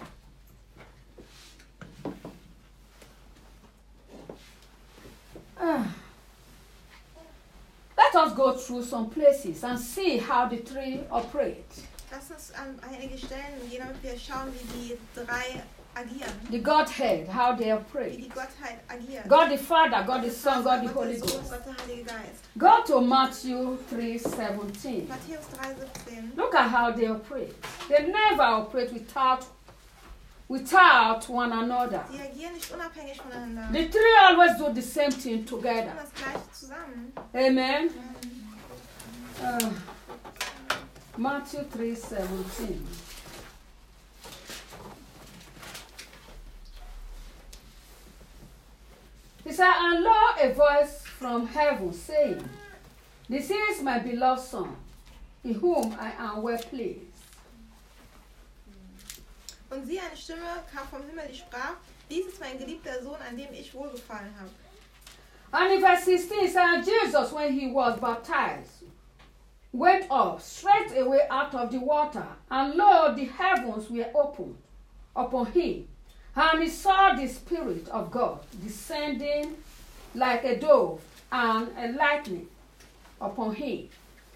S1: Ah. Let us go through some places and see how the three operate.
S2: Lass uns an einige Stellen gehen, damit wir schauen, wie die drei agieren.
S1: The Godhead, how they
S2: Wie
S1: operate.
S2: die Gottheit agiert.
S1: God the Father, God the Son, God the
S2: Gott
S1: Holy
S2: der Sohn,
S1: Ghost.
S2: Gott der Heilige Geist.
S1: Go to Matthew three seventeen.
S2: Matthäus drei siebzehn.
S1: Look at how they operate. They never operate without without one another.
S2: Sie agieren nicht unabhängig voneinander.
S1: The three always do the same thing
S2: Sie tun
S1: together.
S2: das Gleiche zusammen.
S1: Amen. Uh, Matthew three seventeen. He said, And lo, a voice from heaven saying, This is my beloved Son, in whom I am well pleased.
S2: Und siehe, eine Stimme kam vom Himmel, die sprach, dies ist mein geliebter Sohn, an dem ich wohlgefallen habe.
S1: And in verse sixteen, it said, Jesus, when he was baptized, went up straight away out of the water, and lo, the heavens were opened upon him, and he saw the Spirit of God descending like a dove and a lightning upon him.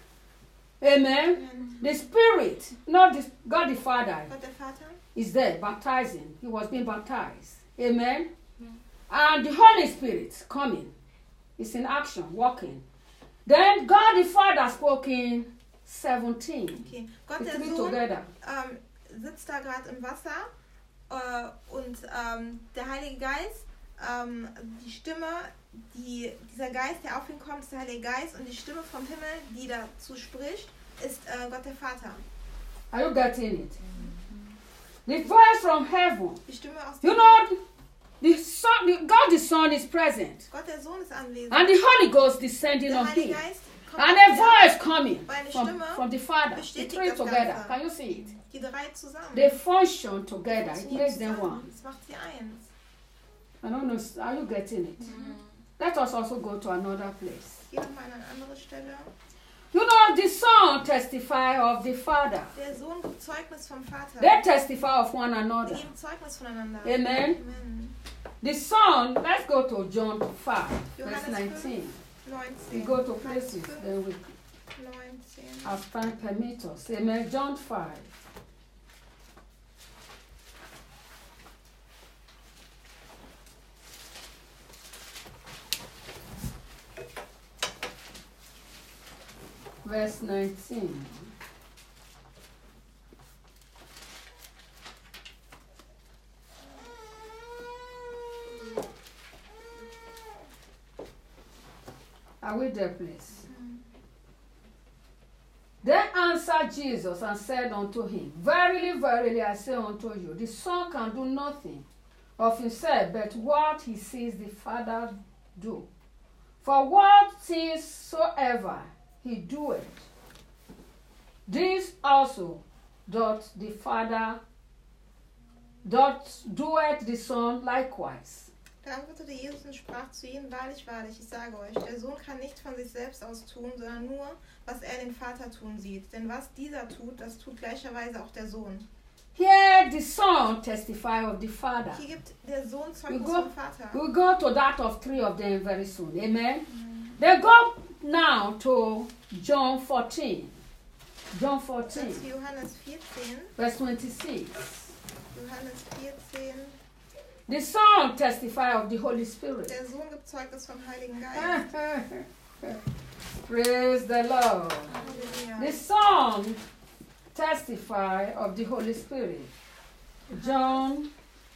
S1: Amen. The Spirit, not the, God the Father,
S2: Gott der Vater
S1: is there baptizing. He was being baptized. Amen. And the Holy Spirit coming. Is in action, walking. Then God the Father spoke in seventeen.
S2: Okay. Gott
S1: The
S2: der
S1: three
S2: Sohn
S1: together.
S2: ähm, sitzt da gerade im Wasser äh, und ähm, der Heilige Geist, ähm, die Stimme, die, dieser Geist, der auf ihn kommt, ist der Heilige Geist und die Stimme vom Himmel, die dazu spricht, ist äh, Gott der Vater.
S1: Are you getting it? The voice from heaven.
S2: Die Stimme aus
S1: You
S2: dem
S1: know, the son, the, God the Son is present,
S2: Gott der Sohn ist anwesend.
S1: and the Holy Ghost descending
S2: Der
S1: on
S2: Heilige
S1: him,
S2: Geist kommt
S1: and
S2: aus
S1: a
S2: der-
S1: voice coming
S2: Eine
S1: from,
S2: Stimme
S1: from the Father. The
S2: bestätigt
S1: three
S2: das
S1: together.
S2: Ganze.
S1: Can you see it?
S2: Die drei zusammen.
S1: They function together. It
S2: Funktionieren
S1: makes them
S2: zusammen.
S1: one.
S2: Das macht sie eins.
S1: I don't know. Are you getting it? Let us also go to another place.
S2: Geh noch mal an eine andere Stelle.
S1: You know, the Son testify of the Father.
S2: Der Sohn gibt Zeugnis vom Vater.
S1: They testify of one
S2: Die
S1: another.
S2: geben Zeugnis voneinander.
S1: Amen.
S2: Amen.
S1: The Son, let's go to John five, verse
S2: Johannes
S1: nineteen. We
S2: neunzehn.
S1: go to places, then we,
S2: neunzehn.
S1: as time permits us. Amen. John five. Verse nineteen. Are we there, please? Then answered Jesus and said unto him, Verily, verily, I say unto you, the Son can do nothing of himself, but what he sees the Father do. For what things soever he doeth, this also doth the Father, doth doeth the Son likewise.
S2: Da antwortete Jesus und sprach zu ihnen, wahrlich, wahrlich, ich sage euch, der Sohn kann nicht von sich selbst aus tun, sondern nur, was er den Vater tun sieht. Denn was dieser tut, das tut gleicherweise auch der Sohn.
S1: Here the Son testify of the Father.
S2: Hier gibt der Sohn Zeugnis
S1: We go-
S2: vom Vater.
S1: We'll go to that of three of them very soon. Amen. Then go now to John fourteen. John
S2: Dann
S1: fourteen,
S2: zu Johannes vierzehn.
S1: verse twenty-six.
S2: Johannes vierzehn.
S1: The Son testify of the Holy Spirit.
S2: Der Sohn gibt Zeugnis vom Heiligen Geist.
S1: Praise the Lord.
S2: Halleluja.
S1: The Son testify of the Holy Spirit. John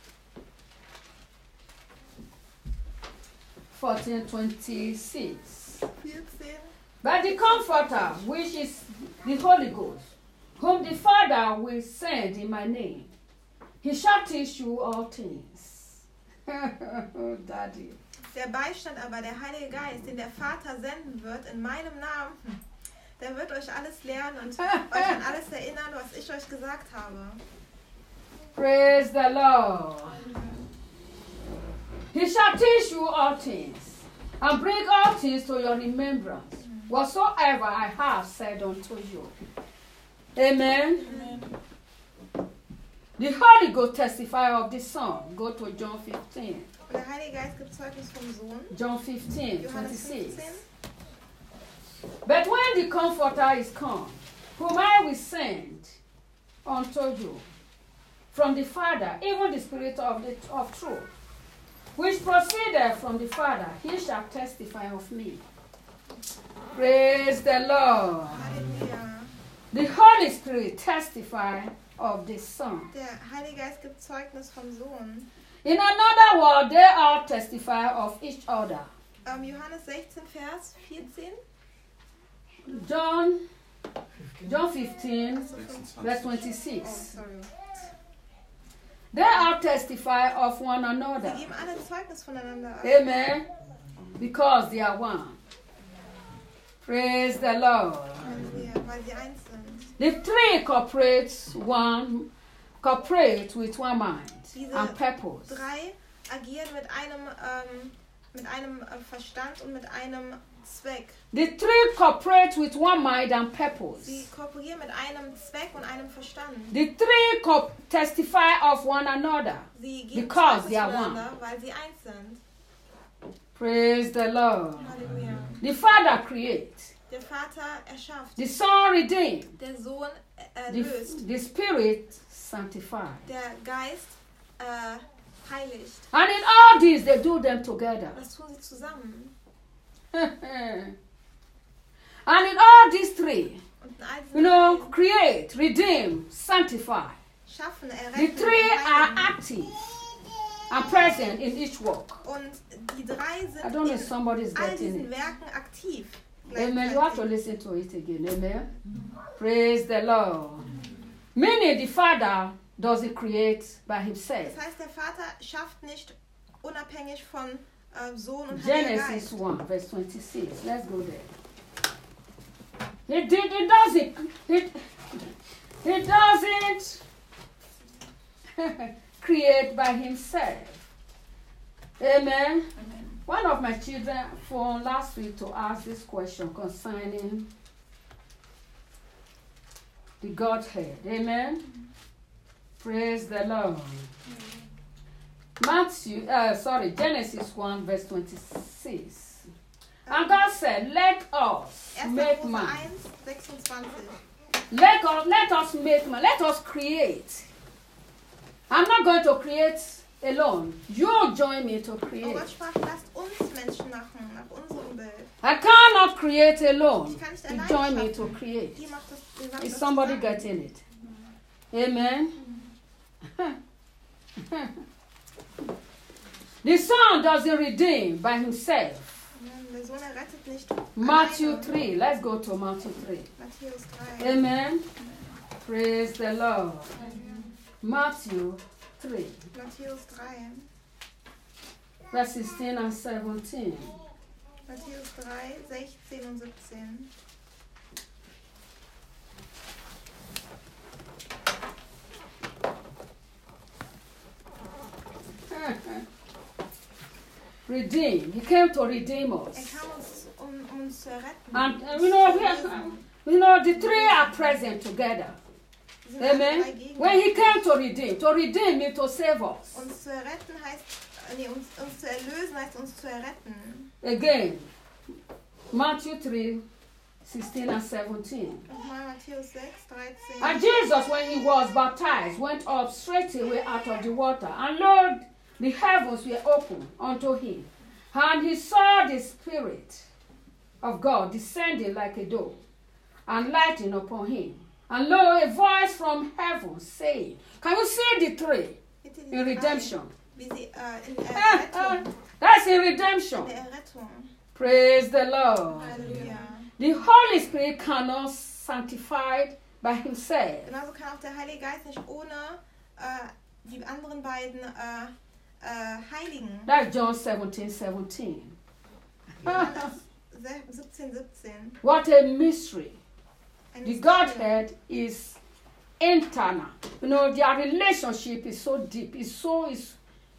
S1: fourteen twenty-six.
S2: vierzehn.
S1: But the Comforter, which is the Holy Ghost, whom the Father will send in my name, he shall teach you all things. Daddy.
S2: Der Beistand aber, der Heilige Geist, den der Vater senden wird in meinem Namen, der wird euch alles lernen und euch an alles erinnern, was ich euch gesagt habe.
S1: Praise the Lord. He shall teach you all things, and bring all things to your remembrance, whatsoever I have said unto you. Amen. The Holy Ghost testify of the Son. Go to John fifteen.
S2: Und der Heilige Geist gibt Zeugnis vom Sohn.
S1: John fifteen,
S2: Johannes
S1: twenty-six.
S2: fünfzehn.
S1: But when the Comforter is come, whom I will send unto you from the Father, even the Spirit of, the, of truth, which proceeded from the Father, he shall testify of me. Praise the Lord.
S2: Halleluja.
S1: The Holy Spirit testify of the Son.
S2: Der Heilige Geist gibt Zeugnis vom Sohn.
S1: In another word, they all testify of each other.
S2: Ähm, Johannes sechzehn, Vers vierzehn.
S1: John, John fifteen,
S2: Achso, fünf.
S1: verse
S2: Oh,
S1: twenty-six.
S2: sorry.
S1: They all testify of one
S2: Sie
S1: another.
S2: geben alle Zeugnis voneinander ab.
S1: Amen. Because they are one. Praise the Lord.
S2: Halleluja, weil sie eins sind.
S1: The three cooperate one, cooperate with one mind
S2: Diese
S1: and purpose.
S2: drei agieren mit einem, ähm, mit einem äh, Verstand und mit einem Zweck.
S1: The three cooperate with one mind and purpose.
S2: Sie kooperieren mit einem Zweck und einem Verstand.
S1: The three co- testify of one another.
S2: Sie geben
S1: Because
S2: Zeugnis
S1: they are
S2: voneinander, weil sie eins sind.
S1: Praise the Lord.
S2: Halleluja.
S1: The Father creates.
S2: Der Vater erschafft.
S1: The Son redeems.
S2: Der Sohn äh,
S1: The,
S2: löst.
S1: the Spirit sanctifies.
S2: Der Geist äh, heiligt.
S1: And in all this, they do them together.
S2: Das tun sie zusammen.
S1: And in all these three,
S2: Und in all diesen
S1: you know,
S2: Weisen
S1: create, redeem, sanctify.
S2: schaffen,
S1: The
S2: erretten,
S1: three are
S2: heiligen.
S1: active and present in each work.
S2: Und die drei
S1: I
S2: sind
S1: don't know
S2: in
S1: if somebody is
S2: all
S1: getting
S2: diesen
S1: it.
S2: Werken aktiv.
S1: Amen. You have to
S2: gleichzeitig.
S1: listen to it again. Amen. Praise the Lord. Meaning the Father doesn't create by himself.
S2: Das heißt, der Vater schafft nicht unabhängig von äh, Sohn und Heiliger
S1: Genesis
S2: Geist.
S1: one, verse twenty-six. Let's go there. He did. He doesn't. He, he doesn't create by himself. Amen. One of my children phoned last week to ask this question concerning the Godhead. Amen? Praise the Lord. Matthew, uh, sorry, Genesis one, verse twenty-six. And God said, let us
S2: erster
S1: make
S2: Mose
S1: man.
S2: eins, sechsundzwanzig.
S1: Let us, let us make man. Let us create. I'm not going to create alone. You join me to
S2: Und
S1: create.
S2: Gott sprach, lasst uns Menschen machen, nach unserem Bild.
S1: I cannot create alone.
S2: Ich kann nicht
S1: You
S2: allein
S1: join me to
S2: schaffen.
S1: create.
S2: Ihr macht das, ihr macht
S1: Is
S2: das
S1: somebody
S2: zusammen.
S1: getting it? Amen. The Son doesn't redeem by himself.
S2: Der Sohn errettet nicht
S1: Matthew
S2: alleine.
S1: three. Let's go to Matthew three.
S2: Matthäus drei.
S1: Amen. Praise the Lord. Matthew three,
S2: Matthäus drei.
S1: verse sixteen and seventeen.
S2: Matthäus drei, sechzehn und siebzehn.
S1: Redeem. He came to redeem
S2: Er
S1: us.
S2: kam uns, um, um uns zu erretten.
S1: And uh, you know, we are, you know, the three are present together.
S2: Wir sind alle drei
S1: Amen.
S2: gegen
S1: When he
S2: uns.
S1: came to redeem, to redeem means to save us.
S2: Uns zu erretten heißt, äh, nee, uns, uns zu erlösen heißt uns zu erretten.
S1: Again, Matthew three, sixteen and seventeen.
S2: Nochmal Matthäus sechs, dreizehn.
S1: And Jesus, when he was baptized, went up straightway out of the water. And lo, the heavens were opened unto him. And he saw the Spirit of God descending like a dove and lighting upon him. And lo, a voice from heaven saying, can you see the three
S2: Bitte die
S1: in
S2: drei,
S1: redemption?
S2: Wie sie äh, in der
S1: Ah, ah,
S2: Errettung.
S1: that's in redemption.
S2: In der Errettung.
S1: Praise the Lord.
S2: Halleluja.
S1: The Holy Spirit cannot sanctify by himself.
S2: Genauso kann auch der Heilige Geist nicht ohne äh, die anderen beiden äh, äh, Heiligen.
S1: That's John seventeen, seventeen.
S2: Johannes siebzehn, siebzehn.
S1: What a mystery.
S2: Ein
S1: The
S2: Mysterium.
S1: Godhead is internal. You know, their relationship is so deep. It's so is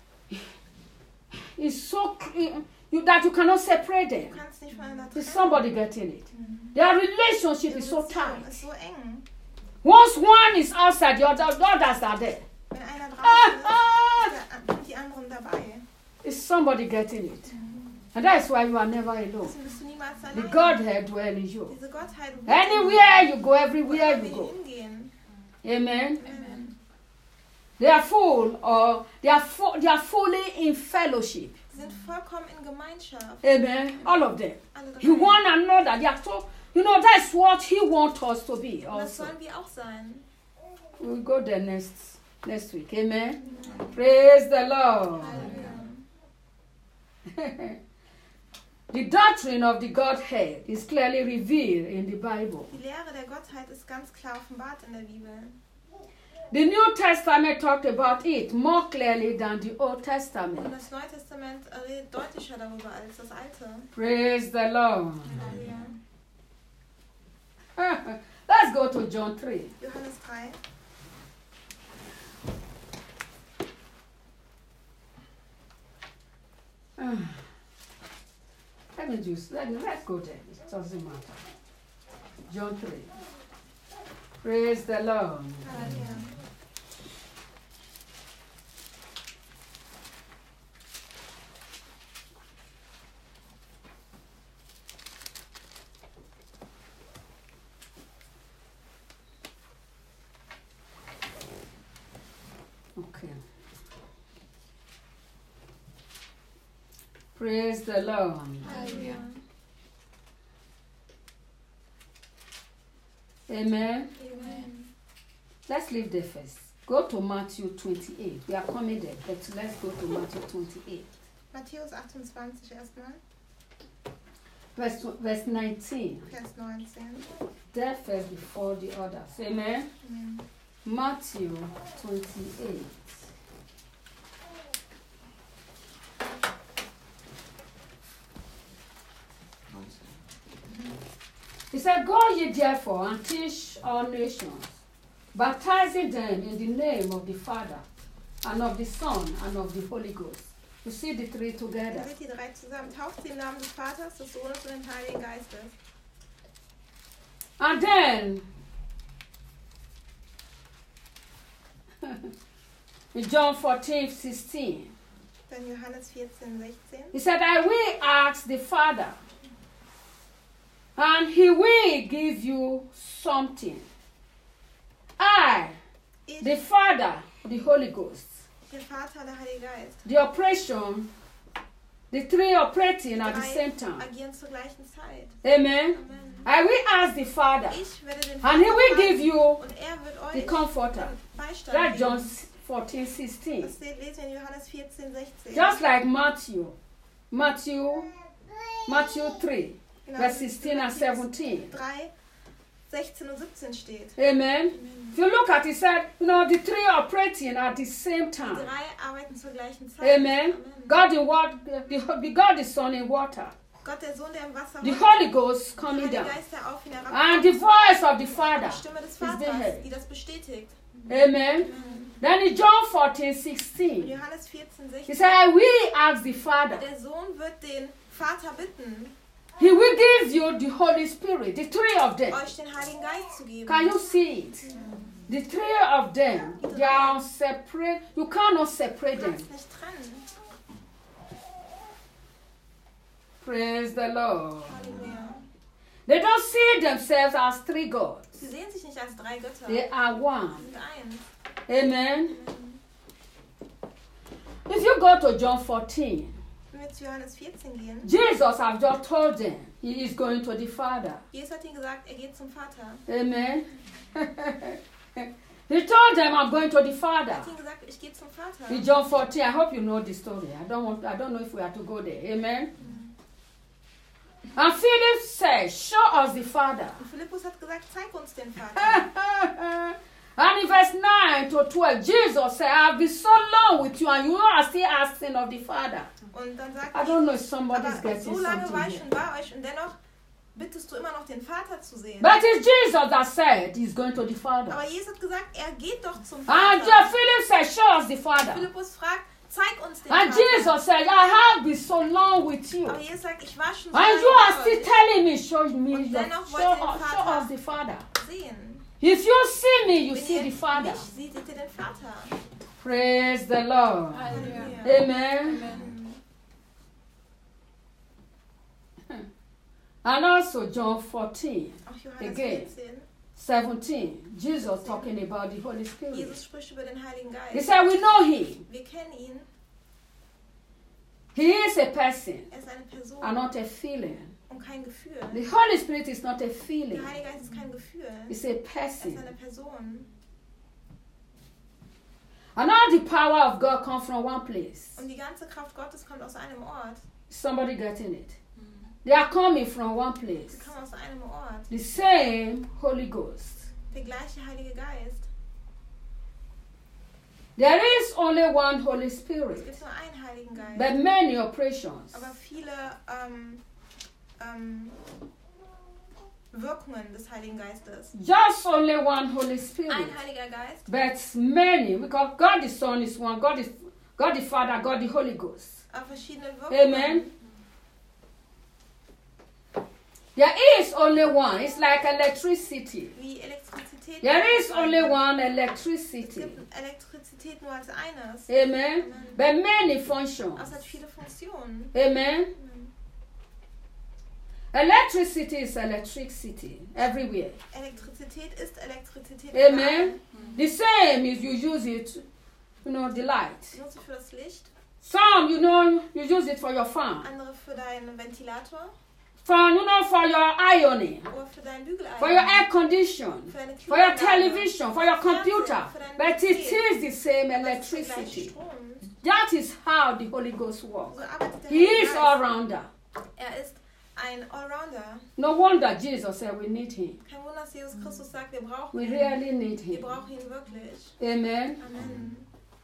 S1: is so you, that you cannot separate them.
S2: Du kannst nicht voneinander
S1: Is
S2: trennen.
S1: somebody getting it? Their relationship
S2: Die
S1: is so
S2: Beziehung
S1: tight.
S2: ist so eng.
S1: Once one is outside, the other the others are there.
S2: Wenn einer
S1: Ah,
S2: draußen ist,
S1: ah,
S2: ist der- sind die anderen dabei.
S1: is somebody getting it? And that's why you are never alone.
S2: Deswegen bist du niemals
S1: The
S2: allein.
S1: Godhead dwell in you.
S2: Diese Gottheit wohnt
S1: Anywhere you go,
S2: wo
S1: everywhere
S2: immer
S1: you
S2: wir
S1: go.
S2: hingehen.
S1: Amen.
S2: Amen.
S1: They are full or they are fu- they are fully in fellowship.
S2: Sie sind vollkommen in Gemeinschaft.
S1: Amen. All of them.
S2: Alle drei.
S1: You one another. They are so you know that's what he wants us to be
S2: Und das
S1: also.
S2: sollen wir auch sein.
S1: We'll go there next next week. Amen. Praise the Lord.
S2: Halleluja.
S1: The doctrine of the Godhead is clearly revealed in the Bible.
S2: Die Lehre der Gottheit ist ganz klar offenbart in der Bibel.
S1: The New Testament talked about it more clearly than the Old
S2: Und
S1: Testament.
S2: das Neue Testament redet deutlicher darüber als das Alte.
S1: Praise the Lord.
S2: Halleluja.
S1: Let's go to John three.
S2: Johannes drei.
S1: Let me just let me, let's go there. It doesn't matter. John three. Praise the Lord.
S2: Halleluja.
S1: Okay. Praise the Lord.
S2: Halleluja.
S1: Amen.
S2: Amen.
S1: Let's leave there first. Go to Matthew twenty-eight. We are coming there, but let's go to Matthew twenty-eight.
S2: Matthäus achtundzwanzig erstmal,
S1: Verse, verse nineteen.
S2: Vers neunzehn.
S1: That first before the others. Amen.
S2: Amen.
S1: Matthew twenty-eight. He said, go ye therefore and teach all nations, baptizing them in the name of the Father, and of the Son, and of the Holy Ghost, You see the three
S2: Ihr
S1: together.
S2: seht die drei zusammen. Tauft sie im Namen des Vaters, des Sohnes und des Heiligen Geistes.
S1: And then, in John fourteen, sixteen,
S2: Dann Johannes vierzehn, sechzehn.
S1: he said, I will ask the Father, and he will give you something. I,
S2: Ich,
S1: the Father, the Holy Ghost,
S2: der Vater, der Heilige Geist,
S1: the operation, the three operating at the
S2: drei
S1: same time.
S2: agieren zur gleichen Zeit.
S1: Amen.
S2: Amen.
S1: I will ask the Father,
S2: Ich werde den
S1: and he will
S2: fragen,
S1: give you
S2: und er wird
S1: the
S2: euch
S1: Comforter.
S2: den Beistand
S1: That's John
S2: geben.
S1: fourteen, sixteen.
S2: Das steht- lesen wir in Johannes vierzehn, sechzehn.
S1: Just like Matthew, Matthew, Matthew three,
S2: Genau,
S1: verse sixteen and
S2: Matthäus
S1: seventeen.
S2: drei, sechzehn und siebzehn steht.
S1: Amen. If you look at it, it said, you know, the three operating at the same
S2: Die
S1: time.
S2: drei arbeiten zur gleichen Zeit.
S1: Amen. God in water, the, the God the Son in water,
S2: Gott, der Sohn, der im Wasser
S1: the
S2: wohnt,
S1: Holy Ghost
S2: der
S1: coming
S2: Heilige
S1: down,
S2: Geist, der auf ihn
S1: and
S2: herabkommt,
S1: the voice of the Father.
S2: die Stimme des
S1: is
S2: Vaters,
S1: behead.
S2: die das bestätigt.
S1: Amen. Then in John fourteen,
S2: In
S1: sixteen,
S2: Johannes vierzehn,
S1: he
S2: sechzehn.
S1: said, I will ask the Father.
S2: Der Sohn wird den Vater bitten,
S1: He will give you the Holy Spirit, the three of them.
S2: euch den Heiligen Geist zu geben.
S1: Can you see it? The three of them, they are separate. You cannot separate
S2: Du
S1: them.
S2: kannst nicht trennen.
S1: Praise the Lord.
S2: Halleluja.
S1: They don't see themselves as three gods.
S2: Sie sehen sich nicht als drei Götter.
S1: They are
S2: Sie
S1: one.
S2: sind eins.
S1: Amen. If you go to John fourteen,
S2: Wenn wir zu Johannes vierzehn gehen,
S1: Jesus has just told them he is going to the Father.
S2: Jesus hat ihnen gesagt, er geht zum Vater.
S1: Amen. He told them, I'm going to the
S2: Er
S1: Father.
S2: hat ihnen gesagt, ich gehe zum Vater.
S1: In John fourteen, I hope you know the story. I don't want I don't know if we have to go there. Amen. And Philip said, show us the Father.
S2: Und Philippus hat gesagt, zeig uns den Vater.
S1: And in verse nine to twelve, Jesus said, I've been so long with you and you are still asking of the Father.
S2: Und dann sagt
S1: I don't know if somebody's
S2: aber
S1: getting
S2: so lange war
S1: something
S2: ich
S1: here.
S2: schon bei euch und dennoch bittest du immer noch den Vater zu sehen.
S1: But it's Jesus that said he's going to the Father.
S2: Aber Jesus hat gesagt, er geht doch zum
S1: And
S2: Vater.
S1: uh, Philip said, show us the Father.
S2: Philippus fragt, zeig uns den
S1: And
S2: Vater.
S1: Jesus said, I have been so long with you.
S2: Aber Jesus sagt, ich war schon so
S1: And you
S2: lange
S1: are
S2: bei
S1: still
S2: euch.
S1: telling me, show me,
S2: Und
S1: your,
S2: dennoch
S1: show,
S2: wollt ihr den
S1: us, show
S2: Vater
S1: us the Father.
S2: sehen.
S1: If you see me, you
S2: Wenn
S1: see
S2: ihr
S1: the Father.
S2: mich seht, seht ihr den Vater.
S1: Praise the Lord.
S2: Halleluja.
S1: Amen. And also John fourteen,
S2: Auch Johannes
S1: Again.
S2: vierzehn.
S1: seventeen, Jesus talking about the Holy Spirit.
S2: Jesus spricht über den Heiligen
S1: He
S2: Geist.
S1: said, we know him.
S2: Wir kennen ihn.
S1: He is a person
S2: Er ist eine Person
S1: and not a feeling.
S2: und kein Gefühl.
S1: The Holy Spirit is not a
S2: Der
S1: feeling.
S2: Heilige Geist ist kein Gefühl.
S1: It's a
S2: Er ist
S1: person.
S2: eine Person.
S1: And all the power of God comes from one place.
S2: Und die ganze Kraft Gottes kommt aus einem Ort.
S1: Somebody getting it? They are coming from one
S2: Sie
S1: place.
S2: kommen aus einem Ort.
S1: The same Holy Ghost.
S2: Der gleiche Heilige Geist.
S1: There is only one Holy
S2: Es
S1: Spirit,
S2: gibt nur einen Heiligen Geist.
S1: but many operations.
S2: Aber viele ähm, ähm, Wirkungen des Heiligen Geistes.
S1: Just only one Holy Spirit,
S2: Ein Heiliger Geist,
S1: but many, because God the Son is one, God is God the Father, God the Holy Ghost.
S2: aber verschiedene Wirkungen.
S1: Amen. There is only one. It's like electricity.
S2: Wie Elektrizität.
S1: There is only one
S2: Es
S1: electricity.
S2: gibt Elektrizität nur als eines.
S1: Amen. But many functions.
S2: Aber es hat viele Funktionen.
S1: Amen. Electricity is electricity everywhere.
S2: Elektrizität ist Elektrizität.
S1: Amen. The same is you use it, you know, the light.
S2: Du nutzt sie für das Licht,
S1: Some, you know, you use it for your fan.
S2: andere für deinen Ventilator
S1: Some, you know, for your ironing,
S2: oder für dein Bügeleisen.
S1: for your air condition,
S2: für deine
S1: for your
S2: Klimaanlage.
S1: television, for your computer. But it is the same
S2: Das ist der gleiche
S1: electricity.
S2: Strom.
S1: That is how the Holy Ghost works.
S2: So arbeitet der
S1: He
S2: Heilige
S1: is
S2: Geist.
S1: all-rounder.
S2: Er ist ein Allrounder.
S1: No wonder Jesus said we need him.
S2: Kein Wunder, dass Jesus Christus sagt, wir brauchen
S1: We
S2: ihn.
S1: really need
S2: Wir
S1: him.
S2: brauchen ihn wirklich.
S1: Amen.
S2: Amen.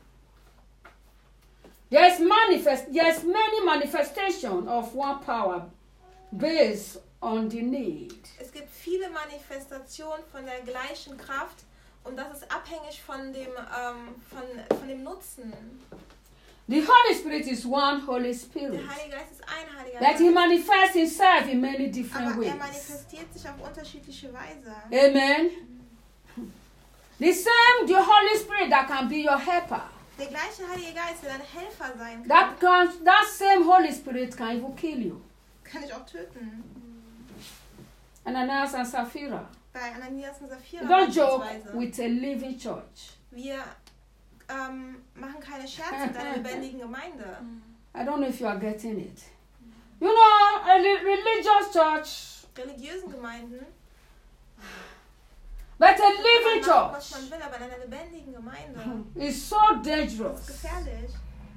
S1: There's manifest. There's many manifestations of one power based on the need.
S2: Es gibt viele Manifestationen von der gleichen Kraft und das ist abhängig von dem, ähm, von, von dem Nutzen.
S1: The Holy Spirit is one Holy Spirit.
S2: Der Heilige Geist ist ein Heiliger
S1: That he
S2: Geist.
S1: manifests himself in many different
S2: Aber er
S1: ways.
S2: manifestiert sich auf unterschiedliche Weise.
S1: Amen. The same, the Holy Spirit that can be your helper.
S2: Der gleiche Heilige Geist, der dein Helfer sein kann,
S1: That can, that same Holy Spirit can even kill you.
S2: kann dich auch töten.
S1: Ananias and Sapphira.
S2: Bei Ananias und Sapphira
S1: Don't joke
S2: beispielsweise.
S1: with a living church.
S2: Wir ähm, machen keine Scherze mit einer lebendigen Gemeinde.
S1: I don't know if you are getting it. You know, a re- religious church,
S2: Religiösen Gemeinden,
S1: but a
S2: kann man
S1: living
S2: machen, was
S1: church
S2: man will, aber in einer lebendigen Gemeinde
S1: is so
S2: ist es
S1: dangerous.
S2: gefährlich.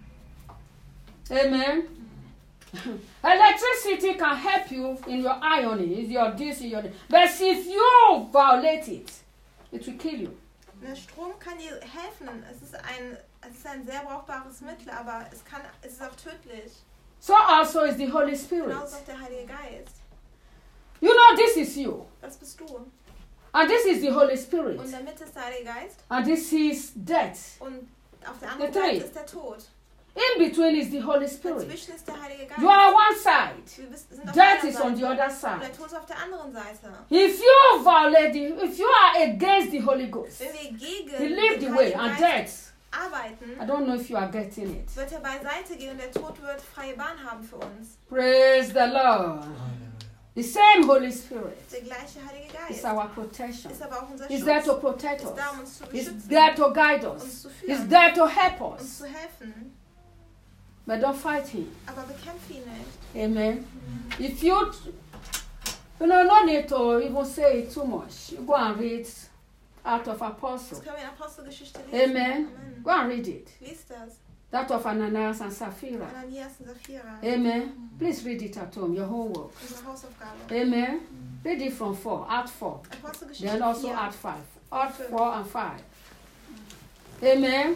S1: Amen. Electricity can help you in your ironing, in your this, in your that. But if you violate it, it will kill you.
S2: Der Strom kann dir helfen. Es ist ein, es ist ein sehr brauchbares Mittel, aber es, kann, es ist auch tödlich.
S1: So also is the Holy Spirit.
S2: Genauso auch der Heilige Geist.
S1: You know, this is you.
S2: Das bist du.
S1: And this is the Holy Spirit.
S2: Und in der Mitte ist der Heilige Geist.
S1: And this is death.
S2: Und auf der anderen
S1: The three.
S2: Seite ist der Tod.
S1: In between is the Holy Spirit.
S2: Dazwischen ist der Heilige Geist.
S1: You are one side.
S2: Wir bist- sind auf
S1: Death
S2: einer
S1: is on
S2: Seite.
S1: the other
S2: Und
S1: side.
S2: der Tod ist auf der anderen Seite.
S1: If you violate the, if you are against the Holy Ghost,
S2: Wenn wir gegen
S1: believe the
S2: den
S1: way
S2: Heiligen
S1: and
S2: Geist
S1: death.
S2: arbeiten,
S1: I don't know if you are getting it.
S2: wird er beiseite gehen und der Tod wird freie Bahn haben für uns.
S1: Praise the Lord. The same Holy Spirit
S2: Der gleiche Heilige
S1: is
S2: Geist
S1: our protection.
S2: ist aber auch unser
S1: He's
S2: Schutz.
S1: there to protect
S2: Ist da, um
S1: us.
S2: uns zu
S1: He's
S2: beschützen,
S1: there to guide
S2: uns
S1: us.
S2: zu
S1: He's
S2: führen,
S1: there to help
S2: uns
S1: us.
S2: zu helfen.
S1: But don't fight him.
S2: Aber bekämpfe ihn nicht.
S1: Amen. If you, you know, no need to even say it too much. You go and read out of
S2: Das
S1: Apostle.
S2: können wir in Apostelgeschichte lesen.
S1: Amen. Go and read it.
S2: Lies das.
S1: That of Ananias and Sapphira.
S2: Ananias und Sapphira.
S1: Amen. Please read it at home, your homework.
S2: Unsere Hausaufgabe.
S1: Amen. Read it from four, Act four.
S2: Apostelgeschichte
S1: Then also
S2: vier.
S1: Act five. Act four and five. Amen.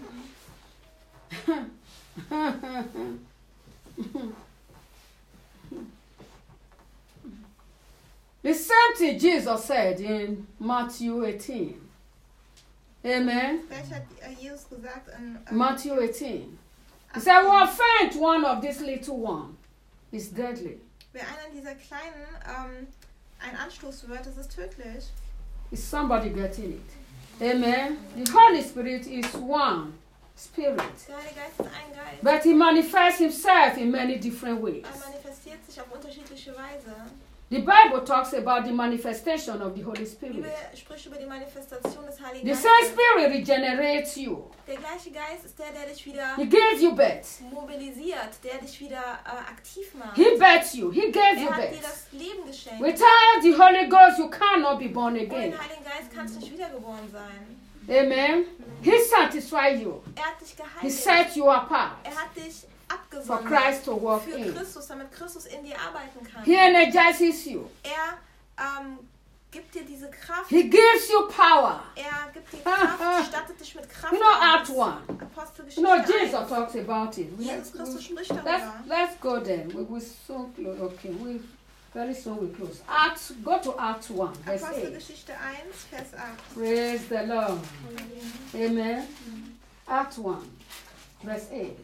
S1: The same thing Jesus said in Matthew eighteen. Amen.
S2: Gleich hat äh, Jesus gesagt in äh,
S1: Matthew eighteen. He said, "Who offend one of these little one is deadly."
S2: wer einen dieser kleinen ähm, einen Anstoß wird, das ist tödlich.
S1: Is somebody getting it? Amen. The Holy Spirit is one spirit,
S2: Der Heilige Geist ist ein Geist.
S1: but he manifests himself in many different ways.
S2: Er manifestiert sich auf unterschiedliche Weise.
S1: The Bible talks about the manifestation of the Holy
S2: Die
S1: Spirit.
S2: Bibel spricht über die Manifestation des Heiligen
S1: The
S2: Geistes.
S1: same Spirit regenerates you.
S2: Der gleiche Geist ist der, der dich wieder
S1: He gives you birth.
S2: mobilisiert, der dich wieder äh, aktiv macht.
S1: He births you. He gives you
S2: Er hat dir
S1: birth.
S2: das Leben geschenkt.
S1: Without the Holy Ghost, you cannot be born
S2: Ohne
S1: again.
S2: den Heiligen Geist kannst du nicht wiedergeboren sein.
S1: Amen. He satisfies you.
S2: Er hat dich
S1: He
S2: geheiligt.
S1: sets you apart
S2: Er hat dich
S1: for
S2: abgesondert
S1: Christ to walk
S2: für
S1: in.
S2: Christus, damit Christus in dir arbeiten kann.
S1: He energizes you.
S2: Er ähm, gibt dir diese Kraft.
S1: He gives you power.
S2: Er gibt dir Kraft, stattet dich mit Kraft
S1: You know, Act
S2: aus.
S1: one.
S2: Apostelgeschichte
S1: You know, Jesus
S2: eins.
S1: talks about it. We-
S2: Jesus Christus spricht
S1: Let's,
S2: darüber.
S1: let's go there. We will soon close. Okay, we very soon we close. Act, go to Act one, verse eight.
S2: Apostelgeschichte eins, Vers acht.
S1: Praise the Lord. Amen. Act one, verse eight.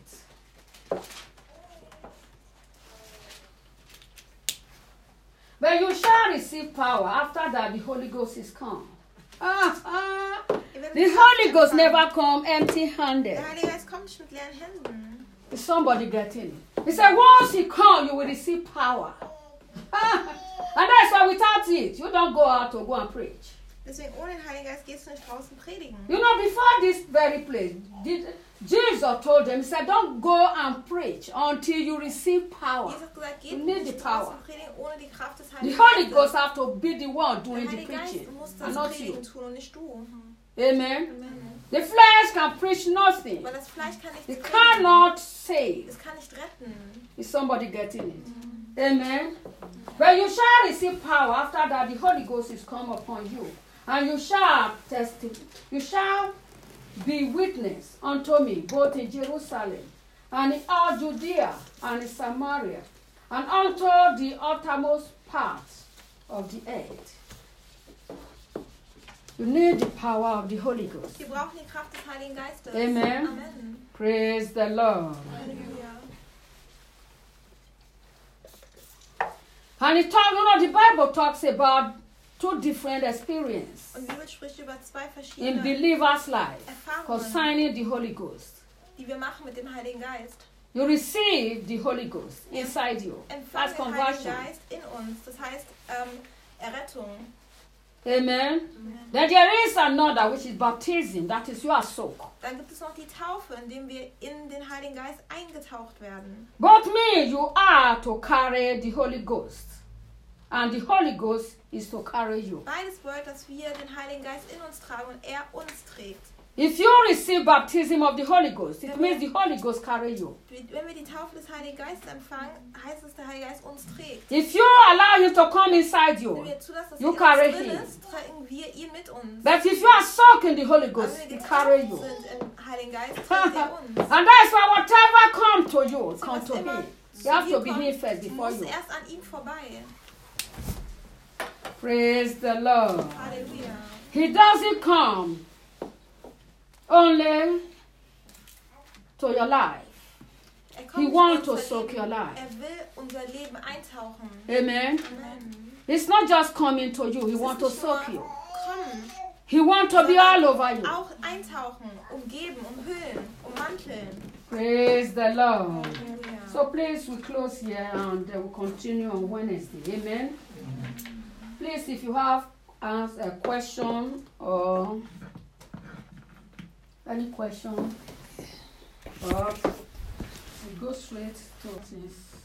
S1: But you shall receive power after that the Holy Ghost is come. Ah, ah.
S2: Ihr werdet
S1: The
S2: Kraft
S1: Holy Ghost
S2: empfangen.
S1: never come empty-handed.
S2: Der Heilige Geist kommt nicht mit leeren Händen.
S1: Is somebody getting it? He said, once he come, you will receive power. Ah, and that's why without it, you don't go out to go and preach.
S2: Deswegen ohne den Heiligen Geist gehst du nicht draußen predigen.
S1: You know, before this very place, did, Jesus told them, he said, don't go and preach until you receive power.
S2: Jesus hat gesagt, geht
S1: You need
S2: nicht
S1: the
S2: draußen
S1: power.
S2: predigen ohne die Kraft des
S1: The
S2: Heiligen
S1: Holy
S2: Geistes.
S1: Ghost have to be the one
S2: Der
S1: doing the
S2: Heilige Geist
S1: preaching,
S2: muss
S1: and
S2: das
S1: not
S2: Predigen
S1: you.
S2: tun und nicht du.
S1: Amen. The flesh can preach nothing.
S2: Weil das Fleisch kann nichts
S1: It
S2: predigen.
S1: cannot save.
S2: Es kann nicht retten.
S1: Is somebody getting it? Amen. But you shall receive power after that the Holy Ghost is come upon you. And you shall testify. You shall be witness unto me, both in Jerusalem and in all Judea and in Samaria, and unto the uttermost parts of the earth. You need the power of the Holy Ghost.
S2: Wir brauchen die Kraft des Heiligen Geistes.
S1: Amen.
S2: Amen.
S1: Praise the Lord.
S2: Halleluja.
S1: And it talks, you know, the Bible talks about two different experiences
S2: Und die Bibel spricht über zwei
S1: in
S2: verschiedene
S1: believers' life
S2: Erfahrungen,
S1: concerning the Holy Ghost.
S2: die wir machen mit dem Heiligen Geist.
S1: You receive the Holy Ghost inside you. That's
S2: Empfangen den Heiligen
S1: conversion.
S2: Geist in uns. Das heißt ähm, Errettung.
S1: Amen. Then there is another, which is baptism. That is, you are soaked.
S2: Dann gibt es noch die Taufe, indem wir in den Heiligen Geist eingetaucht werden.
S1: Both mean you are to carry the Holy Ghost. And the Holy Ghost is to carry you.
S2: Beides bedeutet, dass wir den Heiligen Geist in uns tragen und er uns trägt.
S1: If you receive baptism of the Holy Ghost, it means the Holy Ghost carry you.
S2: Wenn wir die Taufe des Heiligen Geistes empfangen, heißt es, der Heilige Geist uns trägt.
S1: If you allow him to come inside
S2: Wenn
S1: you,
S2: wir zulassen, dass
S1: you
S2: er
S1: carry
S2: in uns drin
S1: him.
S2: ist, tragen wir ihn mit uns.
S1: But if you are soaked in the Holy
S2: Aber
S1: Ghost,
S2: wenn wir
S1: he carry
S2: getauft
S1: you.
S2: sind im Heiligen Geist, trägt er uns.
S1: And that is why whatever come to you,
S2: So,
S1: come
S2: was
S1: to
S2: immer
S1: him.
S2: zu
S1: You have
S2: dir
S1: to be
S2: kommt,
S1: him first before
S2: muss
S1: you.
S2: erst an ihm vorbei.
S1: Praise the Lord.
S2: Halleluja.
S1: He doesn't come only to your life.
S2: Er
S1: He
S2: kommt in
S1: wants to
S2: unser
S1: soak your
S2: Leben.
S1: life.
S2: Er will unser Leben eintauchen.
S1: Amen.
S2: Amen.
S1: It's not just coming to you. He
S2: Es
S1: wants
S2: ist
S1: to
S2: nicht
S1: soak
S2: nur
S1: you.
S2: kommen,
S1: He wants to be all over you.
S2: auch eintauchen, umgeben, umhüllen, ummanteln.
S1: Praise the Lord.
S2: Halleluja.
S1: So please, we close here and uh, we'll continue on Wednesday. Amen. Please, if you have ask a question or any question, or we go straight to this.